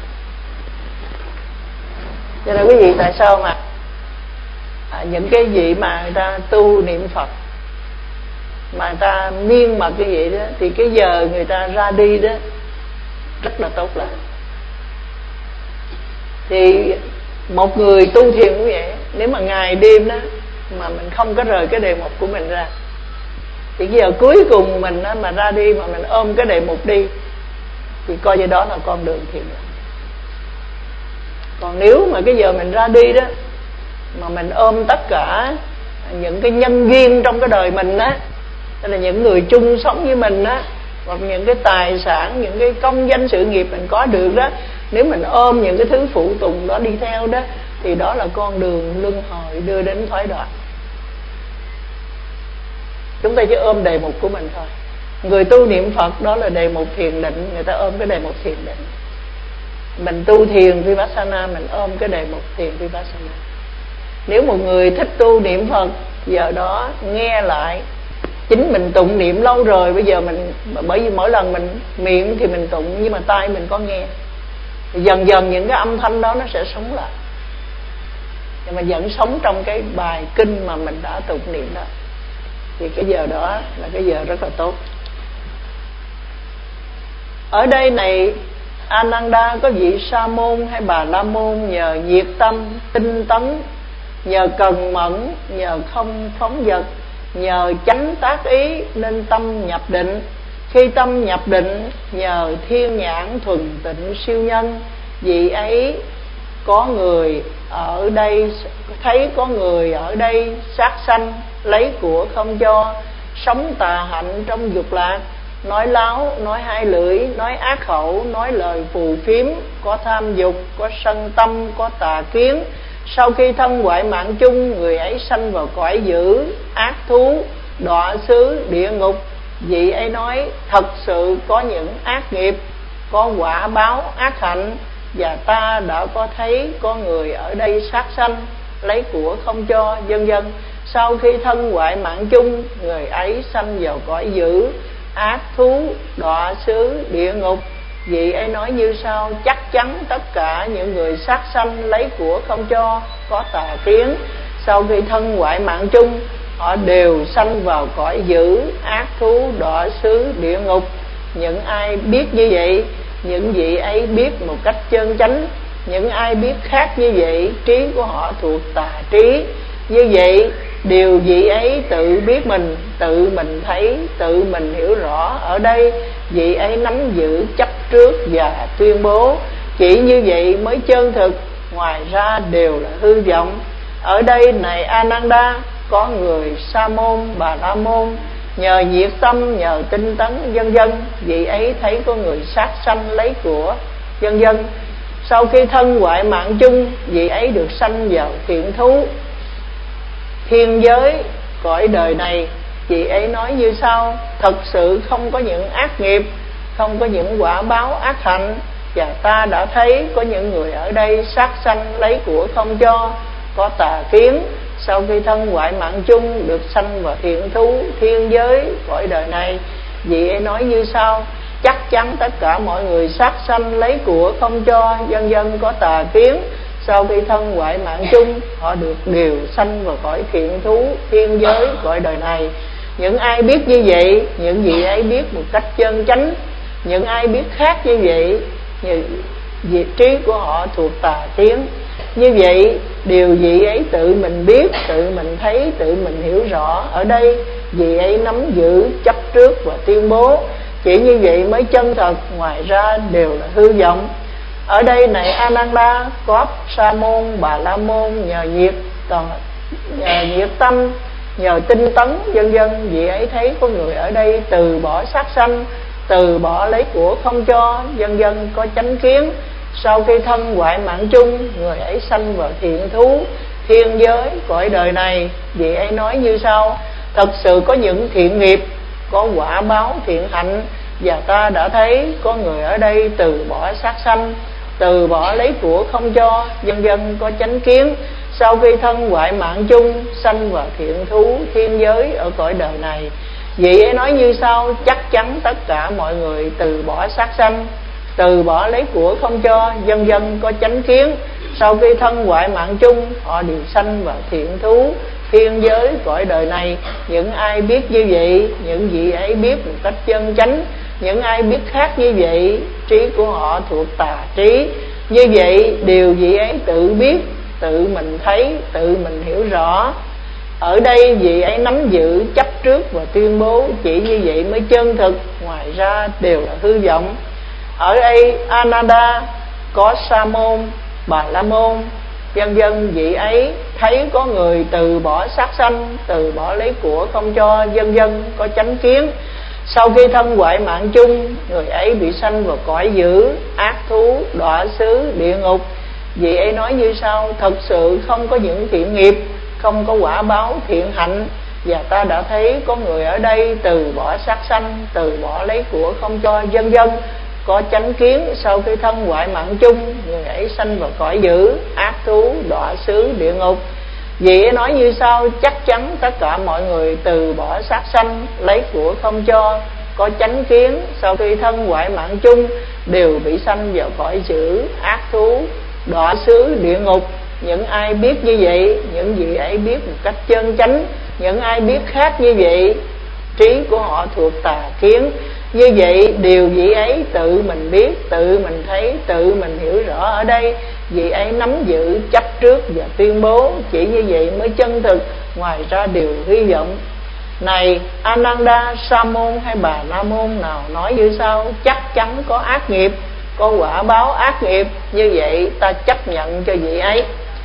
Cho nên quý vị, tại sao mà à, những cái vị mà người ta tu niệm Phật mà người ta miên mật như vậy đó, thì cái giờ người ta ra đi đó rất là tốt lành. Thì một người tu thiền cũng vậy, nếu mà ngày đêm đó mà mình không có rời cái đề mục của mình ra, thì cái giờ cuối cùng mình đó mà ra đi mà mình ôm cái đề mục đi, thì coi như đó là con đường thiền lành. Còn nếu mà cái giờ mình ra đi đó mà mình ôm tất cả những cái nhân duyên trong cái đời mình đó, tức là những người chung sống với mình đó, hoặc những cái tài sản, những cái công danh sự nghiệp mình có được đó, nếu mình ôm những cái thứ phụ tùng đó đi theo đó, thì đó là con đường luân hồi đưa đến thoái đoạn. Chúng ta chỉ ôm đề mục của mình thôi. Người tu niệm Phật đó là đề mục thiền định, người ta ôm cái đề mục thiền định. Mình tu thiền Vipassana, mình ôm cái đề mục thiền Vipassana. Nếu một người thích tu niệm Phật, giờ đó nghe lại, chính mình tụng niệm lâu rồi, bây giờ mình, bởi vì mỗi lần mình miệng thì mình tụng, nhưng mà tai mình có nghe, thì dần dần những cái âm thanh đó nó sẽ sống lại, nhưng mà vẫn sống trong cái bài kinh mà mình đã tụng niệm đó. Thì cái giờ đó là cái giờ rất là tốt. Ở đây này, Ananda có vị sa môn hay bà la môn nhờ nhiệt tâm, tinh tấn, nhờ cần mẫn, nhờ không phóng dật, nhờ chánh tác ý nên tâm nhập định. Khi tâm nhập định, nhờ thiên nhãn thuần tịnh siêu nhân, vị ấy có người ở đây, thấy có người ở đây sát sanh, lấy của không cho, sống tà hạnh trong dục lạc, nói láo, nói hai lưỡi, nói ác khẩu, nói lời phù phiếm, có tham dục, có sân tâm, có tà kiến. Sau khi thân hoại mạng chung, người ấy sanh vào cõi dữ, ác thú, đọa xứ, địa ngục. Vị ấy nói thật sự có những ác nghiệp, có quả báo ác hạnh, và ta đã có thấy có người ở đây sát sanh, lấy của không cho, vân vân. Sau khi thân hoại mạng chung, người ấy sanh vào cõi dữ, ác thú, đọa xứ, địa ngục. Vị ấy nói như sau: chắc chắn tất cả những người sát sanh, lấy của không cho, có tà kiến, sau khi thân hoại mạng chung, họ đều sanh vào cõi dữ, ác thú, đọa xứ, địa ngục. Những ai biết như vậy, những vị ấy biết một cách chân chánh. Những ai biết khác như vậy, trí của họ thuộc tà trí. Như vậy, điều vị ấy tự biết mình, tự mình thấy, tự mình hiểu rõ. Ở đây, vị ấy nắm giữ chấp trước và tuyên bố. Chỉ như vậy mới chân thực, ngoài ra đều là hư vọng. Ở đây này Ananda, có người sa môn, bà la môn, nhờ nhiệt tâm, nhờ tinh tấn, vân vân. Vị ấy thấy có người sát sanh, lấy của, vân vân. Sau khi thân hoại mạng chung, vị ấy được sanh vào thiện thú, thiên giới, cõi đời này. Vị ấy nói như sau: thật sự không có những ác nghiệp, không có những quả báo ác hạnh, và ta đã thấy có những người ở đây sát sanh, lấy của không cho, có tà kiến. Sau khi thân hoại mạng chung, được sanh vào thiện thú, thiên giới, cõi đời này. Vị ấy nói như sau: chắc chắn tất cả mọi người sát sanh, lấy của không cho, vân vân, có tà kiến. Sau khi thân hoại mạng chung, họ được đều sanh vào cõi thiện thú, thiên giới, cõi đời này. Những ai biết như vậy, những vị ấy biết một cách chân chánh. Những ai biết khác như vậy, vị trí của họ thuộc tà kiến. Như vậy, điều vị ấy tự mình biết, tự mình thấy, tự mình hiểu rõ. Ở đây, vị ấy nắm giữ, chấp trước và tuyên bố. Chỉ như vậy mới chân thật, ngoài ra đều là hư vọng. Ở đây này Ananda, có sa môn, bà la môn, nhờ nhiệt toàn, nhờ nhiệt tâm, nhờ tinh tấn, vân vân. Vị ấy thấy có người ở đây từ bỏ sát sanh, từ bỏ lấy của không cho, vân vân, có chánh kiến. Sau khi thân hoại mạng chung, người ấy sanh vào thiện thú, thiên giới, cõi đời này. Vị ấy nói như sau: thật sự có những thiện nghiệp, có quả báo thiện hạnh, và ta đã thấy có người ở đây từ bỏ sát sanh, từ bỏ lấy của không cho, dân dân có chánh kiến. Sau khi thân hoại mạng chung, sanh vào thiện thú thiên giới ở cõi đời này. Vị ấy nói như sau: chắc chắn tất cả mọi người từ bỏ sát sanh, từ bỏ lấy của không cho, dân dân có chánh kiến. Sau khi thân hoại mạng chung, họ đều sanh vào thiện thú thiên giới cõi đời này. Những ai biết như vậy, những vị ấy biết một cách chân chánh. Những ai biết khác như vậy, trí của họ thuộc tà trí. Như vậy điều vị ấy tự biết, tự mình thấy, tự mình hiểu rõ. Ở đây vị ấy nắm giữ, chấp trước và tuyên bố chỉ như vậy mới chân thực, ngoài ra đều là hư vọng. Ở đây Ananda có Sa môn, Bà La môn, vân vân, vị ấy thấy có người từ bỏ sát sanh, từ bỏ lấy của không cho, vân vân, có chánh kiến. Sau khi thân hoại mạng chung, người ấy bị sanh vào cõi dữ, ác thú, đọa xứ, địa ngục. Vị ấy nói như sau: thật sự không có những thiện nghiệp, không có quả báo thiện hạnh. Và ta đã thấy có người ở đây từ bỏ sát sanh, từ bỏ lấy của không cho, vân vân, có chánh kiến. Sau khi thân hoại mạng chung, người ấy sanh vào cõi dữ, ác thú, đọa xứ, địa ngục. Vị ấy nói như sau: chắc chắn tất cả mọi người từ bỏ sát sanh, lấy của không cho, có chánh kiến. Sau khi thân hoại mạng chung, đều bị sanh vào cõi dữ, ác thú, đọa xứ, địa ngục. Những ai biết như vậy, những vị ấy biết một cách chân chánh. Những ai biết khác như vậy, trí của họ thuộc tà kiến. Như vậy điều vị ấy tự mình biết, tự mình thấy, tự mình hiểu rõ. Ở đây vị ấy nắm giữ, chấp trước và tuyên bố chỉ như vậy mới chân thực, ngoài ra đều hy vọng. Này Ananda, Sa môn hay Bà La môn nào nói như sau: chắc chắn có ác nghiệp, có quả báo ác nghiệp. Như vậy ta chấp nhận cho vị ấy.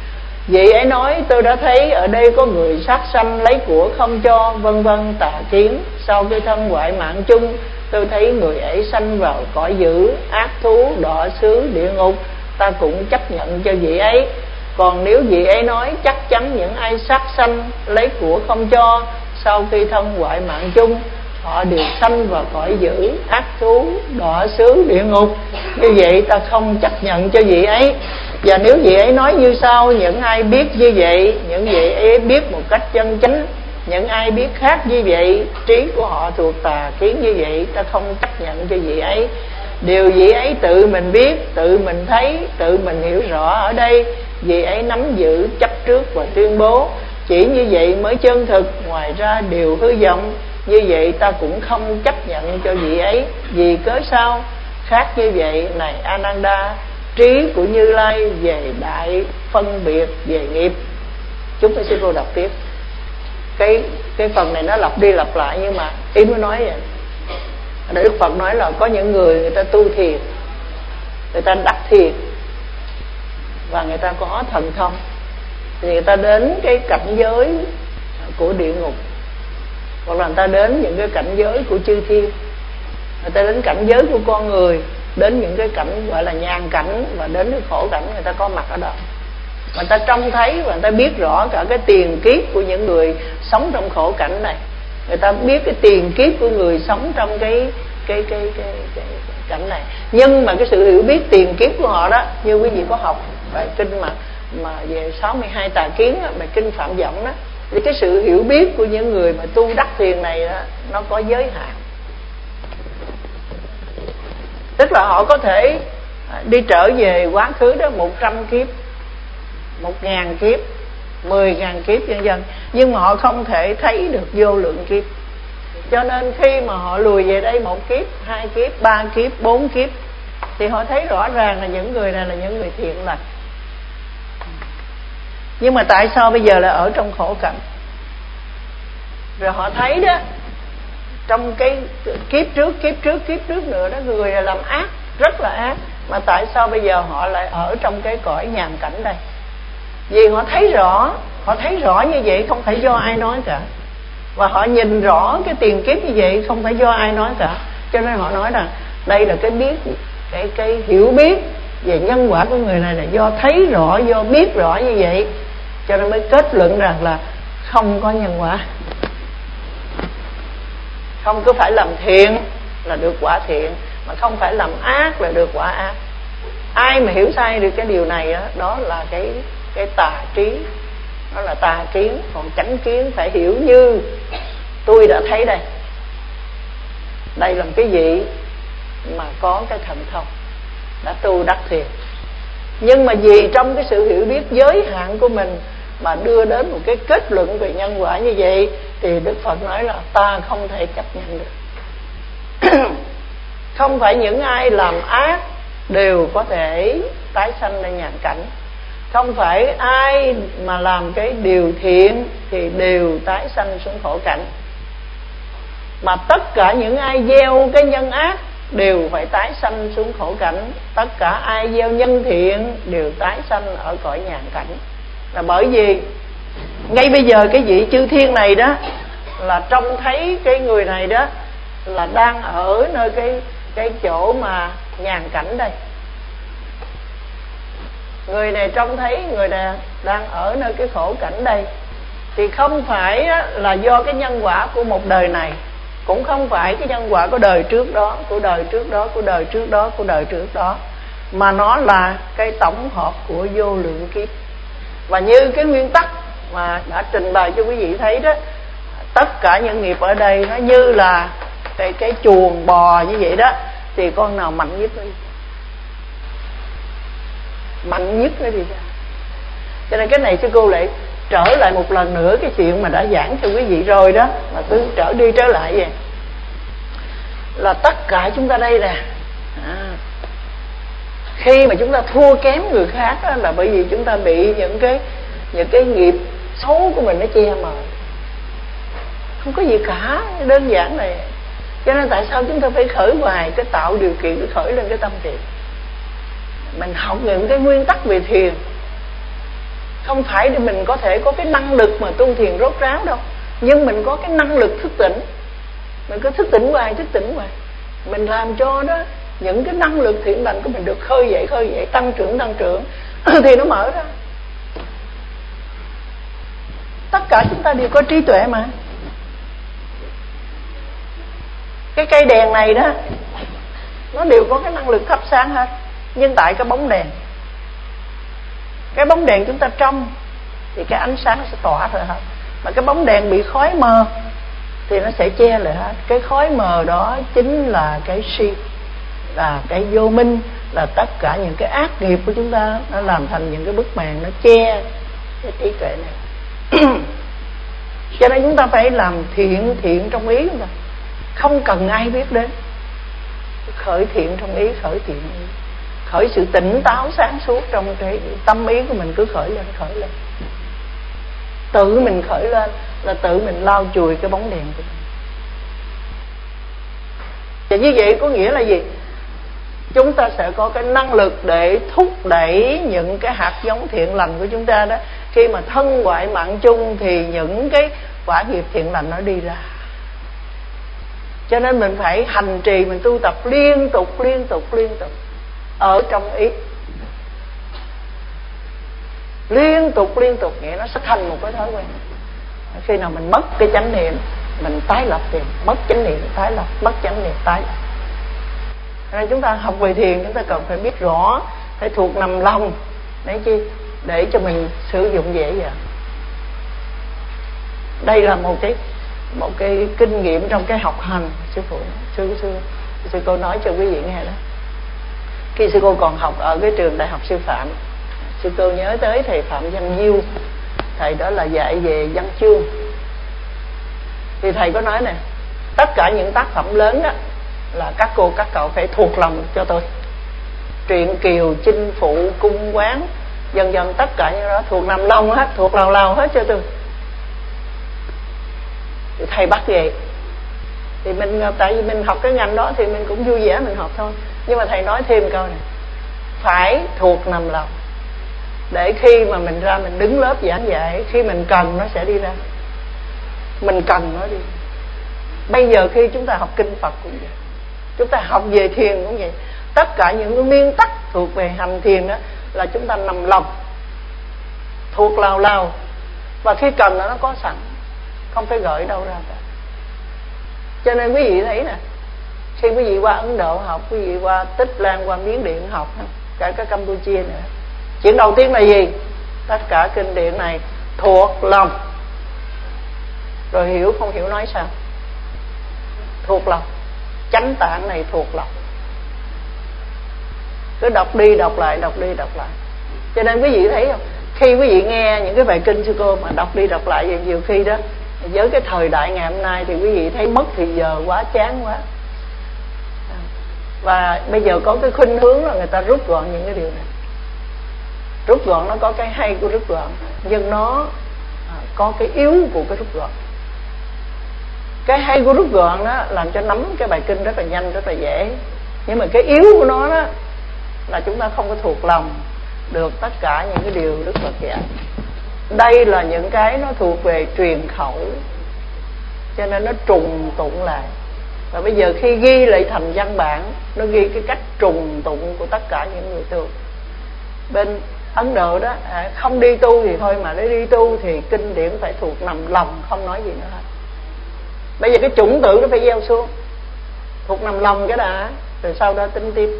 Vị ấy nói: tôi đã thấy ở đây có người sát sanh, lấy của không cho, vân vân, tà kiến. Sau khi thân hoại mạng chung, tôi thấy người ấy sanh vào cõi dữ, ác thú, đọa xứ, địa ngục. Ta cũng chấp nhận cho vị ấy. Còn nếu vị ấy nói chắc chắn những ai sát sanh, lấy của không cho, sau khi thân hoại mạng chung, họ đều sanh vào cõi dữ, ác thú, đọa xứ, địa ngục. Như vậy ta không chấp nhận cho vị ấy. Và nếu vị ấy nói như sau: những ai biết như vậy, những vị ấy biết một cách chân chánh. Những ai biết khác như vậy, trí của họ thuộc tà kiến. Như vậy ta không chấp nhận cho vị ấy. Điều vị ấy tự mình biết, tự mình thấy, tự mình hiểu rõ. Ở đây vị ấy nắm giữ, chấp trước và tuyên bố chỉ như vậy mới chân thực, ngoài ra đều hư vọng. Như vậy ta cũng không chấp nhận cho vị ấy. Vì cớ sao? Khác như vậy, này Ananda, trí của Như Lai về đại phân biệt về nghiệp. Chúng ta sẽ vô đọc tiếp. Cái cái phần này nó lặp đi lặp lại, nhưng mà ý mới nói vậy. Đức Phật nói là có những người người ta tu thiền, người ta đắc thiền và người ta có thần thông, thì người ta đến cái cảnh giới của địa ngục, hoặc là người ta đến những cái cảnh giới của chư thiên, người ta đến cảnh giới của con người, đến những cái cảnh gọi là nhàn cảnh, và đến cái khổ cảnh, người ta có mặt ở đó. Người ta trông thấy và người ta biết rõ cả cái tiền kiếp của những người sống trong khổ cảnh này. Người ta biết cái tiền kiếp của người sống trong cái cái cái cái, cái, cái cảnh này. Nhưng mà cái sự hiểu biết tiền kiếp của họ đó, như quý vị có học bài kinh mà mà về sáu mươi hai tà kiến đó, bài kinh Phạm Võng đó, thì cái sự hiểu biết của những người mà tu đắc thiền này đó, nó có giới hạn. Tức là họ có thể đi trở về quá khứ đó một trăm kiếp, một ngàn kiếp, mười ngàn kiếp vân vân, nhưng mà họ không thể thấy được vô lượng kiếp. Cho nên khi mà họ lùi về đây một kiếp, hai kiếp, ba kiếp, bốn kiếp, thì họ thấy rõ ràng là những người này là những người thiện lành. Nhưng mà tại sao bây giờ là ở trong khổ cảnh? Rồi họ thấy đó, trong cái kiếp trước, kiếp trước, kiếp trước nữa đó, người là làm ác, rất là ác. Mà tại sao bây giờ họ lại ở trong cái cõi nhàn cảnh đây? Vì họ thấy rõ, họ thấy rõ như vậy không phải do ai nói cả. Và họ nhìn rõ cái tiền kiếp như vậy không phải do ai nói cả. Cho nên họ nói rằng đây là cái biết, cái, cái hiểu biết về nhân quả của người này là do thấy rõ, do biết rõ như vậy. Cho nên mới kết luận rằng là không có nhân quả. Không cứ phải làm thiện là được quả thiện, mà không phải làm ác là được quả ác. Ai mà hiểu sai được cái điều này đó, đó là cái cái tà trí, đó là tà kiến. Còn chánh kiến phải hiểu như tôi đã thấy đây, đây là một cái vị mà có cái thần thông, đã tu đắc thiền. Nhưng mà vì trong cái sự hiểu biết giới hạn của mình mà đưa đến một cái kết luận về nhân quả như vậy, thì Đức Phật nói là ta không thể chấp nhận được. Không phải những ai làm ác đều có thể tái sanh lên nhàn cảnh, không phải ai mà làm cái điều thiện thì đều tái sanh xuống khổ cảnh, mà tất cả những ai gieo cái nhân ác đều phải tái sanh xuống khổ cảnh. Tất cả ai gieo nhân thiện đều tái sanh ở cõi nhàn cảnh. Là bởi vì ngay bây giờ cái vị chư thiên này đó là trông thấy cái người này đó là đang ở nơi cái cái chỗ mà nhàn cảnh đây. Người này trông thấy người này đang ở nơi cái khổ cảnh đây, thì không phải là do cái nhân quả của một đời này, cũng không phải cái nhân quả của đời trước đó, của đời trước đó, của đời trước đó, của đời trước đó, mà nó là cái tổng hợp của vô lượng kiếp. Và như cái nguyên tắc mà đã trình bày cho quý vị thấy đó, tất cả những nghiệp ở đây nó như là cái cái chuồng bò như vậy đó, thì con nào mạnh nhất nó đi, mạnh nhất nó đi ra. Cho nên cái này sư cô lại trở lại một lần nữa cái chuyện mà đã giảng cho quý vị rồi đó, mà cứ trở đi trở lại vậy, là tất cả chúng ta đây nè, à, khi mà chúng ta thua kém người khác đó, là bởi vì chúng ta bị những cái những cái nghiệp xấu của mình nó che mờ, không có gì cả, đơn giản này. Cho nên tại sao chúng ta phải khởi hoài cái tạo điều kiện để khởi lên cái tâm thiện. Mình học những cái nguyên tắc về thiền, không phải để mình có thể có cái năng lực mà tu thiền rốt ráo đâu, nhưng mình có cái năng lực thức tỉnh. Mình cứ thức tỉnh hoài, thức tỉnh hoài, mình làm cho đó những cái năng lực thiện lành của mình được khơi dậy, khơi dậy, tăng trưởng, tăng trưởng thì nó mở ra. Tất cả chúng ta đều có trí tuệ mà. Cái cây đèn này đó, nó đều có cái năng lực thắp sáng hết. Nhưng tại cái bóng đèn, cái bóng đèn chúng ta trong thì cái ánh sáng nó sẽ tỏa ra hết. Mà cái bóng đèn bị khói mờ thì nó sẽ che lại hết. Cái khói mờ đó chính là cái si, là cái vô minh, là tất cả những cái ác nghiệp của chúng ta, nó làm thành những cái bức màn, nó che cái trí tuệ này. Cho nên chúng ta phải làm thiện, thiện trong ý chúng ta, không cần ai biết đến. Khởi thiện trong ý, khởi thiện ý, khởi sự tỉnh táo sáng suốt trong cái tâm ý của mình, cứ khởi lên, khởi lên. Tự mình khởi lên là tự mình lau chùi cái bóng đèn của mình. Và như vậy có nghĩa là gì? Chúng ta sẽ có cái năng lực để thúc đẩy những cái hạt giống thiện lành của chúng ta đó. Khi mà thân ngoại mạng chung thì những cái quả nghiệp thiện lành nó đi ra. Cho nên mình phải hành trì, mình tu tập liên tục, liên tục, liên tục ở trong ý, liên tục, liên tục, nghĩa nó sẽ thành một cái thói quen. Khi nào mình mất cái chánh niệm, mình tái lập thiền, mất chánh niệm tái lập, mất chánh niệm tái lập. Nên chúng ta học về thiền, chúng ta cần phải biết rõ, phải thuộc nằm lòng để chi, để cho mình sử dụng dễ dàng. Đây là một cái một cái kinh nghiệm trong cái học hành sư phụ sư sư sư cô nói cho quý vị nghe đó. Khi sư cô còn học ở cái trường Đại học Sư phạm, sư cô nhớ tới thầy Phạm Văn Diêu, thầy đó là dạy về văn chương. Thì thầy có nói nè, tất cả những tác phẩm lớn đó là các cô các cậu phải thuộc lòng cho tôi. Truyện Kiều, Chinh Phụ, Cung Quán, dần dần tất cả những đó thuộc nằm lòng hết, thuộc lào lào hết cho tôi. Thì thầy bắt vậy. Thì mình, tại vì mình học cái ngành đó thì mình cũng vui vẻ mình học thôi. Nhưng mà thầy nói thêm câu này, phải thuộc nằm lòng, để khi mà mình ra mình đứng lớp giảng dạy, khi mình cần nó sẽ đi ra, mình cần nó đi. Bây giờ khi chúng ta học kinh Phật cũng vậy, chúng ta học về thiền cũng vậy. Tất cả những cái nguyên tắc thuộc về hành thiền đó là chúng ta nằm lòng, thuộc lào lào, và khi cần nó nó có sẵn, không phải gửi đâu ra cả. Cho nên quý vị thấy nè, khi quý vị qua Ấn Độ học, quý vị qua Tích Lan, qua Miến Điện học, cả cái Campuchia nữa. Chuyện đầu tiên là gì? Tất cả kinh điển này thuộc lòng. Rồi hiểu không hiểu nói sao? Thuộc lòng. Chánh tạng này thuộc lòng. Cứ đọc đi đọc lại, đọc đi đọc lại. Cho nên quý vị thấy không, khi quý vị nghe những cái bài kinh sư cô mà đọc đi đọc lại nhiều khi đó, với cái thời đại ngày hôm nay thì quý vị thấy mất thì giờ quá, chán quá. Và bây giờ có cái khuynh hướng là người ta rút gọn những cái điều này. Rút gọn nó có cái hay của rút gọn, nhưng nó có cái yếu của cái rút gọn. Cái hay của rút gọn đó làm cho nắm cái bài kinh rất là nhanh, rất là dễ. Nhưng mà cái yếu của nó đó là chúng ta không có thuộc lòng được tất cả những cái điều Đức Phật dạy. Đây là những cái nó thuộc về truyền khẩu, cho nên nó trùng tụng lại. Và bây giờ khi ghi lại thành văn bản, nó ghi cái cách trùng tụng của tất cả những người tu. Bên Ấn Độ đó, không đi tu thì thôi, mà để đi tu thì kinh điển phải thuộc nằm lòng, không nói gì nữa hết. Bây giờ cái chủng tử nó phải gieo xuống, thuộc nằm lòng cái đã, rồi sau đó tính tiếp.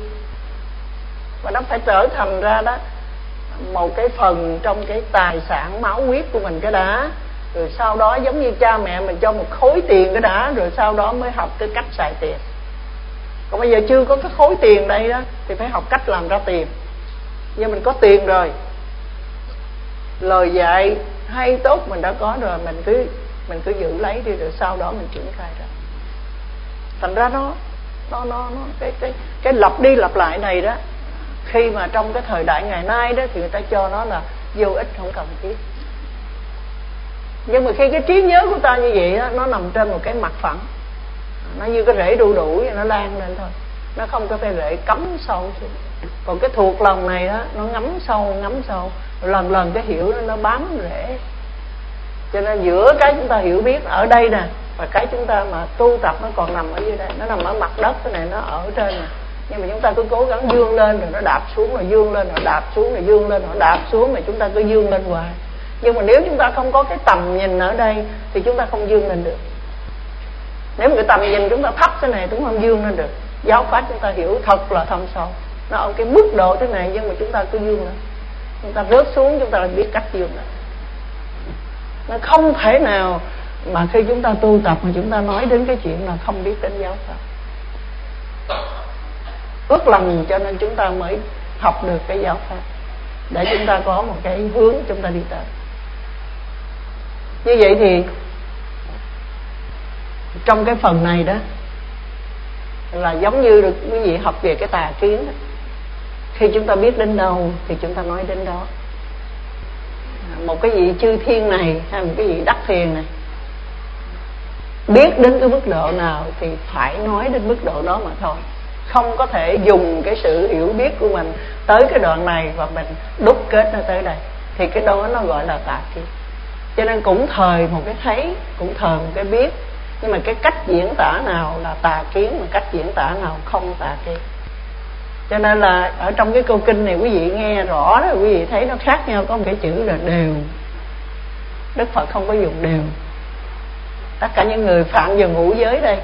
Và nó phải trở thành ra đó một cái phần trong cái tài sản máu huyết của mình cái đã. Rồi sau đó giống như cha mẹ mình cho một khối tiền cái đã, rồi sau đó mới học cái cách xài tiền. Còn bây giờ chưa có cái khối tiền đây đó thì phải học cách làm ra tiền. Nhưng mình có tiền rồi, lời dạy hay tốt mình đã có rồi, mình cứ mình cứ giữ lấy đi, rồi sau đó mình triển khai ra. Thành ra nó nó nó, nó cái cái cái lặp đi lặp lại này đó, khi mà trong cái thời đại ngày nay đó thì người ta cho nó là vô ích, không cần thiết. Nhưng mà khi cái trí nhớ của ta như vậy đó, nó nằm trên một cái mặt phẳng, nó như cái rễ đu đủ, nó lan lên thôi, nó không có phải rễ cắm sâu xuống. Còn cái thuộc lòng này đó, nó ngắm sâu ngắm sâu, lần lần cái hiểu nó, nó bám rễ. Cho nên giữa cái chúng ta hiểu biết ở đây nè, và cái chúng ta mà tu tập nó còn nằm ở dưới đây, nó nằm ở mặt đất, cái này nó ở trên nè. Nhưng mà chúng ta cứ cố gắng vươn lên rồi nó đạp xuống, rồi vươn lên rồi đạp xuống, rồi vươn lên rồi đạp xuống, mà chúng ta cứ vươn lên hoài. Nhưng mà nếu chúng ta không có cái tầm nhìn ở đây thì chúng ta không vươn lên được. Nếu mà cái tầm nhìn chúng ta thấp thế này, chúng ta không vươn lên được. Giáo pháp chúng ta hiểu thật là thâm sâu, nó ở cái mức độ thế này, nhưng mà chúng ta cứ vươn lên. Chúng ta rớt xuống, chúng ta biết cách vươn lên. Nó không thể nào mà khi chúng ta tu tập mà chúng ta nói đến cái chuyện là không biết đến giáo pháp. Ước lòng cho nên chúng ta mới học được cái giáo pháp, để chúng ta có một cái hướng chúng ta đi tới. Như vậy thì trong cái phần này đó là giống như được quý vị học về cái tà kiến đó. Khi chúng ta biết đến đâu thì chúng ta nói đến đó. Một cái vị chư thiên này hay một cái vị đắc thiền này, biết đến cái mức độ nào thì phải nói đến mức độ đó mà thôi. Không có thể dùng cái sự hiểu biết của mình tới cái đoạn này và mình đúc kết nó tới đây, thì cái đó nó gọi là tà kiến. Cho nên cũng thời một cái thấy, cũng thời một cái biết, nhưng mà cái cách diễn tả nào là tà kiến, mà cách diễn tả nào không tà kiến. Cho nên là ở trong cái câu kinh này quý vị nghe rõ đó, quý vị thấy nó khác nhau, có một cái chữ là đều. Đức Phật không có dùng đều. Tất cả những người phạm vào ngũ giới đây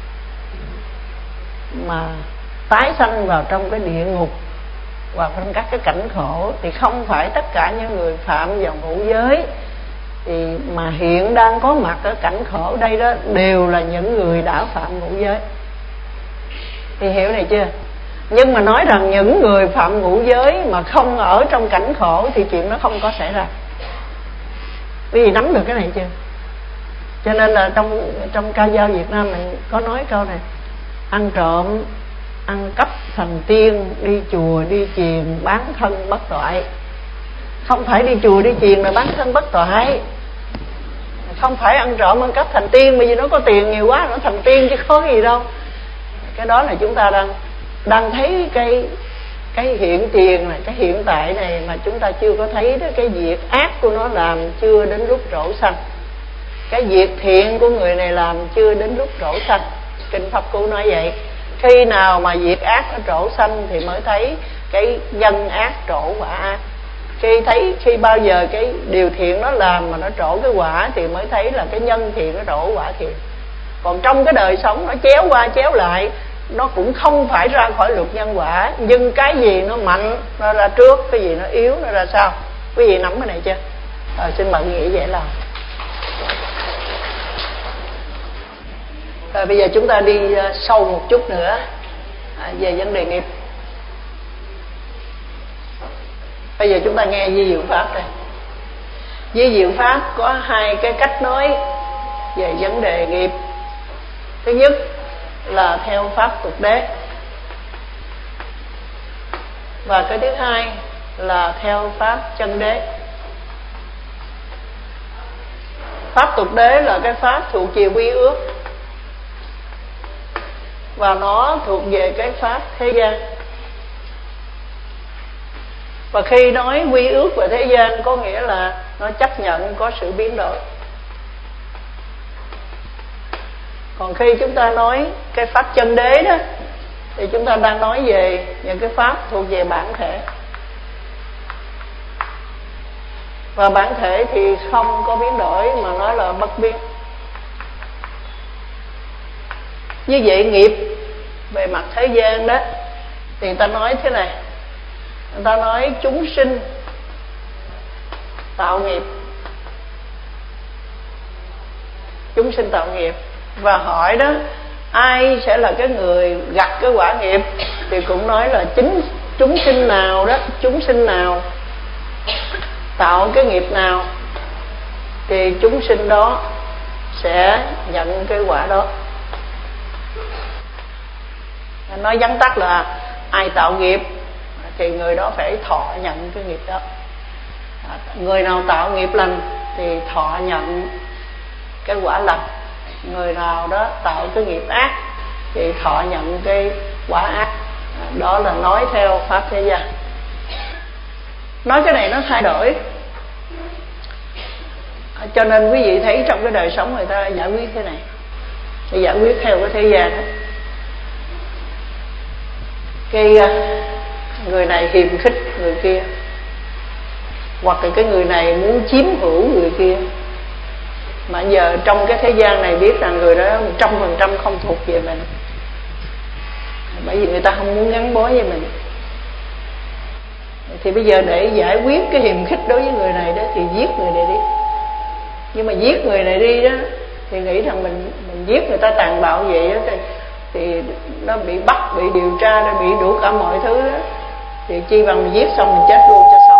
mà tái sanh vào trong cái địa ngục và trong các cái cảnh khổ, thì không phải tất cả những người phạm vào ngũ giới thì mà hiện đang có mặt ở cảnh khổ đây đó đều là những người đã phạm ngũ giới. Thì hiểu này chưa? Nhưng mà nói rằng những người phạm ngũ giới mà không ở trong cảnh khổ thì chuyện đó không có xảy ra. Quý vị nắm được cái này chưa? Cho nên là trong trong ca dao Việt Nam mình có nói câu này: ăn trộm, ăn cắp thành tiên, đi chùa đi chiền, bán thân bất toại. Không phải đi chùa đi chiền mà bán thân bất toại. Không phải ăn trộm ăn cắp thành tiên, bởi vì nó có tiền nhiều quá nó thành tiên chứ có gì đâu. Cái đó là chúng ta đang đang thấy cái cái hiện tiền này, cái hiện tại này mà chúng ta chưa có thấy đó. Cái việc ác của nó làm chưa đến lúc trổ sanh, cái việc thiện của người này làm chưa đến lúc trổ sanh. Kinh Pháp Cú nói vậy. Khi nào mà việc ác nó trổ sanh thì mới thấy cái nhân ác trổ quả ác. Khi thấy khi bao giờ cái điều thiện nó làm mà nó trổ cái quả thì mới thấy là cái nhân thiện nó trổ quả thiện. Còn trong cái đời sống nó chéo qua chéo lại, nó cũng không phải ra khỏi luật nhân quả, nhưng cái gì nó mạnh nó ra trước, cái gì nó yếu nó ra sau. Quý vị nắm cái này chưa? À, xin mời nghĩ dễ làm. À, bây giờ chúng ta đi sâu một chút nữa à, về vấn đề nghiệp. Bây giờ chúng ta nghe vi diệu pháp đây. Vi diệu pháp có hai cái cách nói về vấn đề nghiệp. Thứ nhất là theo pháp tục đế, và cái thứ hai là theo pháp chân đế. Pháp tục đế là cái pháp thuộc về quy ước, và nó thuộc về cái pháp thế gian. Và khi nói quy ước về thế gian có nghĩa là nó chấp nhận có sự biến đổi. Còn khi chúng ta nói cái pháp chân đế đó, thì chúng ta đang nói về những cái pháp thuộc về bản thể. Và bản thể thì không có biến đổi, mà nó là bất biến. Như vậy nghiệp về mặt thế gian đó, thì người ta nói thế này, người ta nói chúng sinh tạo nghiệp. Chúng sinh tạo nghiệp. Và hỏi đó, ai sẽ là cái người gặt cái quả nghiệp, thì cũng nói là chính chúng sinh nào đó, chúng sinh nào tạo cái nghiệp nào thì chúng sinh đó sẽ nhận cái quả đó. Nói vắn tắt là ai tạo nghiệp thì người đó phải thọ nhận cái nghiệp đó. Người nào tạo nghiệp lành thì thọ nhận cái quả lành. Người nào đó tạo cái nghiệp ác thì thọ nhận cái quả ác. Đó là nói theo pháp thế gian. Nói cái này nó thay đổi, cho nên quý vị thấy trong cái đời sống người ta giải quyết thế này, để giải quyết theo cái thế gian đó. Cái người này hiềm khích người kia, hoặc là cái người này muốn chiếm hữu người kia. Mà giờ trong cái thế gian này biết rằng người đó một trăm phần trăm không thuộc về mình, bởi vì người ta không muốn gắn bó với mình. Thì bây giờ để giải quyết cái hiềm khích đối với người này đó thì giết người này đi. Nhưng mà giết người này đi đó thì nghĩ rằng mình mình giết người ta tàn bạo vậy đó, thì, thì nó bị bắt, bị điều tra, nó bị đủ cả mọi thứ đó. Thì chi bằng mình giết xong mình chết luôn cho xong.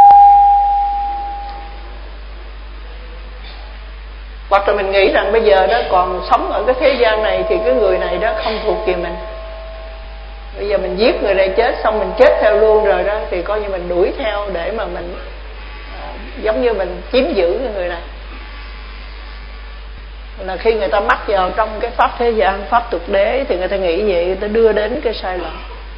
Hoặc là mình nghĩ rằng bây giờ đó còn sống ở cái thế gian này thì cái người này đó không thuộc về mình. Bây giờ mình giết người này chết xong mình chết theo luôn rồi đó, thì coi như mình đuổi theo để mà mình à, giống như mình chiếm giữ cái người này. Là khi người ta mắc vào trong cái pháp thế gian, pháp tục đế, thì người ta nghĩ vậy, người ta đưa đến cái sai lầm.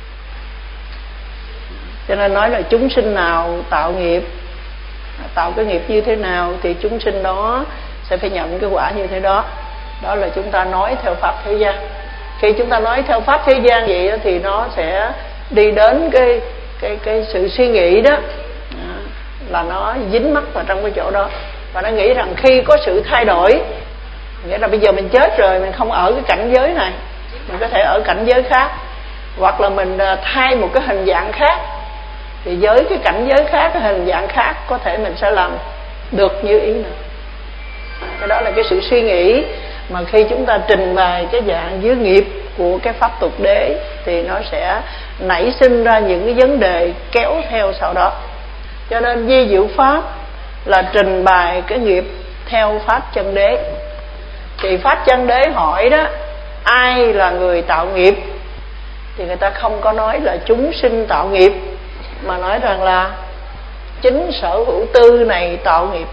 Cho nên nói là chúng sinh nào tạo nghiệp, tạo cái nghiệp như thế nào thì chúng sinh đó sẽ phải nhận cái quả như thế đó. Đó là chúng ta nói theo pháp thế gian. Khi chúng ta nói theo pháp thế gian vậy đó, thì nó sẽ đi đến cái cái cái sự suy nghĩ đó, là nó dính mắc vào trong cái chỗ đó, và nó nghĩ rằng khi có sự thay đổi, nghĩa là bây giờ mình chết rồi, mình không ở cái cảnh giới này, mình có thể ở cảnh giới khác, hoặc là mình thay một cái hình dạng khác, thì với cái cảnh giới khác, cái hình dạng khác, có thể mình sẽ làm được như ý mình. Cái đó là cái sự suy nghĩ mà khi chúng ta trình bày cái dạng dưới nghiệp của cái pháp tục đế thì nó sẽ nảy sinh ra những cái vấn đề kéo theo sau đó. Cho nên vi diệu pháp là trình bày cái nghiệp theo pháp chân đế. Thì pháp chân đế hỏi đó, ai là người tạo nghiệp, thì người ta không có nói là chúng sinh tạo nghiệp, mà nói rằng là chính sở hữu tư này tạo nghiệp.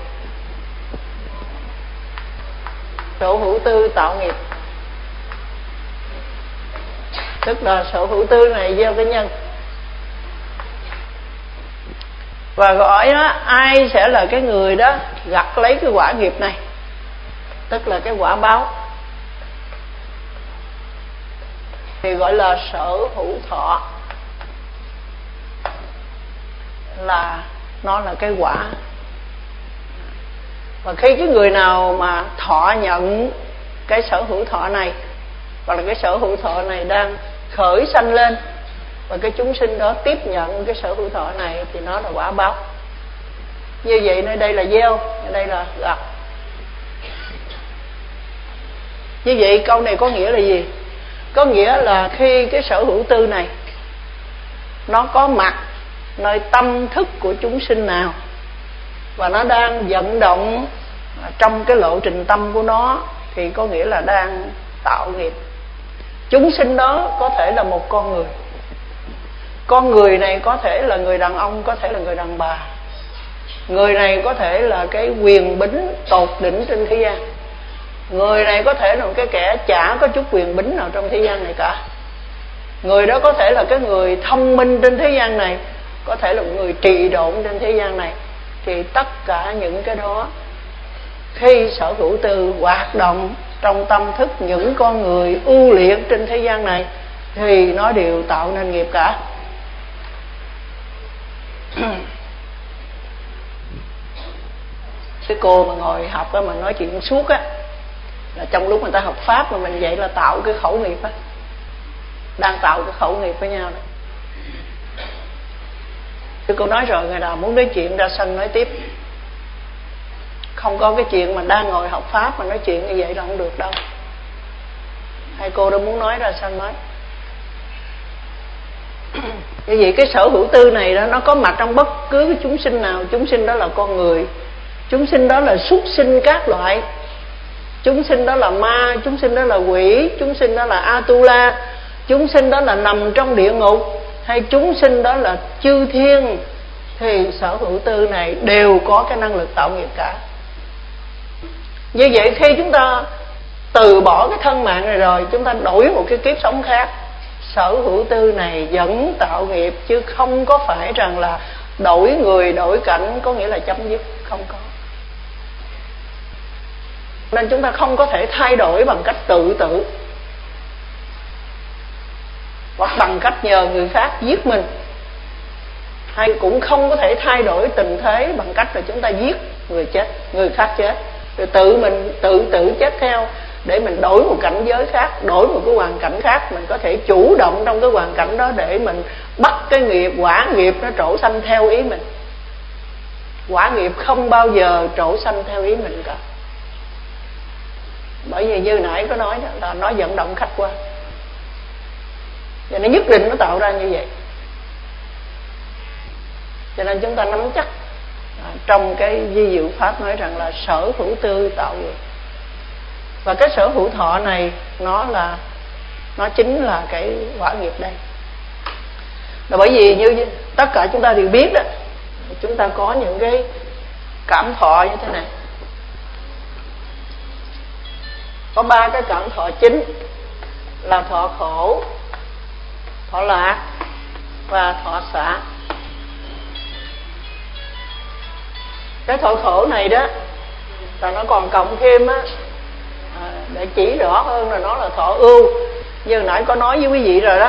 Sở hữu tư tạo nghiệp, tức là sở hữu tư này gieo cái nhân. Và gọi đó, ai sẽ là cái người đó gặt lấy cái quả nghiệp này, tức là cái quả báo, thì gọi là sở hữu thọ, là nó là cái quả. Và khi cái người nào mà thọ nhận cái sở hữu thọ này hoặc là cái sở hữu thọ này đang khởi sanh lên, và cái chúng sinh đó tiếp nhận cái sở hữu thọ này thì nó là quả báo. Như vậy nơi đây là gieo, nơi đây là gặt. Như vậy câu này có nghĩa là gì? Có nghĩa là khi cái sở hữu tư này nó có mặt nơi tâm thức của chúng sinh nào, và nó đang vận động trong cái lộ trình tâm của nó, thì có nghĩa là đang tạo nghiệp. Chúng sinh đó có thể là một con người. Con người này có thể là người đàn ông, có thể là người đàn bà. Người này có thể là cái quyền bính tột đỉnh trên thế gian. Người này có thể là một cái kẻ chả có chút quyền bính nào trong thế gian này cả. Người đó có thể là cái người thông minh trên thế gian này, có thể là một người trị độn trên thế gian này. Thì tất cả những cái đó, khi sở hữu tư hoạt động trong tâm thức những con người ưu liệt trên thế gian này, thì nó đều tạo nên nghiệp cả. Cái cô mà ngồi học á, mà nói chuyện suốt á, là trong lúc người ta học pháp mà mình vậy là tạo cái khẩu nghiệp á, đang tạo cái khẩu nghiệp với nhau đó. Cái cô nói rồi, người nào muốn nói chuyện ra sân nói tiếp, không có cái chuyện mà đang ngồi học pháp mà nói chuyện như vậy là không được đâu. Hai cô đã muốn nói ra sân nói. Như vậy cái sở hữu tư này đó, nó có mặt trong bất cứ cái chúng sinh nào. Chúng sinh đó là con người, chúng sinh đó là súc sinh các loại, chúng sinh đó là ma, chúng sinh đó là quỷ, chúng sinh đó là Atula, chúng sinh đó là nằm trong địa ngục, hay chúng sinh đó là chư thiên, thì sở hữu tư này đều có cái năng lực tạo nghiệp cả. Như vậy khi chúng ta từ bỏ cái thân mạng này rồi, chúng ta đổi một cái kiếp sống khác, sở hữu tư này vẫn tạo nghiệp, chứ không có phải rằng là đổi người đổi cảnh có nghĩa là chấm dứt, không có. Nên chúng ta không có thể thay đổi bằng cách tự tử, hoặc bằng cách nhờ người khác giết mình, hay cũng không có thể thay đổi tình thế bằng cách là chúng ta giết người chết, người khác chết, rồi tự mình tự tử chết theo, để mình đổi một cảnh giới khác, đổi một cái hoàn cảnh khác. Mình có thể chủ động trong cái hoàn cảnh đó để mình bắt cái nghiệp, quả nghiệp nó trổ sanh theo ý mình. Quả nghiệp không bao giờ trổ sanh theo ý mình cả. Bởi vì như nãy có nói đó, là nó vận động khách quan, và nó nhất định nó tạo ra như vậy. Cho nên chúng ta nắm chắc à, trong cái vi diệu pháp nói rằng là sở hữu tư tạo nghiệp. Và cái sở hữu thọ này nó là nó chính là cái quả nghiệp đây. Là bởi vì như tất cả chúng ta đều biết đó, chúng ta có những cái cảm thọ như thế này. Có ba cái cảm thọ chính là thọ khổ, thọ lạc và thọ xả. Cái thọ khổ này đó là nó còn cộng thêm á, à, để chỉ rõ hơn là nó là thọ ưu. Như nãy có nói với quý vị rồi đó,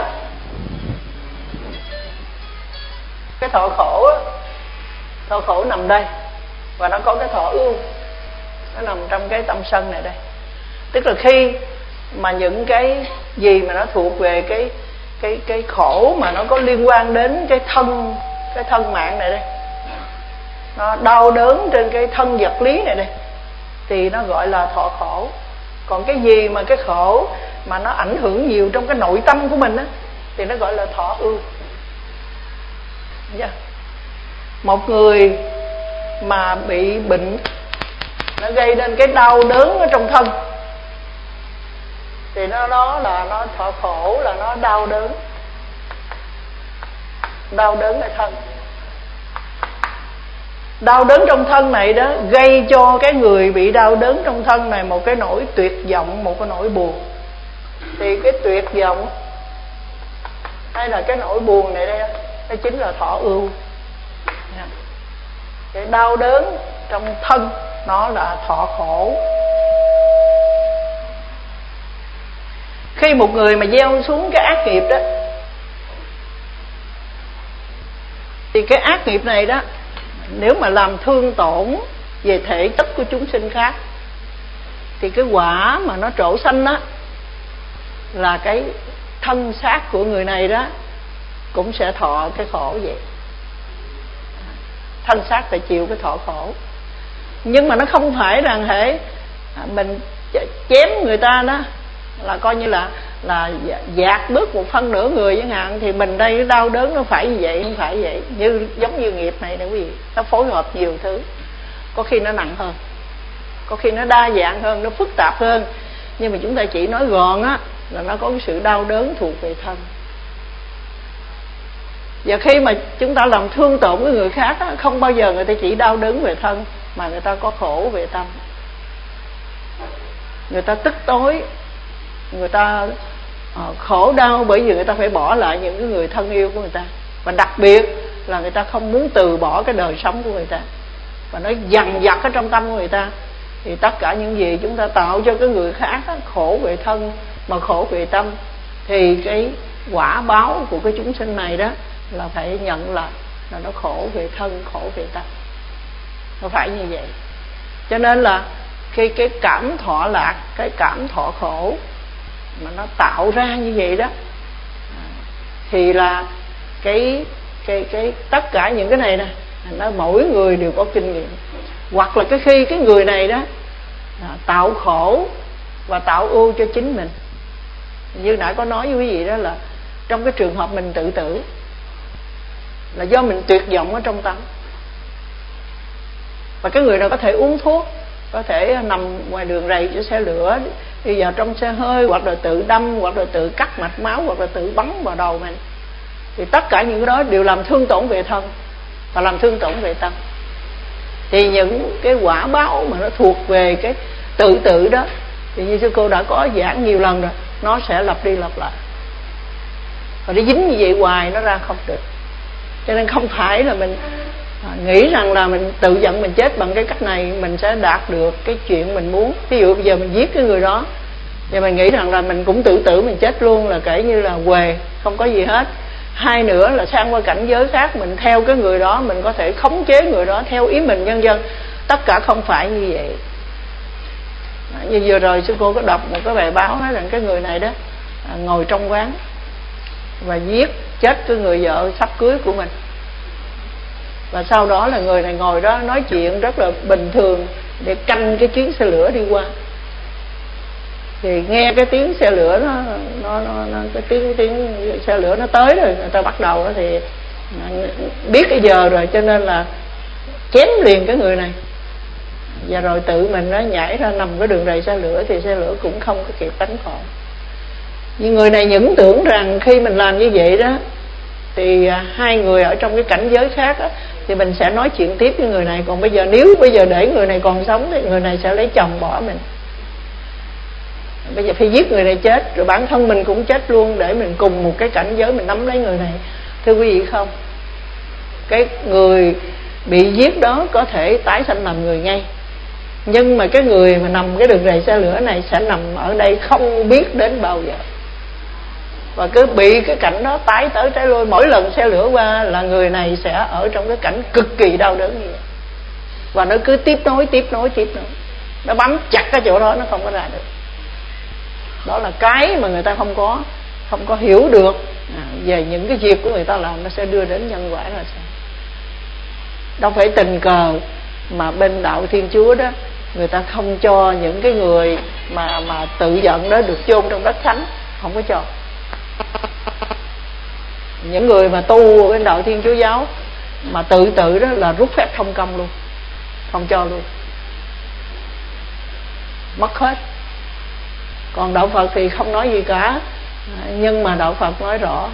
cái thọ khổ á, thọ khổ nằm đây, và nó có cái thọ ưu, nó nằm trong cái tâm sân này đây. Tức là khi mà những cái gì mà nó thuộc về cái cái cái khổ mà nó có liên quan đến cái thân cái thân mạng này đây, nó đau đớn trên cái thân vật lý này đây, thì nó gọi là thọ khổ. Còn cái gì mà cái khổ mà nó ảnh hưởng nhiều trong cái nội tâm của mình á, thì nó gọi là thọ ưu. Yeah. Một người mà bị bệnh, nó gây nên cái đau đớn ở trong thân, thì nó đó là nó thọ khổ, là nó đau đớn, đau đớn ở thân. Đau đớn trong thân này đó gây cho cái người bị đau đớn trong thân này một cái nỗi tuyệt vọng, một cái nỗi buồn. Thì cái tuyệt vọng hay là cái nỗi buồn này đây, đó chính là thọ ưu. Cái đau đớn trong thân nó là thọ khổ. Khi một người mà gieo xuống cái ác nghiệp đó, thì cái ác nghiệp này đó, nếu mà làm thương tổn về thể chất của chúng sinh khác, thì cái quả mà nó trổ sanh đó là cái thân xác của người này đó cũng sẽ thọ cái khổ vậy. Thân xác phải chịu cái thọ khổ. Nhưng mà nó không phải rằng hễ mình chém người ta đó là coi như là là dạt bớt một phân nửa người chẳng hạn, thì mình đây cái đau đớn nó phải như vậy, không phải vậy. Như giống như nghiệp này nè quý vị, nó phối hợp nhiều thứ, có khi nó nặng hơn, có khi nó đa dạng hơn, nó phức tạp hơn. Nhưng mà chúng ta chỉ nói gọn á là nó có cái sự đau đớn thuộc về thân. Và khi mà chúng ta làm thương tổn với người khác á, không bao giờ người ta chỉ đau đớn về thân, mà người ta có khổ về tâm. Người ta tức tối, người ta uh, khổ đau bởi vì người ta phải bỏ lại những cái người thân yêu của người ta. Và đặc biệt là người ta không muốn từ bỏ cái đời sống của người ta, và nó dằn vặt ở trong tâm của người ta. Thì tất cả những gì chúng ta tạo cho cái người khác á, khổ về thân mà khổ về tâm, thì cái quả báo của cái chúng sinh này đó là phải nhận lại là nó khổ về thân, khổ về tâm. Nó phải như vậy. Cho nên là khi cái cảm thọ lạc, cái cảm thọ khổ mà nó tạo ra như vậy đó, thì là cái cái cái tất cả những cái này nè, nó mỗi người đều có kinh nghiệm. Hoặc là cái khi cái người này đó tạo khổ và tạo ưu cho chính mình. Như nãy có nói với quý vị đó, là trong cái trường hợp mình tự tử là do mình tuyệt vọng ở trong tâm. Và cái người nào có thể uống thuốc, có thể nằm ngoài đường rầy cho xe lửa, đi vào trong xe hơi, hoặc là tự đâm, hoặc là tự cắt mạch máu, hoặc là tự bắn vào đầu mình, thì tất cả những cái đó đều làm thương tổn về thân và làm thương tổn về tâm. Thì những cái quả báo mà nó thuộc về cái tự tử đó, thì như sư cô đã có giảng nhiều lần rồi, nó sẽ lặp đi lặp lại, và nó dính như vậy hoài, nó ra không được. Cho nên không phải là mình nghĩ rằng là mình tự giận mình chết bằng cái cách này mình sẽ đạt được cái chuyện mình muốn. Ví dụ bây giờ mình giết cái người đó, và mình nghĩ rằng là mình cũng tự tử mình chết luôn, là kể như là huề, không có gì hết. Hai nữa là sang qua cảnh giới khác, mình theo cái người đó, mình có thể khống chế người đó theo ý mình, nhân dân. Tất cả không phải như vậy. Như vừa rồi sư cô có đọc một cái bài báo nói rằng cái người này đó ngồi trong quán và giết chết cái người vợ sắp cưới của mình. Và sau đó là người này ngồi đó nói chuyện rất là bình thường để canh cái chuyến xe lửa đi qua. Thì nghe cái tiếng xe lửa nó, nó, nó, nó cái tiếng tiếng xe lửa nó tới rồi, người ta bắt đầu đó thì biết cái giờ rồi, cho nên là chém liền cái người này. Và rồi tự mình nó nhảy ra nằm cái đường rầy xe lửa, thì xe lửa cũng không có kịp tránh khỏi. Nhưng người này những tưởng rằng khi mình làm như vậy đó, thì hai người ở trong cái cảnh giới khác đó, thì mình sẽ nói chuyện tiếp với người này. Còn bây giờ nếu bây giờ để người này còn sống thì người này sẽ lấy chồng bỏ mình. Bây giờ phải giết người này chết, rồi bản thân mình cũng chết luôn, để mình cùng một cái cảnh giới mình nắm lấy người này. Thưa quý vị không, cái người bị giết đó có thể tái sanh làm người ngay, nhưng mà cái người mà nằm cái đường rầy xe lửa này sẽ nằm ở đây không biết đến bao giờ, và cứ bị cái cảnh đó tái tới tái lui. Mỗi lần xe lửa qua là người này sẽ ở trong cái cảnh cực kỳ đau đớn như vậy, và nó cứ tiếp nối tiếp nối tiếp nối, nó bám chặt cái chỗ đó, nó không có ra được. Đó là cái mà người ta không có không có hiểu được à, về những cái việc của người ta làm, nó sẽ đưa đến nhân quả là sao. Đâu phải tình cờ mà bên đạo Thiên Chúa đó, người ta không cho những cái người mà mà tự giận đó được chôn trong đất thánh, không có cho. Những người mà tu bên đạo Thiên Chúa giáo mà tự tử đó là rút phép thông công luôn, không cho luôn, mất hết. Còn đạo Phật thì không nói gì cả, nhưng mà đạo Phật nói rõ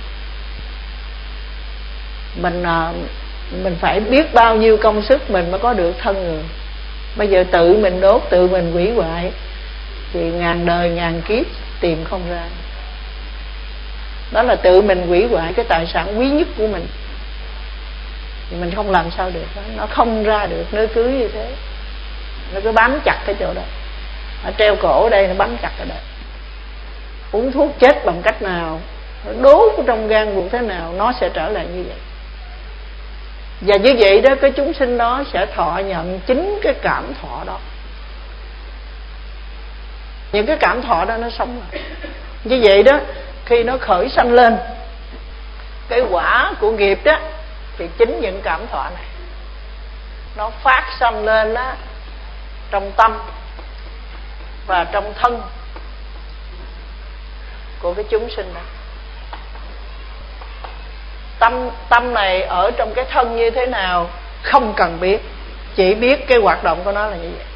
mình mình phải biết bao nhiêu công sức mình mới có được thân người. Bây giờ tự mình đốt, tự mình hủy hoại thì ngàn đời ngàn kiếp tìm không ra. Đó là tự mình hủy hoại cái tài sản quý nhất của mình, thì mình không làm sao được. Nó không ra được nơi cưới như thế, nó cứ bám chặt cái chỗ đó, nó treo cổ ở đây, nó bám chặt ở đây. Uống thuốc chết bằng cách nào, nó đốt trong gan ruột thế nào, nó sẽ trở lại như vậy. Và như vậy đó, cái chúng sinh đó sẽ thọ nhận chính cái cảm thọ đó. Những cái cảm thọ đó nó sống lại. Như vậy đó, khi nó khởi sanh lên cái quả của nghiệp đó, thì chính những cảm thọ này nó phát sanh lên đó trong tâm và trong thân của cái chúng sinh đó. Tâm tâm này ở trong cái thân như thế nào không cần biết, chỉ biết cái hoạt động của nó là như vậy.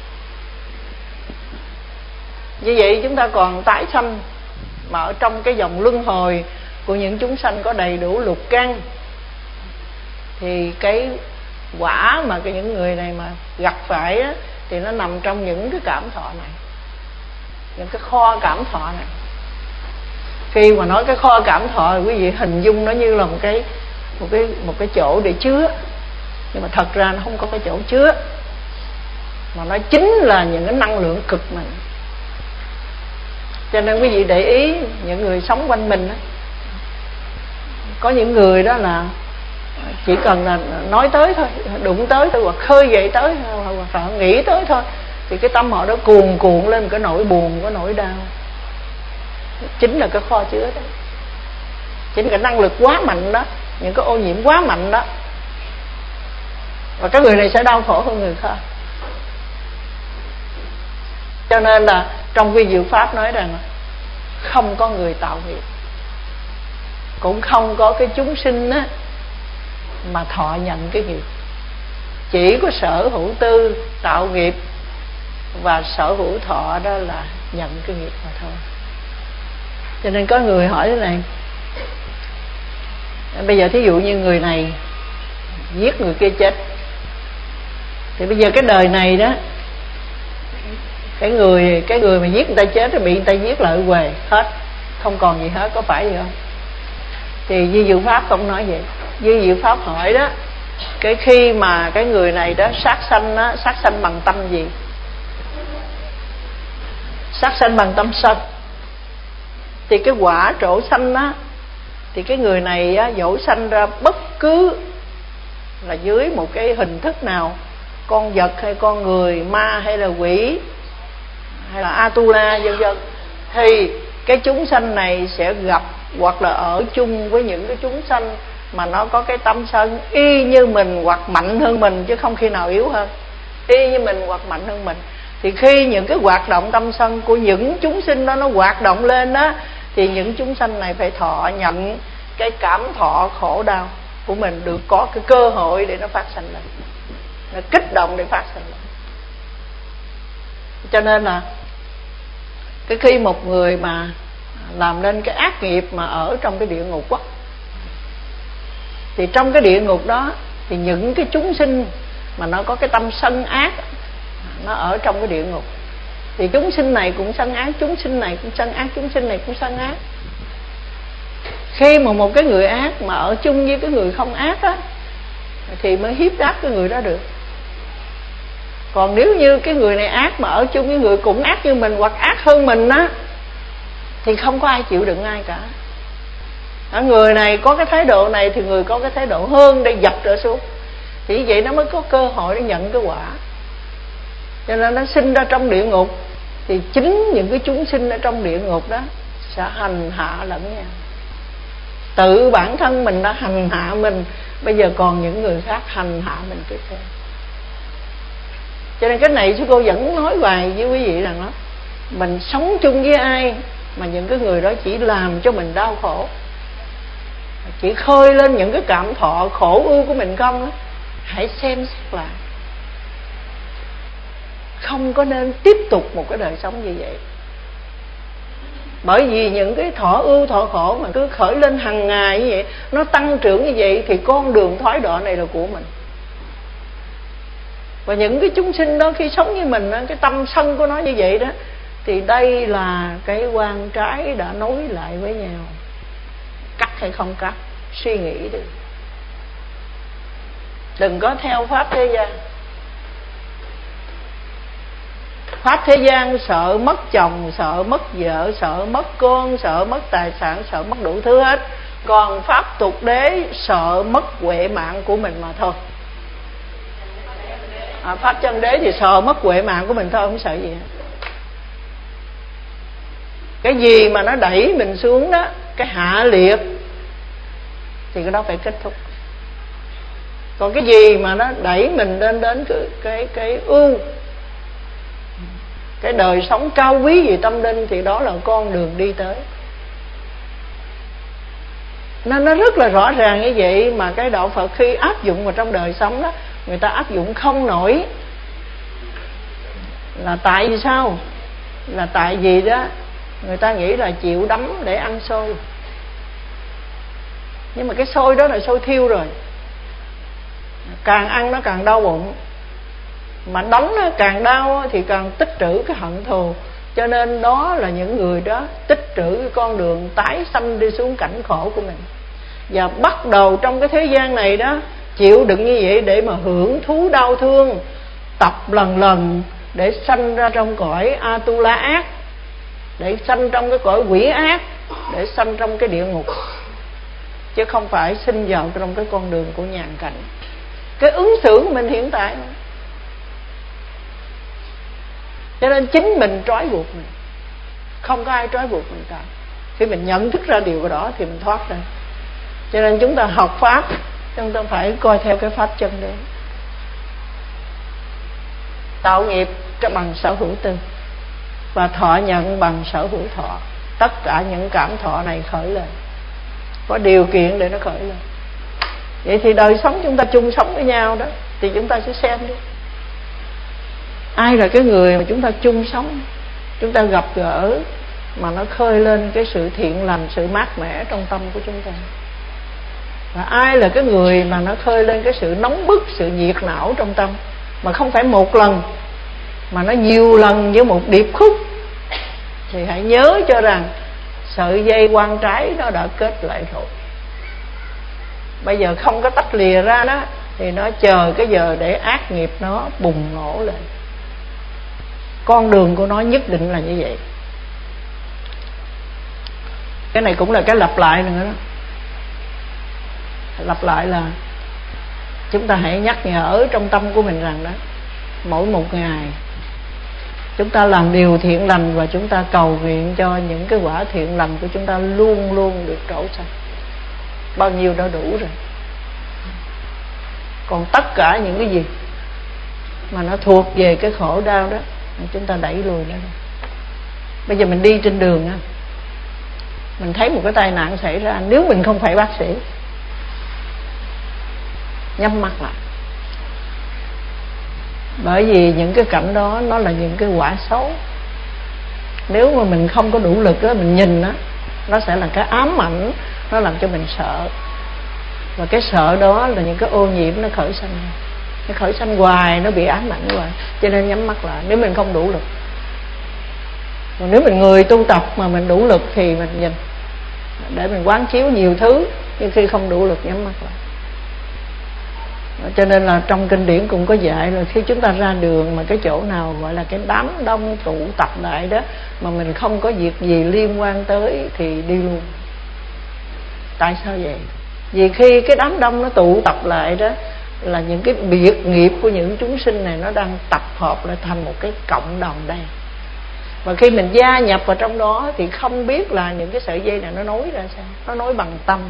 Như vậy chúng ta còn tái sanh mà ở trong cái dòng luân hồi của những chúng sanh có đầy đủ lục căn, thì cái quả mà cái những người này mà gặp phải á, thì nó nằm trong những cái cảm thọ này, những cái kho cảm thọ này. Khi mà nói cái kho cảm thọ thì quý vị hình dung nó như là một cái một cái một cái chỗ để chứa, nhưng mà thật ra nó không có cái chỗ chứa, mà nó chính là những cái năng lượng cực mạnh. Cho nên quý vị để ý những người sống quanh mình đó, có những người đó là chỉ cần là nói tới thôi, đụng tới thôi, hoặc khơi dậy tới, hoặc là nghĩ tới thôi, thì cái tâm họ đó cuồn cuộn lên một cái nỗi buồn, cái nỗi đau. Chính là cái kho chứa đó, chính cái năng lực quá mạnh đó, những cái ô nhiễm quá mạnh đó, và cái người này sẽ đau khổ hơn người khác. Cho nên là trong vi diệu pháp nói rằng không có người tạo nghiệp, cũng không có cái chúng sinh á mà thọ nhận cái nghiệp. Chỉ có sở hữu tư tạo nghiệp và sở hữu thọ đó là nhận cái nghiệp mà thôi. Cho nên có người hỏi thế này, bây giờ thí dụ như người này giết người kia chết, thì bây giờ cái đời này đó, cái người cái người mà giết người ta chết rồi bị người ta giết lại quề hết, không còn gì hết, có phải vậy không? Thì Di Diệu Pháp không nói vậy. Di Diệu Pháp hỏi đó, cái khi mà cái người này đó sát sanh đó, sát sanh bằng tâm gì? Sát sanh bằng tâm sân. Thì cái quả trổ sanh đó, thì cái người này á, dẫu sanh ra bất cứ là dưới một cái hình thức nào, con vật hay con người, ma hay là quỷ hay là Atula vân vân, thì cái chúng sanh này sẽ gặp hoặc là ở chung với những cái chúng sanh mà nó có cái tâm sân y như mình hoặc mạnh hơn mình, chứ không khi nào yếu hơn, y như mình hoặc mạnh hơn mình. Thì khi những cái hoạt động tâm sân của những chúng sinh đó nó hoạt động lên đó, thì những chúng sanh này phải thọ nhận cái cảm thọ khổ đau của mình, được có cái cơ hội để nó phát sinh lên, nó kích động để phát sinh lên. Cho nên là cái khi một người mà làm nên cái ác nghiệp mà ở trong cái địa ngục á, thì trong cái địa ngục đó thì những cái chúng sinh mà nó có cái tâm sân ác, nó ở trong cái địa ngục, thì chúng sinh này cũng sân ác, chúng sinh này cũng sân ác, chúng sinh này cũng sân ác. Khi mà một cái người ác mà ở chung với cái người không ác á, thì mới hiếp đáp cái người đó được. Còn nếu như cái người này ác mà ở chung với người cũng ác như mình hoặc ác hơn mình á, thì không có ai chịu đựng ai cả. Ở người này có cái thái độ này thì người có cái thái độ hơn để dập trở xuống, thì như vậy nó mới có cơ hội để nhận cái quả. Cho nên nó sinh ra trong địa ngục, thì chính những cái chúng sinh ở trong địa ngục đó sẽ hành hạ lẫn nhau. Tự bản thân mình đã hành hạ mình, bây giờ còn những người khác hành hạ mình tiếp theo. Cho nên cái này sư cô vẫn nói hoài với quý vị rằng đó, mình sống chung với ai mà những cái người đó chỉ làm cho mình đau khổ, chỉ khơi lên những cái cảm thọ khổ ưu của mình không đó, hãy xem xét lại. Không có nên tiếp tục một cái đời sống như vậy. Bởi vì những cái thọ ưu thọ khổ mà cứ khởi lên hàng ngày như vậy, nó tăng trưởng như vậy, thì con đường thoái đọa này là của mình. Và những cái chúng sinh đó khi sống như mình, cái tâm sân của nó như vậy đó, thì đây là cái quan trái đã nối lại với nhau. Cắt hay không cắt, suy nghĩ đi. Đừng có theo pháp thế gian. Pháp thế gian sợ mất chồng, sợ mất vợ, sợ mất con, sợ mất tài sản, sợ mất đủ thứ hết. Còn pháp tục đế sợ mất huệ mạng của mình mà thôi. À, pháp chân đế thì sợ mất huệ mạng của mình thôi, không sợ gì hết. Cái gì mà nó đẩy mình xuống đó, cái hạ liệt, thì cái đó phải kết thúc. Còn cái gì mà nó đẩy mình lên đến cái cái cái ưu, cái đời sống cao quý về tâm linh, thì đó là con đường đi tới. Nó nó rất là rõ ràng như vậy, mà cái đạo Phật khi áp dụng vào trong đời sống đó, người ta áp dụng không nổi. Là tại vì sao? Là tại vì đó người ta nghĩ là chịu đấm để ăn xôi. Nhưng mà cái xôi đó là xôi thiêu rồi, càng ăn nó càng đau bụng, mà đấm nó càng đau thì càng tích trữ cái hận thù. Cho nên đó là những người đó tích trữ cái con đường tái sanh đi xuống cảnh khổ của mình. Và bắt đầu trong cái thế gian này đó chịu đựng như vậy để mà hưởng thú đau thương, tập lần lần để sanh ra trong cõi Atula ác, để sanh trong cái cõi quỷ ác, để sanh trong cái địa ngục, chứ không phải sinh vào trong cái con đường của nhàn cảnh. Cái ứng xử của mình hiện tại, cho nên chính mình trói buộc mình, không có ai trói buộc mình cả. Khi mình nhận thức ra điều đó thì mình thoát ra. Cho nên chúng ta học pháp, chúng ta phải coi theo cái pháp chân đấy. Tạo nghiệp bằng sở hữu tư, và thọ nhận bằng sở hữu thọ. Tất cả những cảm thọ này khởi lên, có điều kiện để nó khởi lên. Vậy thì đời sống chúng ta chung sống với nhau đó, thì chúng ta sẽ xem đi, ai là cái người mà chúng ta chung sống, chúng ta gặp gỡ mà nó khơi lên cái sự thiện lành, sự mát mẻ trong tâm của chúng ta. Và ai là cái người mà nó khơi lên cái sự nóng bức, sự nhiệt não trong tâm, mà không phải một lần mà nó nhiều lần với một điệp khúc, thì hãy nhớ cho rằng sợi dây quan trái nó đã kết lại rồi. Bây giờ không có tách lìa ra đó, thì nó chờ cái giờ để ác nghiệp nó bùng nổ lên. Con đường của nó nhất định là như vậy. Cái này cũng là cái lặp lại nữa đó. Lặp lại là chúng ta hãy nhắc nhở trong tâm của mình rằng đó, mỗi một ngày chúng ta làm điều thiện lành, và chúng ta cầu nguyện cho những cái quả thiện lành của chúng ta luôn luôn được trổ sanh. Bao nhiêu đã đủ rồi. Còn tất cả những cái gì mà nó thuộc về cái khổ đau đó, chúng ta đẩy lùi nó. Bây giờ mình đi trên đường á, mình thấy một cái tai nạn xảy ra, nếu mình không phải bác sĩ, nhắm mắt lại. Bởi vì những cái cảnh đó nó là những cái quả xấu. Nếu mà mình không có đủ lực đó, mình nhìn đó, nó sẽ là cái ám ảnh, nó làm cho mình sợ. Và cái sợ đó là những cái ô nhiễm nó khởi sanh. Nó khởi sanh hoài, nó bị ám ảnh hoài. Cho nên nhắm mắt lại nếu mình không đủ lực. Còn nếu mình người tu tập mà mình đủ lực thì mình nhìn, để mình quán chiếu nhiều thứ. Nhưng khi không đủ lực nhắm mắt lại. Cho nên là trong kinh điển cũng có dạy là khi chúng ta ra đường mà cái chỗ nào gọi là cái đám đông tụ tập lại đó, mà mình không có việc gì liên quan tới thì đi luôn. Tại sao vậy? Vì khi cái đám đông nó tụ tập lại đó, là những cái biệt nghiệp của những chúng sinh này nó đang tập hợp lại thành một cái cộng đồng đây. Và khi mình gia nhập vào trong đó thì không biết là những cái sợi dây này nó nối ra sao. Nó nối bằng tâm,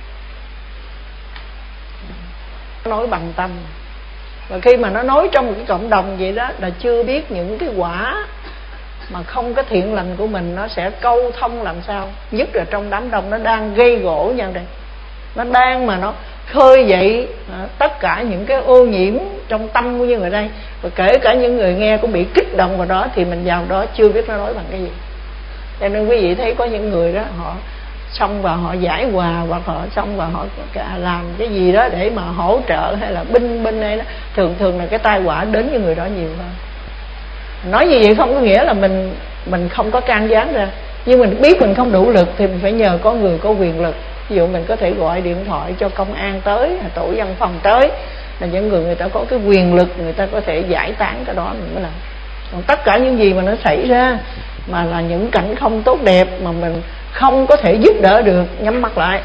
nó nối bằng tâm. Và khi mà nó nối trong một cái cộng đồng vậy đó, là chưa biết những cái quả mà không có thiện lành của mình nó sẽ câu thông làm sao. Nhất là trong đám đông nó đang gây gỗ nhau đây, nó đang mà nó khơi dậy à, tất cả những cái ô nhiễm trong tâm của những người đây. Và kể cả những người nghe cũng bị kích động vào đó, thì mình vào đó chưa biết nó nói bằng cái gì. Cho nên quý vị thấy có những người đó họ xong và họ giải hòa, hoặc họ xong và họ làm cái gì đó để mà hỗ trợ hay là binh binh hay đó, thường thường là cái tai họa đến với người đó nhiều hơn. Nói như vậy không có nghĩa là mình mình không có can gián ra, nhưng mình biết mình không đủ lực thì mình phải nhờ có người có quyền lực. Ví dụ mình có thể gọi điện thoại cho công an tới, tổ dân phòng tới, là những người người ta có cái quyền lực, người ta có thể giải tán cái đó mình mới làm. Còn tất cả những gì mà nó xảy ra mà là những cảnh không tốt đẹp mà mình không có thể giúp đỡ được, nhắm mắt lại.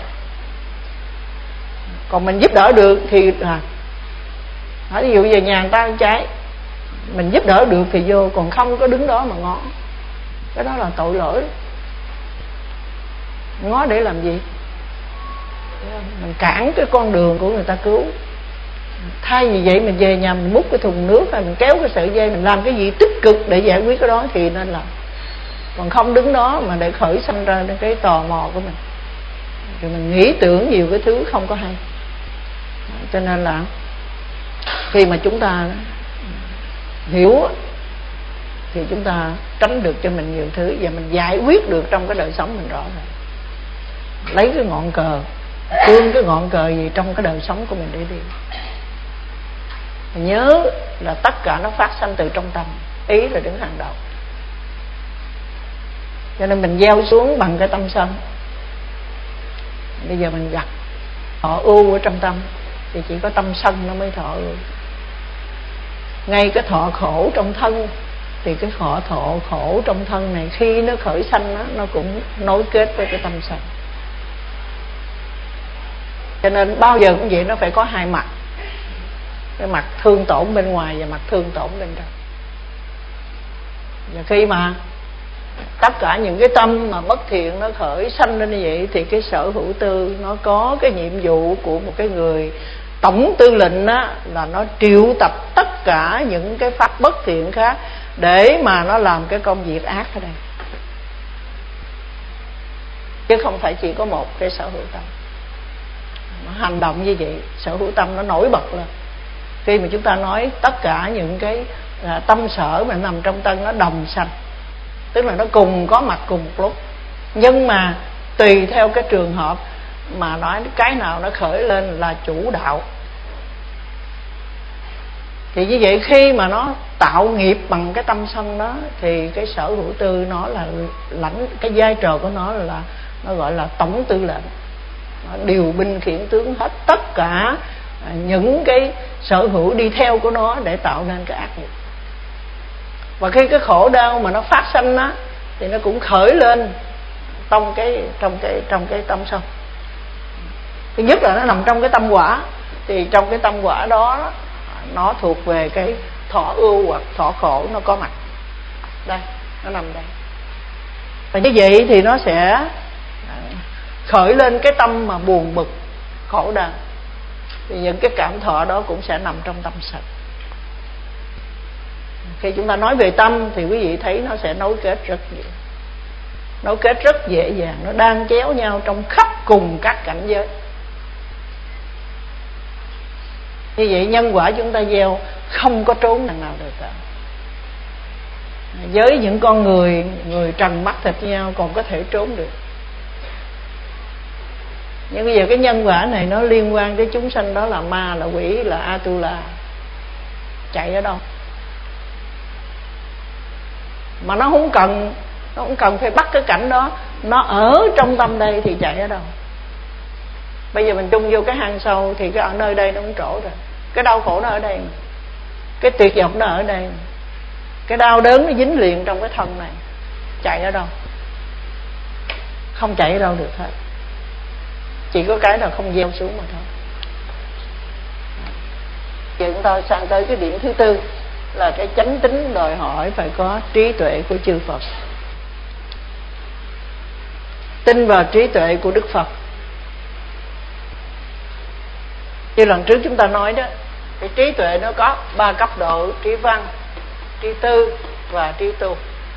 Còn mình giúp đỡ được thì là à, ví dụ về nhà người ta cháy, mình giúp đỡ được thì vô, còn không có đứng đó mà ngó, cái đó là tội lỗi. Ngó để làm gì? Mình cản cái con đường của người ta cứu. Thay vì vậy mình về nhà mình múc cái thùng nước hay mình kéo cái sợi dây, mình làm cái gì tích cực để giải quyết cái đó thì nên làm. Còn không đứng đó mà để khởi sanh ra cái tò mò của mình, rồi mình nghĩ tưởng nhiều cái thứ không có hay. Cho nên là khi mà chúng ta hiểu thì chúng ta tránh được cho mình nhiều thứ, và mình giải quyết được trong cái đời sống mình rõ ràng. Lấy cái ngọn cờ, cương cái ngọn cờ gì trong cái đời sống của mình để đi. Mình nhớ là tất cả nó phát sanh từ trong tâm, ý là đứng hàng đầu. Cho nên mình gieo xuống bằng cái tâm sân. Bây giờ mình gặp thọ ưu ở trong tâm thì chỉ có tâm sân nó mới thọ ưu. Ngay cái thọ khổ trong thân thì cái thọ thọ khổ trong thân này khi nó khởi sanh đó, nó cũng nối kết với cái tâm sân. Cho nên bao giờ cũng vậy, nó phải có hai mặt. Cái mặt thương tổn bên ngoài và mặt thương tổn bên trong. Và khi mà tất cả những cái tâm mà bất thiện nó khởi sanh lên như vậy thì cái sở hữu tư nó có cái nhiệm vụ của một cái người tổng tư lệnh á, là nó triệu tập tất cả những cái pháp bất thiện khác để mà nó làm cái công việc ác ở đây, chứ không phải chỉ có một cái sở hữu tâm. Nó hành động như vậy, sở hữu tâm nó nổi bật lên. Khi mà chúng ta nói tất cả những cái à, tâm sở mà nằm trong tâm nó đồng sanh, tức là nó cùng có mặt cùng một lúc, nhưng mà tùy theo cái trường hợp mà nói cái nào nó khởi lên là chủ đạo. Thì như vậy khi mà nó tạo nghiệp bằng cái tâm sân đó thì cái sở hữu tư nó là lãnh, cái vai trò của nó là nó gọi là tổng tư lệnh, nó điều binh khiển tướng hết tất cả những cái sở hữu đi theo của nó để tạo nên cái ác nghiệp. Và khi cái khổ đau mà nó phát sanh á thì nó cũng khởi lên trong cái trong cái trong cái tâm sân. Thứ nhất là nó nằm trong cái tâm quả, thì trong cái tâm quả đó nó thuộc về cái thọ ưu hoặc thọ khổ, nó có mặt đây, nó nằm đây. Và như vậy thì nó sẽ khởi lên cái tâm mà buồn bực khổ đau, thì những cái cảm thọ đó cũng sẽ nằm trong tâm sân. Khi chúng ta nói về tâm thì quý vị thấy nó sẽ nối kết rất dễ, nối kết rất dễ dàng, nó đan chéo nhau trong khắp cùng các cảnh giới. Như vậy nhân quả chúng ta gieo không có trốn đằng nào được cả. Với những con người người trần mắt thịt nhau còn có thể trốn được, nhưng bây giờ cái nhân quả này nó liên quan tới chúng sanh, đó là ma, là quỷ, là Atula, chạy ở đâu? Mà nó không cần, nó không cần phải bắt cái cảnh đó, nó ở trong tâm đây thì chạy ở đâu? Bây giờ mình chung vô cái hang sâu thì cái ở nơi đây nó cũng trổ rồi. Cái đau khổ nó ở đây, cái tuyệt vọng nó ở đây, cái đau đớn nó dính liền trong cái thân này, chạy ở đâu? Không chạy ở đâu được hết, chỉ có cái nào không gieo xuống mà thôi. Giờ chúng ta sang tới cái điểm thứ tư là cái chánh tính đòi hỏi phải có trí tuệ của chư Phật. Tin vào trí tuệ của Đức Phật. Như lần trước chúng ta nói đó, cái trí tuệ nó có ba cấp độ: trí văn, trí tư và trí tu.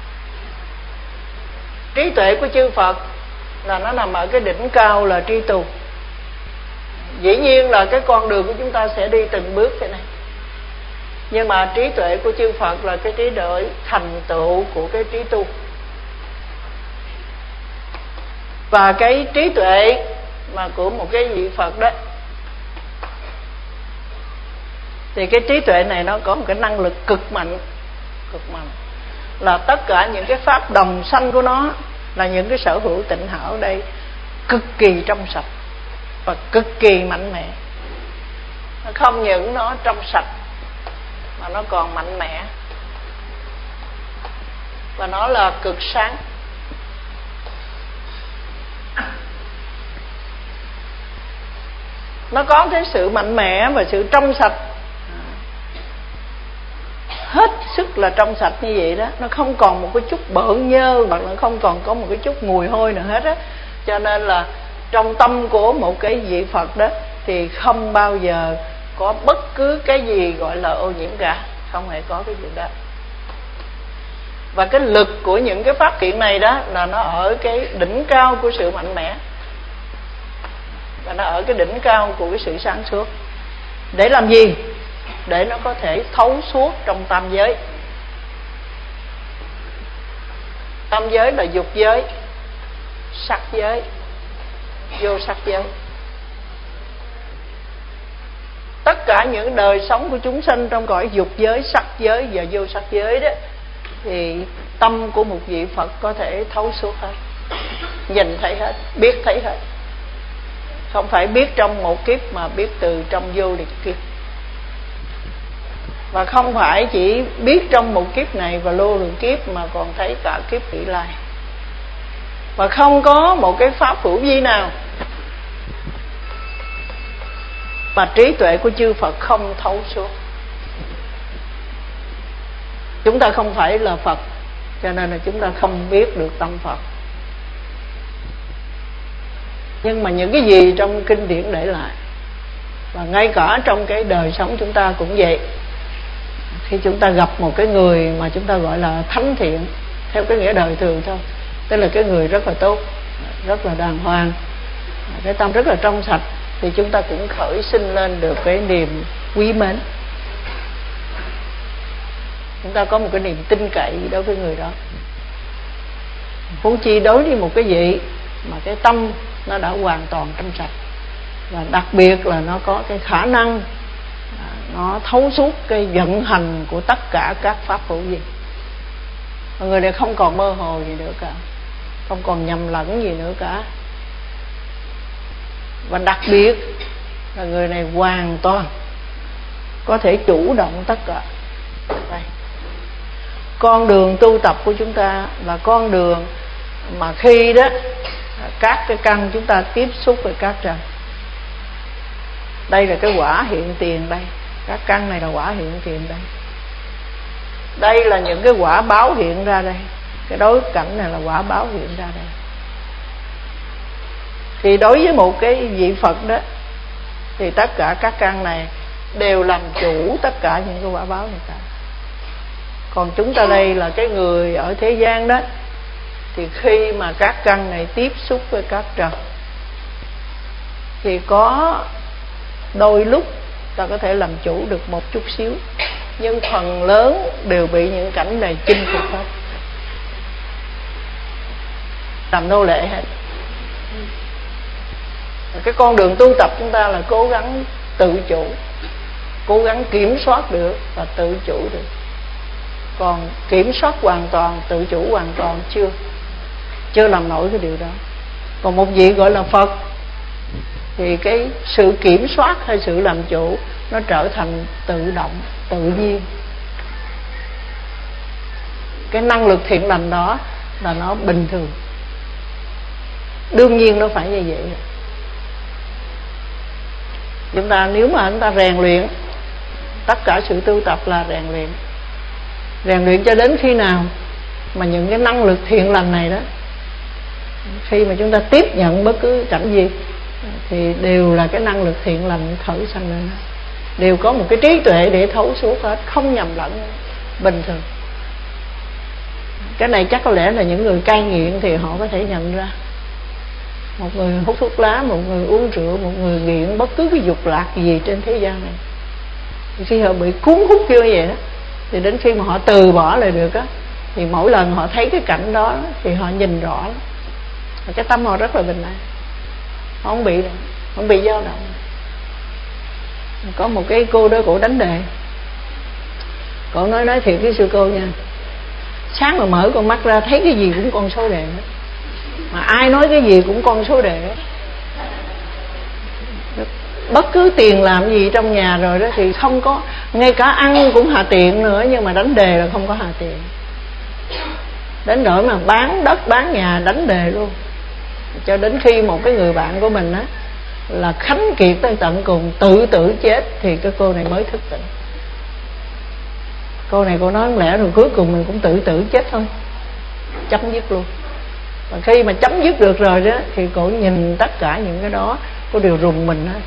Trí tuệ của chư Phật là nó nằm ở cái đỉnh cao là trí tu. Dĩ nhiên là cái con đường của chúng ta sẽ đi từng bước thế này, nhưng mà trí tuệ của chư Phật là cái trí tuệ thành tựu của cái trí tu. Và cái trí tuệ mà của một cái vị Phật đó, thì cái trí tuệ này nó có một cái năng lực cực mạnh, cực mạnh, là tất cả những cái pháp đồng sanh của nó là những cái sở hữu tịnh hảo đây cực kỳ trong sạch và cực kỳ mạnh mẽ. Nó không những nó trong sạch mà nó còn mạnh mẽ, và nó là cực sáng. Nó có cái sự mạnh mẽ và sự trong sạch, hết sức là trong sạch như vậy đó. Nó không còn một cái chút bợn nhơ, hoặc là không còn có một cái chút mùi hôi nào hết á. Cho nên là trong tâm của một cái vị Phật đó thì không bao giờ có bất cứ cái gì gọi là ô nhiễm cả, không hề có cái gì đó. Và cái lực của những cái pháp hiện này đó là nó ở cái đỉnh cao của sự mạnh mẽ, và nó ở cái đỉnh cao của cái sự sáng suốt. Để làm gì? Để nó có thể thấu suốt trong tam giới. Tam giới là dục giới, sắc giới, vô sắc giới. Tất cả những đời sống của chúng sinh trong cõi dục giới, sắc giới và vô sắc giới đó, thì tâm của một vị Phật có thể thấu suốt hết, nhìn thấy hết, biết thấy hết. Không phải biết trong một kiếp mà biết từ trong vô liệt kiếp. Và không phải chỉ biết trong một kiếp này và vô lượng kiếp, mà còn thấy cả kiếp vị lai. Và không có một cái pháp hữu vi nào mà trí tuệ của chư Phật không thấu suốt. Chúng ta không phải là Phật, cho nên là chúng ta không biết được tâm Phật. Nhưng mà những cái gì trong kinh điển để lại, và ngay cả trong cái đời sống chúng ta cũng vậy. Khi chúng ta gặp một cái người mà chúng ta gọi là thánh thiện, theo cái nghĩa đời thường thôi, tức là cái người rất là tốt, rất là đàng hoàng, cái tâm rất là trong sạch, thì chúng ta cũng khởi sinh lên được cái niềm quý mến. Chúng ta có một cái niềm tin cậy đối với người đó. Huống chi đối với một cái vị mà cái tâm nó đã hoàn toàn trong sạch, và đặc biệt là nó có cái khả năng nó thấu suốt cái vận hành của tất cả các pháp hữu vi. Và người này không còn mơ hồ gì nữa cả, không còn nhầm lẫn gì nữa cả. Và đặc biệt là người này hoàn toàn có thể chủ động tất cả. Đây. Con đường tu tập của chúng ta là con đường mà khi đó các cái căn chúng ta tiếp xúc với các trần. Đây là cái quả hiện tiền đây. Các căn này là quả hiện tiền đây. Đây là những cái quả báo hiện ra đây. Cái đối cảnh này là quả báo hiện ra đây. Thì đối với một cái vị Phật đó, thì tất cả các căn này đều làm chủ tất cả những cái quả báo này cả. Còn chúng ta đây là cái người ở thế gian đó, thì khi mà các căn này tiếp xúc với các trần, thì có đôi lúc ta có thể làm chủ được một chút xíu, nhưng phần lớn đều bị những cảnh này chinh phục hết, làm nô lệ hết. Cái con đường tu tập chúng ta là cố gắng tự chủ, cố gắng kiểm soát được và tự chủ được. Còn kiểm soát hoàn toàn, tự chủ hoàn toàn chưa chưa làm nổi cái điều đó. Còn một vị gọi là Phật thì cái sự kiểm soát hay sự làm chủ nó trở thành tự động, tự nhiên. Cái năng lực thiện lành đó là nó bình thường, đương nhiên nó phải như vậy. Chúng ta nếu mà chúng ta rèn luyện, tất cả sự tu tập là rèn luyện. Rèn luyện cho đến khi nào mà những cái năng lực thiện lành này đó, khi mà chúng ta tiếp nhận bất cứ cảnh gì thì đều là cái năng lực thiện lành khởi sanh lên, đều có một cái trí tuệ để thấu suốt hết, không nhầm lẫn, bình thường. Cái này chắc có lẽ là những người cai nghiện thì họ có thể nhận ra. Một người hút thuốc lá, một người uống rượu, một người nghiện bất cứ cái dục lạc gì trên thế gian này, thì khi họ bị cuốn hút như vậy đó, thì đến khi mà họ từ bỏ lại được á, thì mỗi lần họ thấy cái cảnh đó thì họ nhìn rõ lắm. Cái tâm họ rất là bình an, họ không bị không bị dao động. Có một cái cô đó, cổ đánh đề, cổ nói nói thiệt với sư cô nha, sáng mà mở con mắt ra thấy cái gì cũng con số đề hết, mà ai nói cái gì cũng con số đề hết. Bất cứ tiền làm gì trong nhà rồi đó thì không có, ngay cả ăn cũng hà tiện nữa, nhưng mà đánh đề là không có hà tiện. Đến nỗi mà bán đất bán nhà đánh đề luôn. Cho đến khi một cái người bạn của mình á là khánh kiệt tới tận cùng, tự tử chết, thì cái cô này mới thức tỉnh. Cô này cô nói lẽ rồi cuối cùng mình cũng tự tử chết thôi, chấm dứt luôn. Và khi mà chấm dứt được rồi đó thì cổ nhìn tất cả những cái đó, cô đều rùng mình hết.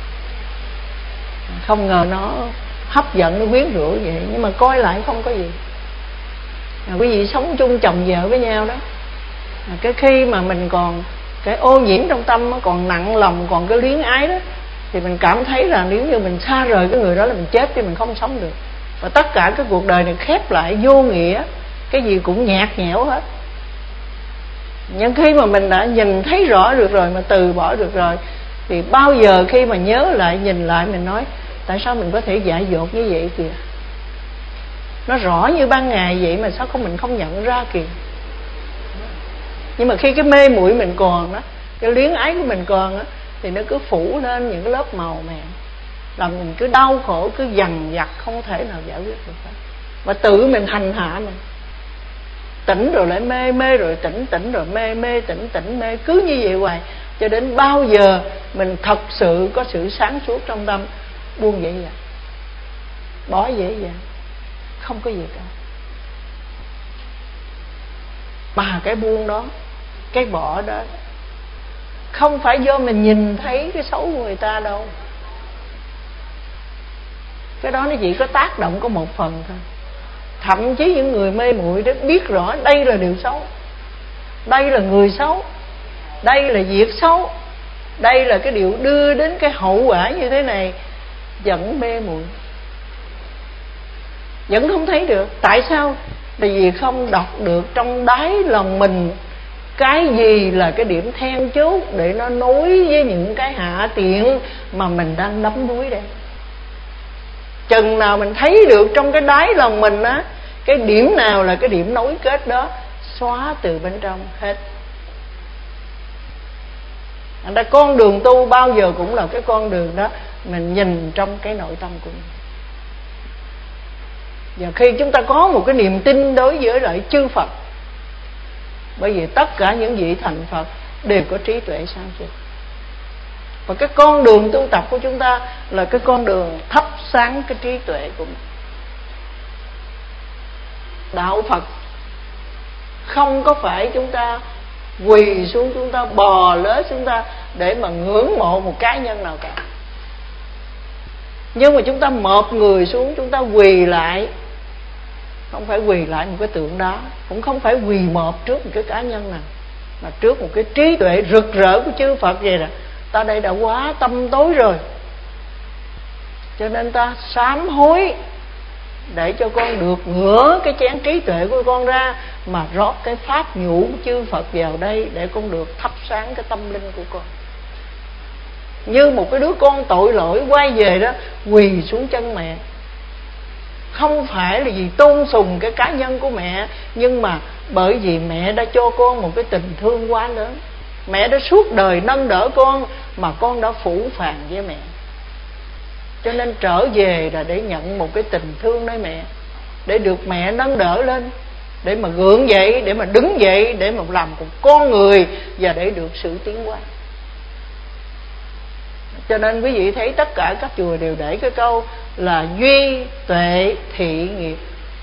Không ngờ nó hấp dẫn, nó quyến rũ vậy, nhưng mà coi lại không có gì. À, quý vị sống chung chồng vợ với nhau đó, à, cái khi mà mình còn cái ô nhiễm trong tâm, còn nặng lòng, còn cái luyến ái đó, thì mình cảm thấy là nếu như mình xa rời cái người đó là mình chết chứ mình không sống được. Và tất cả cái cuộc đời này khép lại vô nghĩa, cái gì cũng nhạt nhẽo hết. Nhưng khi mà mình đã nhìn thấy rõ được rồi, mà từ bỏ được rồi, thì bao giờ khi mà nhớ lại, nhìn lại, mình nói tại sao mình có thể dại dột như vậy kìa. Nó rõ như ban ngày vậy mà sao không mình không nhận ra kìa. Nhưng mà khi cái mê muội mình còn đó, cái luyến ái của mình còn đó, thì nó cứ phủ lên những cái lớp màu mè, làm mình cứ đau khổ, cứ dằn vặt, không thể nào giải quyết được hết. Và tự mình hành hạ mình, tỉnh rồi lại mê, mê rồi tỉnh, tỉnh rồi mê, mê tỉnh, tỉnh mê, cứ như vậy hoài, cho đến bao giờ mình thật sự có sự sáng suốt trong tâm, buông dễ dàng, bỏ dễ dàng, không có gì cả. Mà cái buông đó, cái bỏ đó, không phải do mình nhìn thấy cái xấu của người ta đâu. Cái đó nó chỉ có tác động có một phần thôi. Thậm chí những người mê muội đó biết rõ đây là điều xấu, đây là người xấu, đây là việc xấu, đây là cái điều đưa đến cái hậu quả như thế này, vẫn mê muội, vẫn không thấy được. Tại sao? Tại vì không đọc được trong đáy lòng mình cái gì là cái điểm then chốt để nó nối với những cái hạ tiện mà mình đang đắm đuối đây. Chừng nào mình thấy được trong cái đáy lòng mình á, cái điểm nào là cái điểm nối kết đó, xóa từ bên trong hết. Thành ra con đường tu bao giờ cũng là cái con đường đó, mình nhìn trong cái nội tâm của mình. Và khi chúng ta có một cái niềm tin đối với lại chư Phật, bởi vì tất cả những vị thành Phật đều có trí tuệ sáng suốt. Và cái con đường tu tập của chúng ta là cái con đường thắp sáng cái trí tuệ của mình. Đạo Phật không có phải chúng ta quỳ xuống, chúng ta bò lết chúng ta để mà ngưỡng mộ một cá nhân nào cả. Nhưng mà chúng ta mộp người xuống, chúng ta quỳ lại, không phải quỳ lại một cái tượng đá, cũng không phải quỳ mộp trước một cái cá nhân nào, mà trước một cái trí tuệ rực rỡ của chư Phật vậy nè. Ta đây đã quá tâm tối rồi, cho nên ta sám hối để cho con được ngửa cái chén trí tuệ của con ra, mà rót cái pháp nhũ của chư Phật vào đây để con được thắp sáng cái tâm linh của con. Như một cái đứa con tội lỗi quay về đó, quỳ xuống chân mẹ, không phải là vì tôn sùng cái cá nhân của mẹ, nhưng mà bởi vì mẹ đã cho con một cái tình thương quá lớn. Mẹ đã suốt đời nâng đỡ con, mà con đã phủ phàng với mẹ, cho nên trở về là để nhận một cái tình thương nơi mẹ, để được mẹ nâng đỡ lên, để mà gượng dậy, để mà đứng dậy, để mà làm một con người, và để được sự tiến hóa. Cho nên quý vị thấy tất cả các chùa đều để cái câu là duy tuệ thị nghiệp.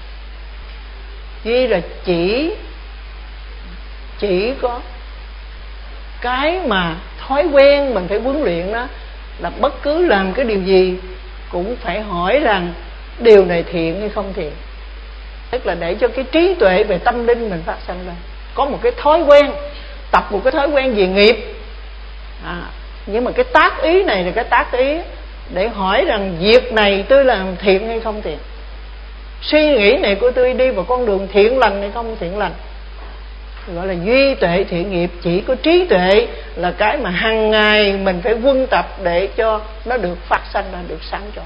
Duy là chỉ Chỉ có cái mà thói quen mình phải huấn luyện đó, là bất cứ làm cái điều gì cũng phải hỏi rằng điều này thiện hay không thiện. Tức là để cho cái trí tuệ về tâm linh mình phát sinh lên. Có một cái thói quen, tập một cái thói quen về nghiệp, à, nhưng mà cái tác ý này là cái tác ý để hỏi rằng việc này tôi làm thiện hay không thiện, suy nghĩ này của tôi đi vào con đường thiện lành hay không thiện lành. Gọi là duy tuệ thiện nghiệp. Chỉ có trí tuệ là cái mà hàng ngày mình phải quân tập để cho nó được phát sanh ra, được sáng chói.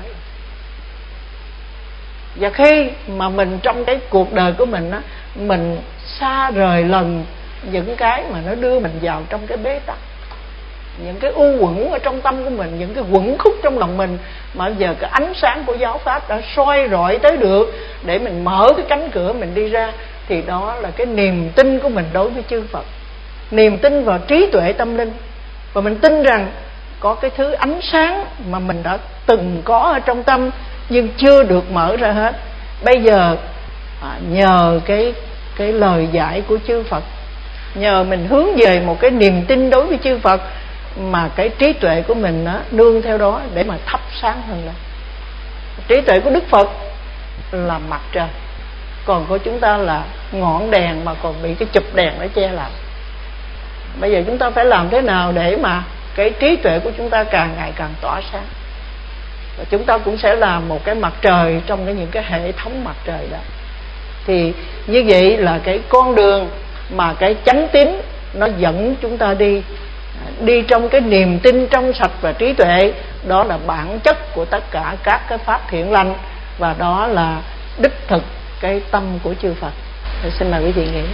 Và khi mà mình trong cái cuộc đời của mình á, mình xa rời lần những cái mà nó đưa mình vào trong cái bế tắc, những cái u uẩn ở trong tâm của mình, những cái uẩn khúc trong lòng mình, mà giờ cái ánh sáng của giáo pháp đã soi rọi tới được để mình mở cái cánh cửa mình đi ra, thì đó là cái niềm tin của mình đối với chư Phật, niềm tin vào trí tuệ tâm linh. Và mình tin rằng có cái thứ ánh sáng mà mình đã từng có ở trong tâm nhưng chưa được mở ra hết. Bây giờ à, nhờ cái cái lời dạy của chư Phật, nhờ mình hướng về một cái niềm tin đối với chư Phật mà cái trí tuệ của mình nó nương theo đó để mà thắp sáng hơn lên. Trí tuệ của Đức Phật là mặt trời, còn của chúng ta là ngọn đèn mà còn bị cái chụp đèn nó che lại. Bây giờ chúng ta phải làm thế nào để mà cái trí tuệ của chúng ta càng ngày càng tỏa sáng, và chúng ta cũng sẽ là một cái mặt trời trong cái những cái hệ thống mặt trời đó. Thì như vậy là cái con đường mà cái chánh tín nó dẫn chúng ta đi, đi trong cái niềm tin trong sạch và trí tuệ. Đó là bản chất của tất cả các cái pháp thiện lành, và đó là đích thực cái tâm của chư Phật. Thì xin mời quý vị nghĩ.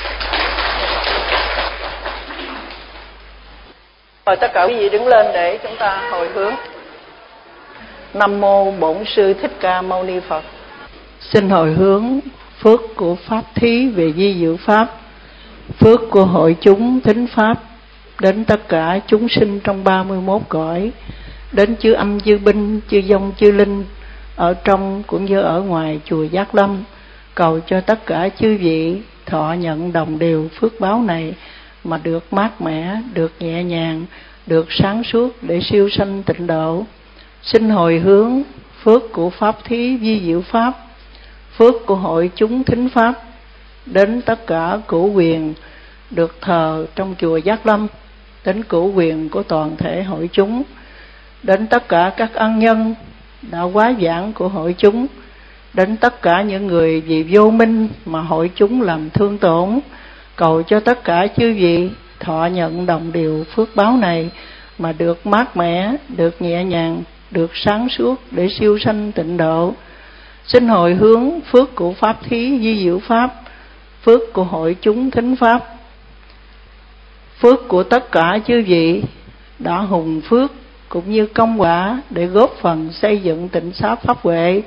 Mời tất cả quý vị đứng lên để chúng ta hồi hướng. Nam mô Bổn Sư Thích Ca Mâu Ni Phật. Xin hồi hướng phước của pháp thí về di diệu pháp, phước của hội chúng thính pháp đến tất cả chúng sinh trong ba mươi mốt cõi, đến chư âm chư binh chư vong chư linh ở trong cũng như ở ngoài chùa Giác Lâm, cầu cho tất cả chư vị thọ nhận đồng đều phước báo này mà được mát mẻ, được nhẹ nhàng, được sáng suốt để siêu sanh tịnh độ. Xin hồi hướng phước của pháp thí vi diệu pháp, phước của hội chúng thính pháp đến tất cả cửu quyền được thờ trong chùa Giác Lâm, đến cửu quyền của toàn thể hội chúng, đến tất cả các ân nhân đã quá giảng của hội chúng, đến tất cả những người vì vô minh mà hội chúng làm thương tổn, cầu cho tất cả chư vị thọ nhận đồng điều phước báo này mà được mát mẻ, được nhẹ nhàng, được sáng suốt để siêu sanh tịnh độ. Xin hồi hướng phước của pháp thí di diệu pháp, phước của hội chúng thính pháp, phước của tất cả chư vị đã hùng phước cũng như công quả để góp phần xây dựng tịnh xá pháp huệ,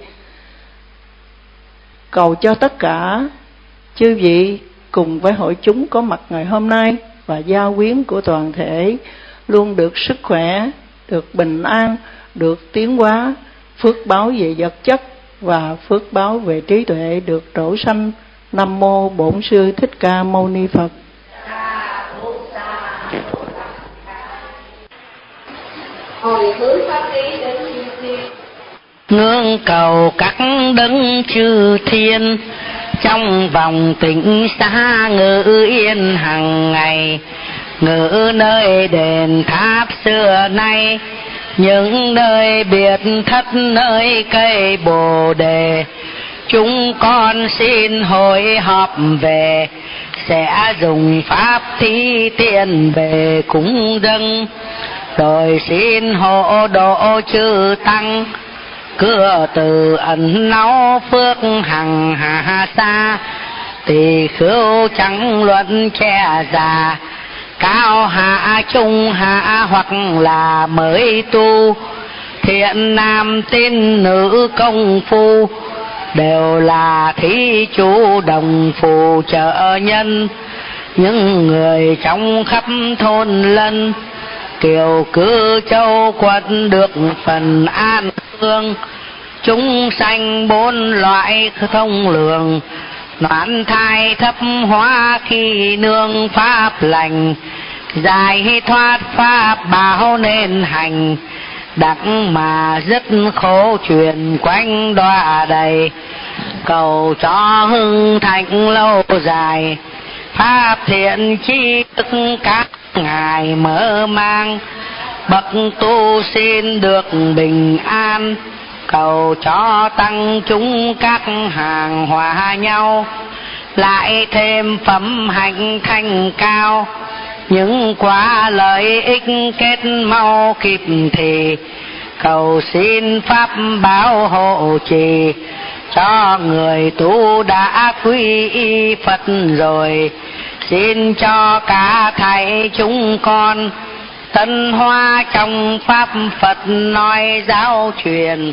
cầu cho tất cả chư vị cùng với hội chúng có mặt ngày hôm nay và gia quyến của toàn thể luôn được sức khỏe, được bình an, được tiến hóa, phước báo về vật chất và phước báo về trí tuệ được trổ sanh. Nam mô Bổn Sư Thích Ca Mâu Ni Phật. Hồi hướng pháp lý đến chư thiên, ngưỡng cầu các đấng chư thiên trong vòng tịnh xá ngự yên hằng ngày, ngự nơi đền tháp xưa nay, những nơi biệt thất nơi cây bồ đề. Chúng con xin hội họp về, sẽ dùng pháp thí tiền về cúng dâng, rồi xin hộ độ chư tăng, cửa từ ẩn náu phước hằng hà xa. Tỳ khưu chẳng luận che già, cao hạ trung hạ hoặc là mới tu, thiện nam tín nữ công phu, đều là thí chủ đồng phù trợ nhân. Những người trong khắp thôn lân, kiều cư châu quận được phần an hương. Chúng sanh bốn loại thông lường, noãn thai thấp hóa khi nương pháp lành, giải thoát pháp bảo nên hành, đặng mà rất khổ truyền quanh đọa đầy. Cầu cho hưng thịnh lâu dài, pháp thiện chi thức các ngài mở mang, bậc tu xin được bình an. Cầu cho tăng chúng các hàng hòa nhau, lại thêm phẩm hạnh thanh cao. Những quả lợi ích kết mau kịp thì, cầu xin pháp bảo hộ trì, cho người tu đã quy y Phật rồi. Xin cho cả thầy chúng con tân hoa trong pháp Phật nói giáo truyền.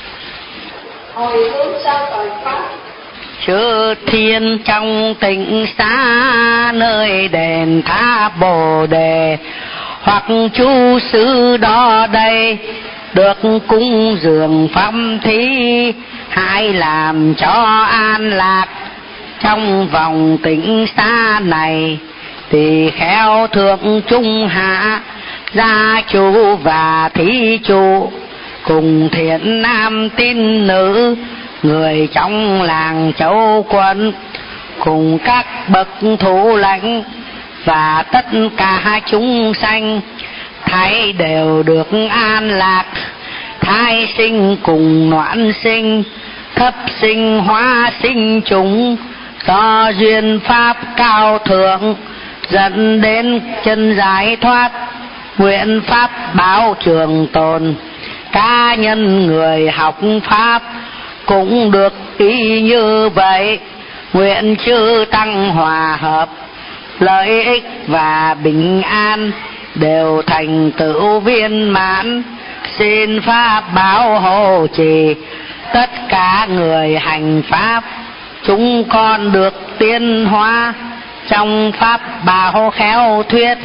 hồi hướng sao tội pháp, chư thiên trong tịnh xá nơi đền tháp bồ đề, hoặc chú sư đó đây được cúng dường pháp thí, hãy làm cho an lạc trong vòng tịnh xá này. tỳ kheo thượng trung hạ, gia chủ và thí chủ, cùng thiện nam tín nữ, người trong làng châu quận, cùng các bậc thủ lãnh và tất cả chúng sanh, thấy đều được an lạc, thai sinh cùng noãn sinh, thấp sinh hóa sinh chúng, do duyên pháp cao thượng dẫn đến chân giải thoát, nguyện pháp báo trường tồn. Cá nhân người học pháp cũng được ý như vậy, nguyện chư tăng hòa hợp, lợi ích và bình an đều thành tựu viên mãn. Xin pháp bảo hộ trì tất cả người hành pháp, chúng con được tiến hóa trong pháp bảo khéo thuyết.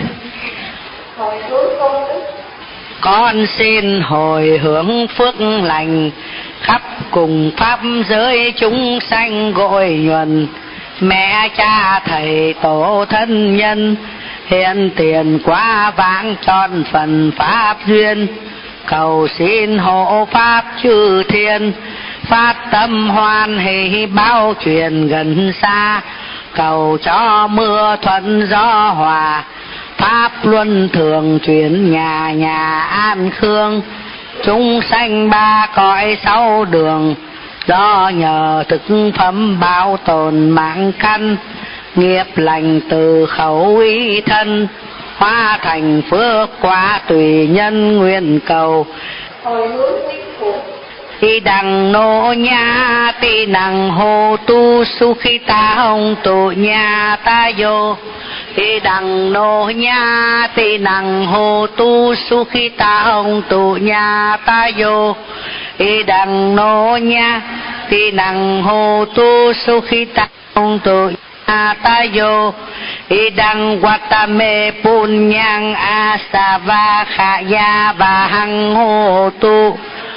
Hồi hướng công đức, Con xin hồi hướng phước lành khắp cùng pháp giới chúng sanh gội nhuần, mẹ cha thầy tổ thân nhân hiện tiền quá vãng tròn phần pháp duyên, cầu xin hộ pháp chư thiên phát tâm hoan hỷ báo truyền gần xa, cầu cho mưa thuận gió hòa, pháp luân thường chuyển nhà nhà an khương. Chúng sanh ba cõi sáu đường, do nhờ thực phẩm bảo tồn mạng căn, nghiệp lành từ khẩu ý thân, hóa thành phước quả tùy nhân nguyện cầu. hồi hướng tích phục, Khi đằng nô nha ti năng hô tu su khi ta hồng tụ nha ta vô. Khi đằng nô nha ti năng hô tu su khi ta hồng tụ nha ta vô. Khi đằng nô nha ti năng hô tu su khi ta hồng tụ nha ta vô. Khi đằng watame punyang asava khaya và hằng hô tu.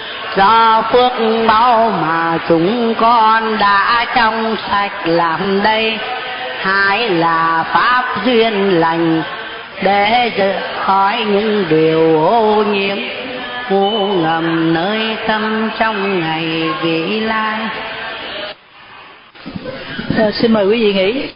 Do phước báu mà chúng con đã trong sạch làm đây, hai là pháp duyên lành để khỏi những điều ô nhiễm ngủ ngầm nơi tâm trong ngày vị lai. À, xin mời quý vị nghỉ.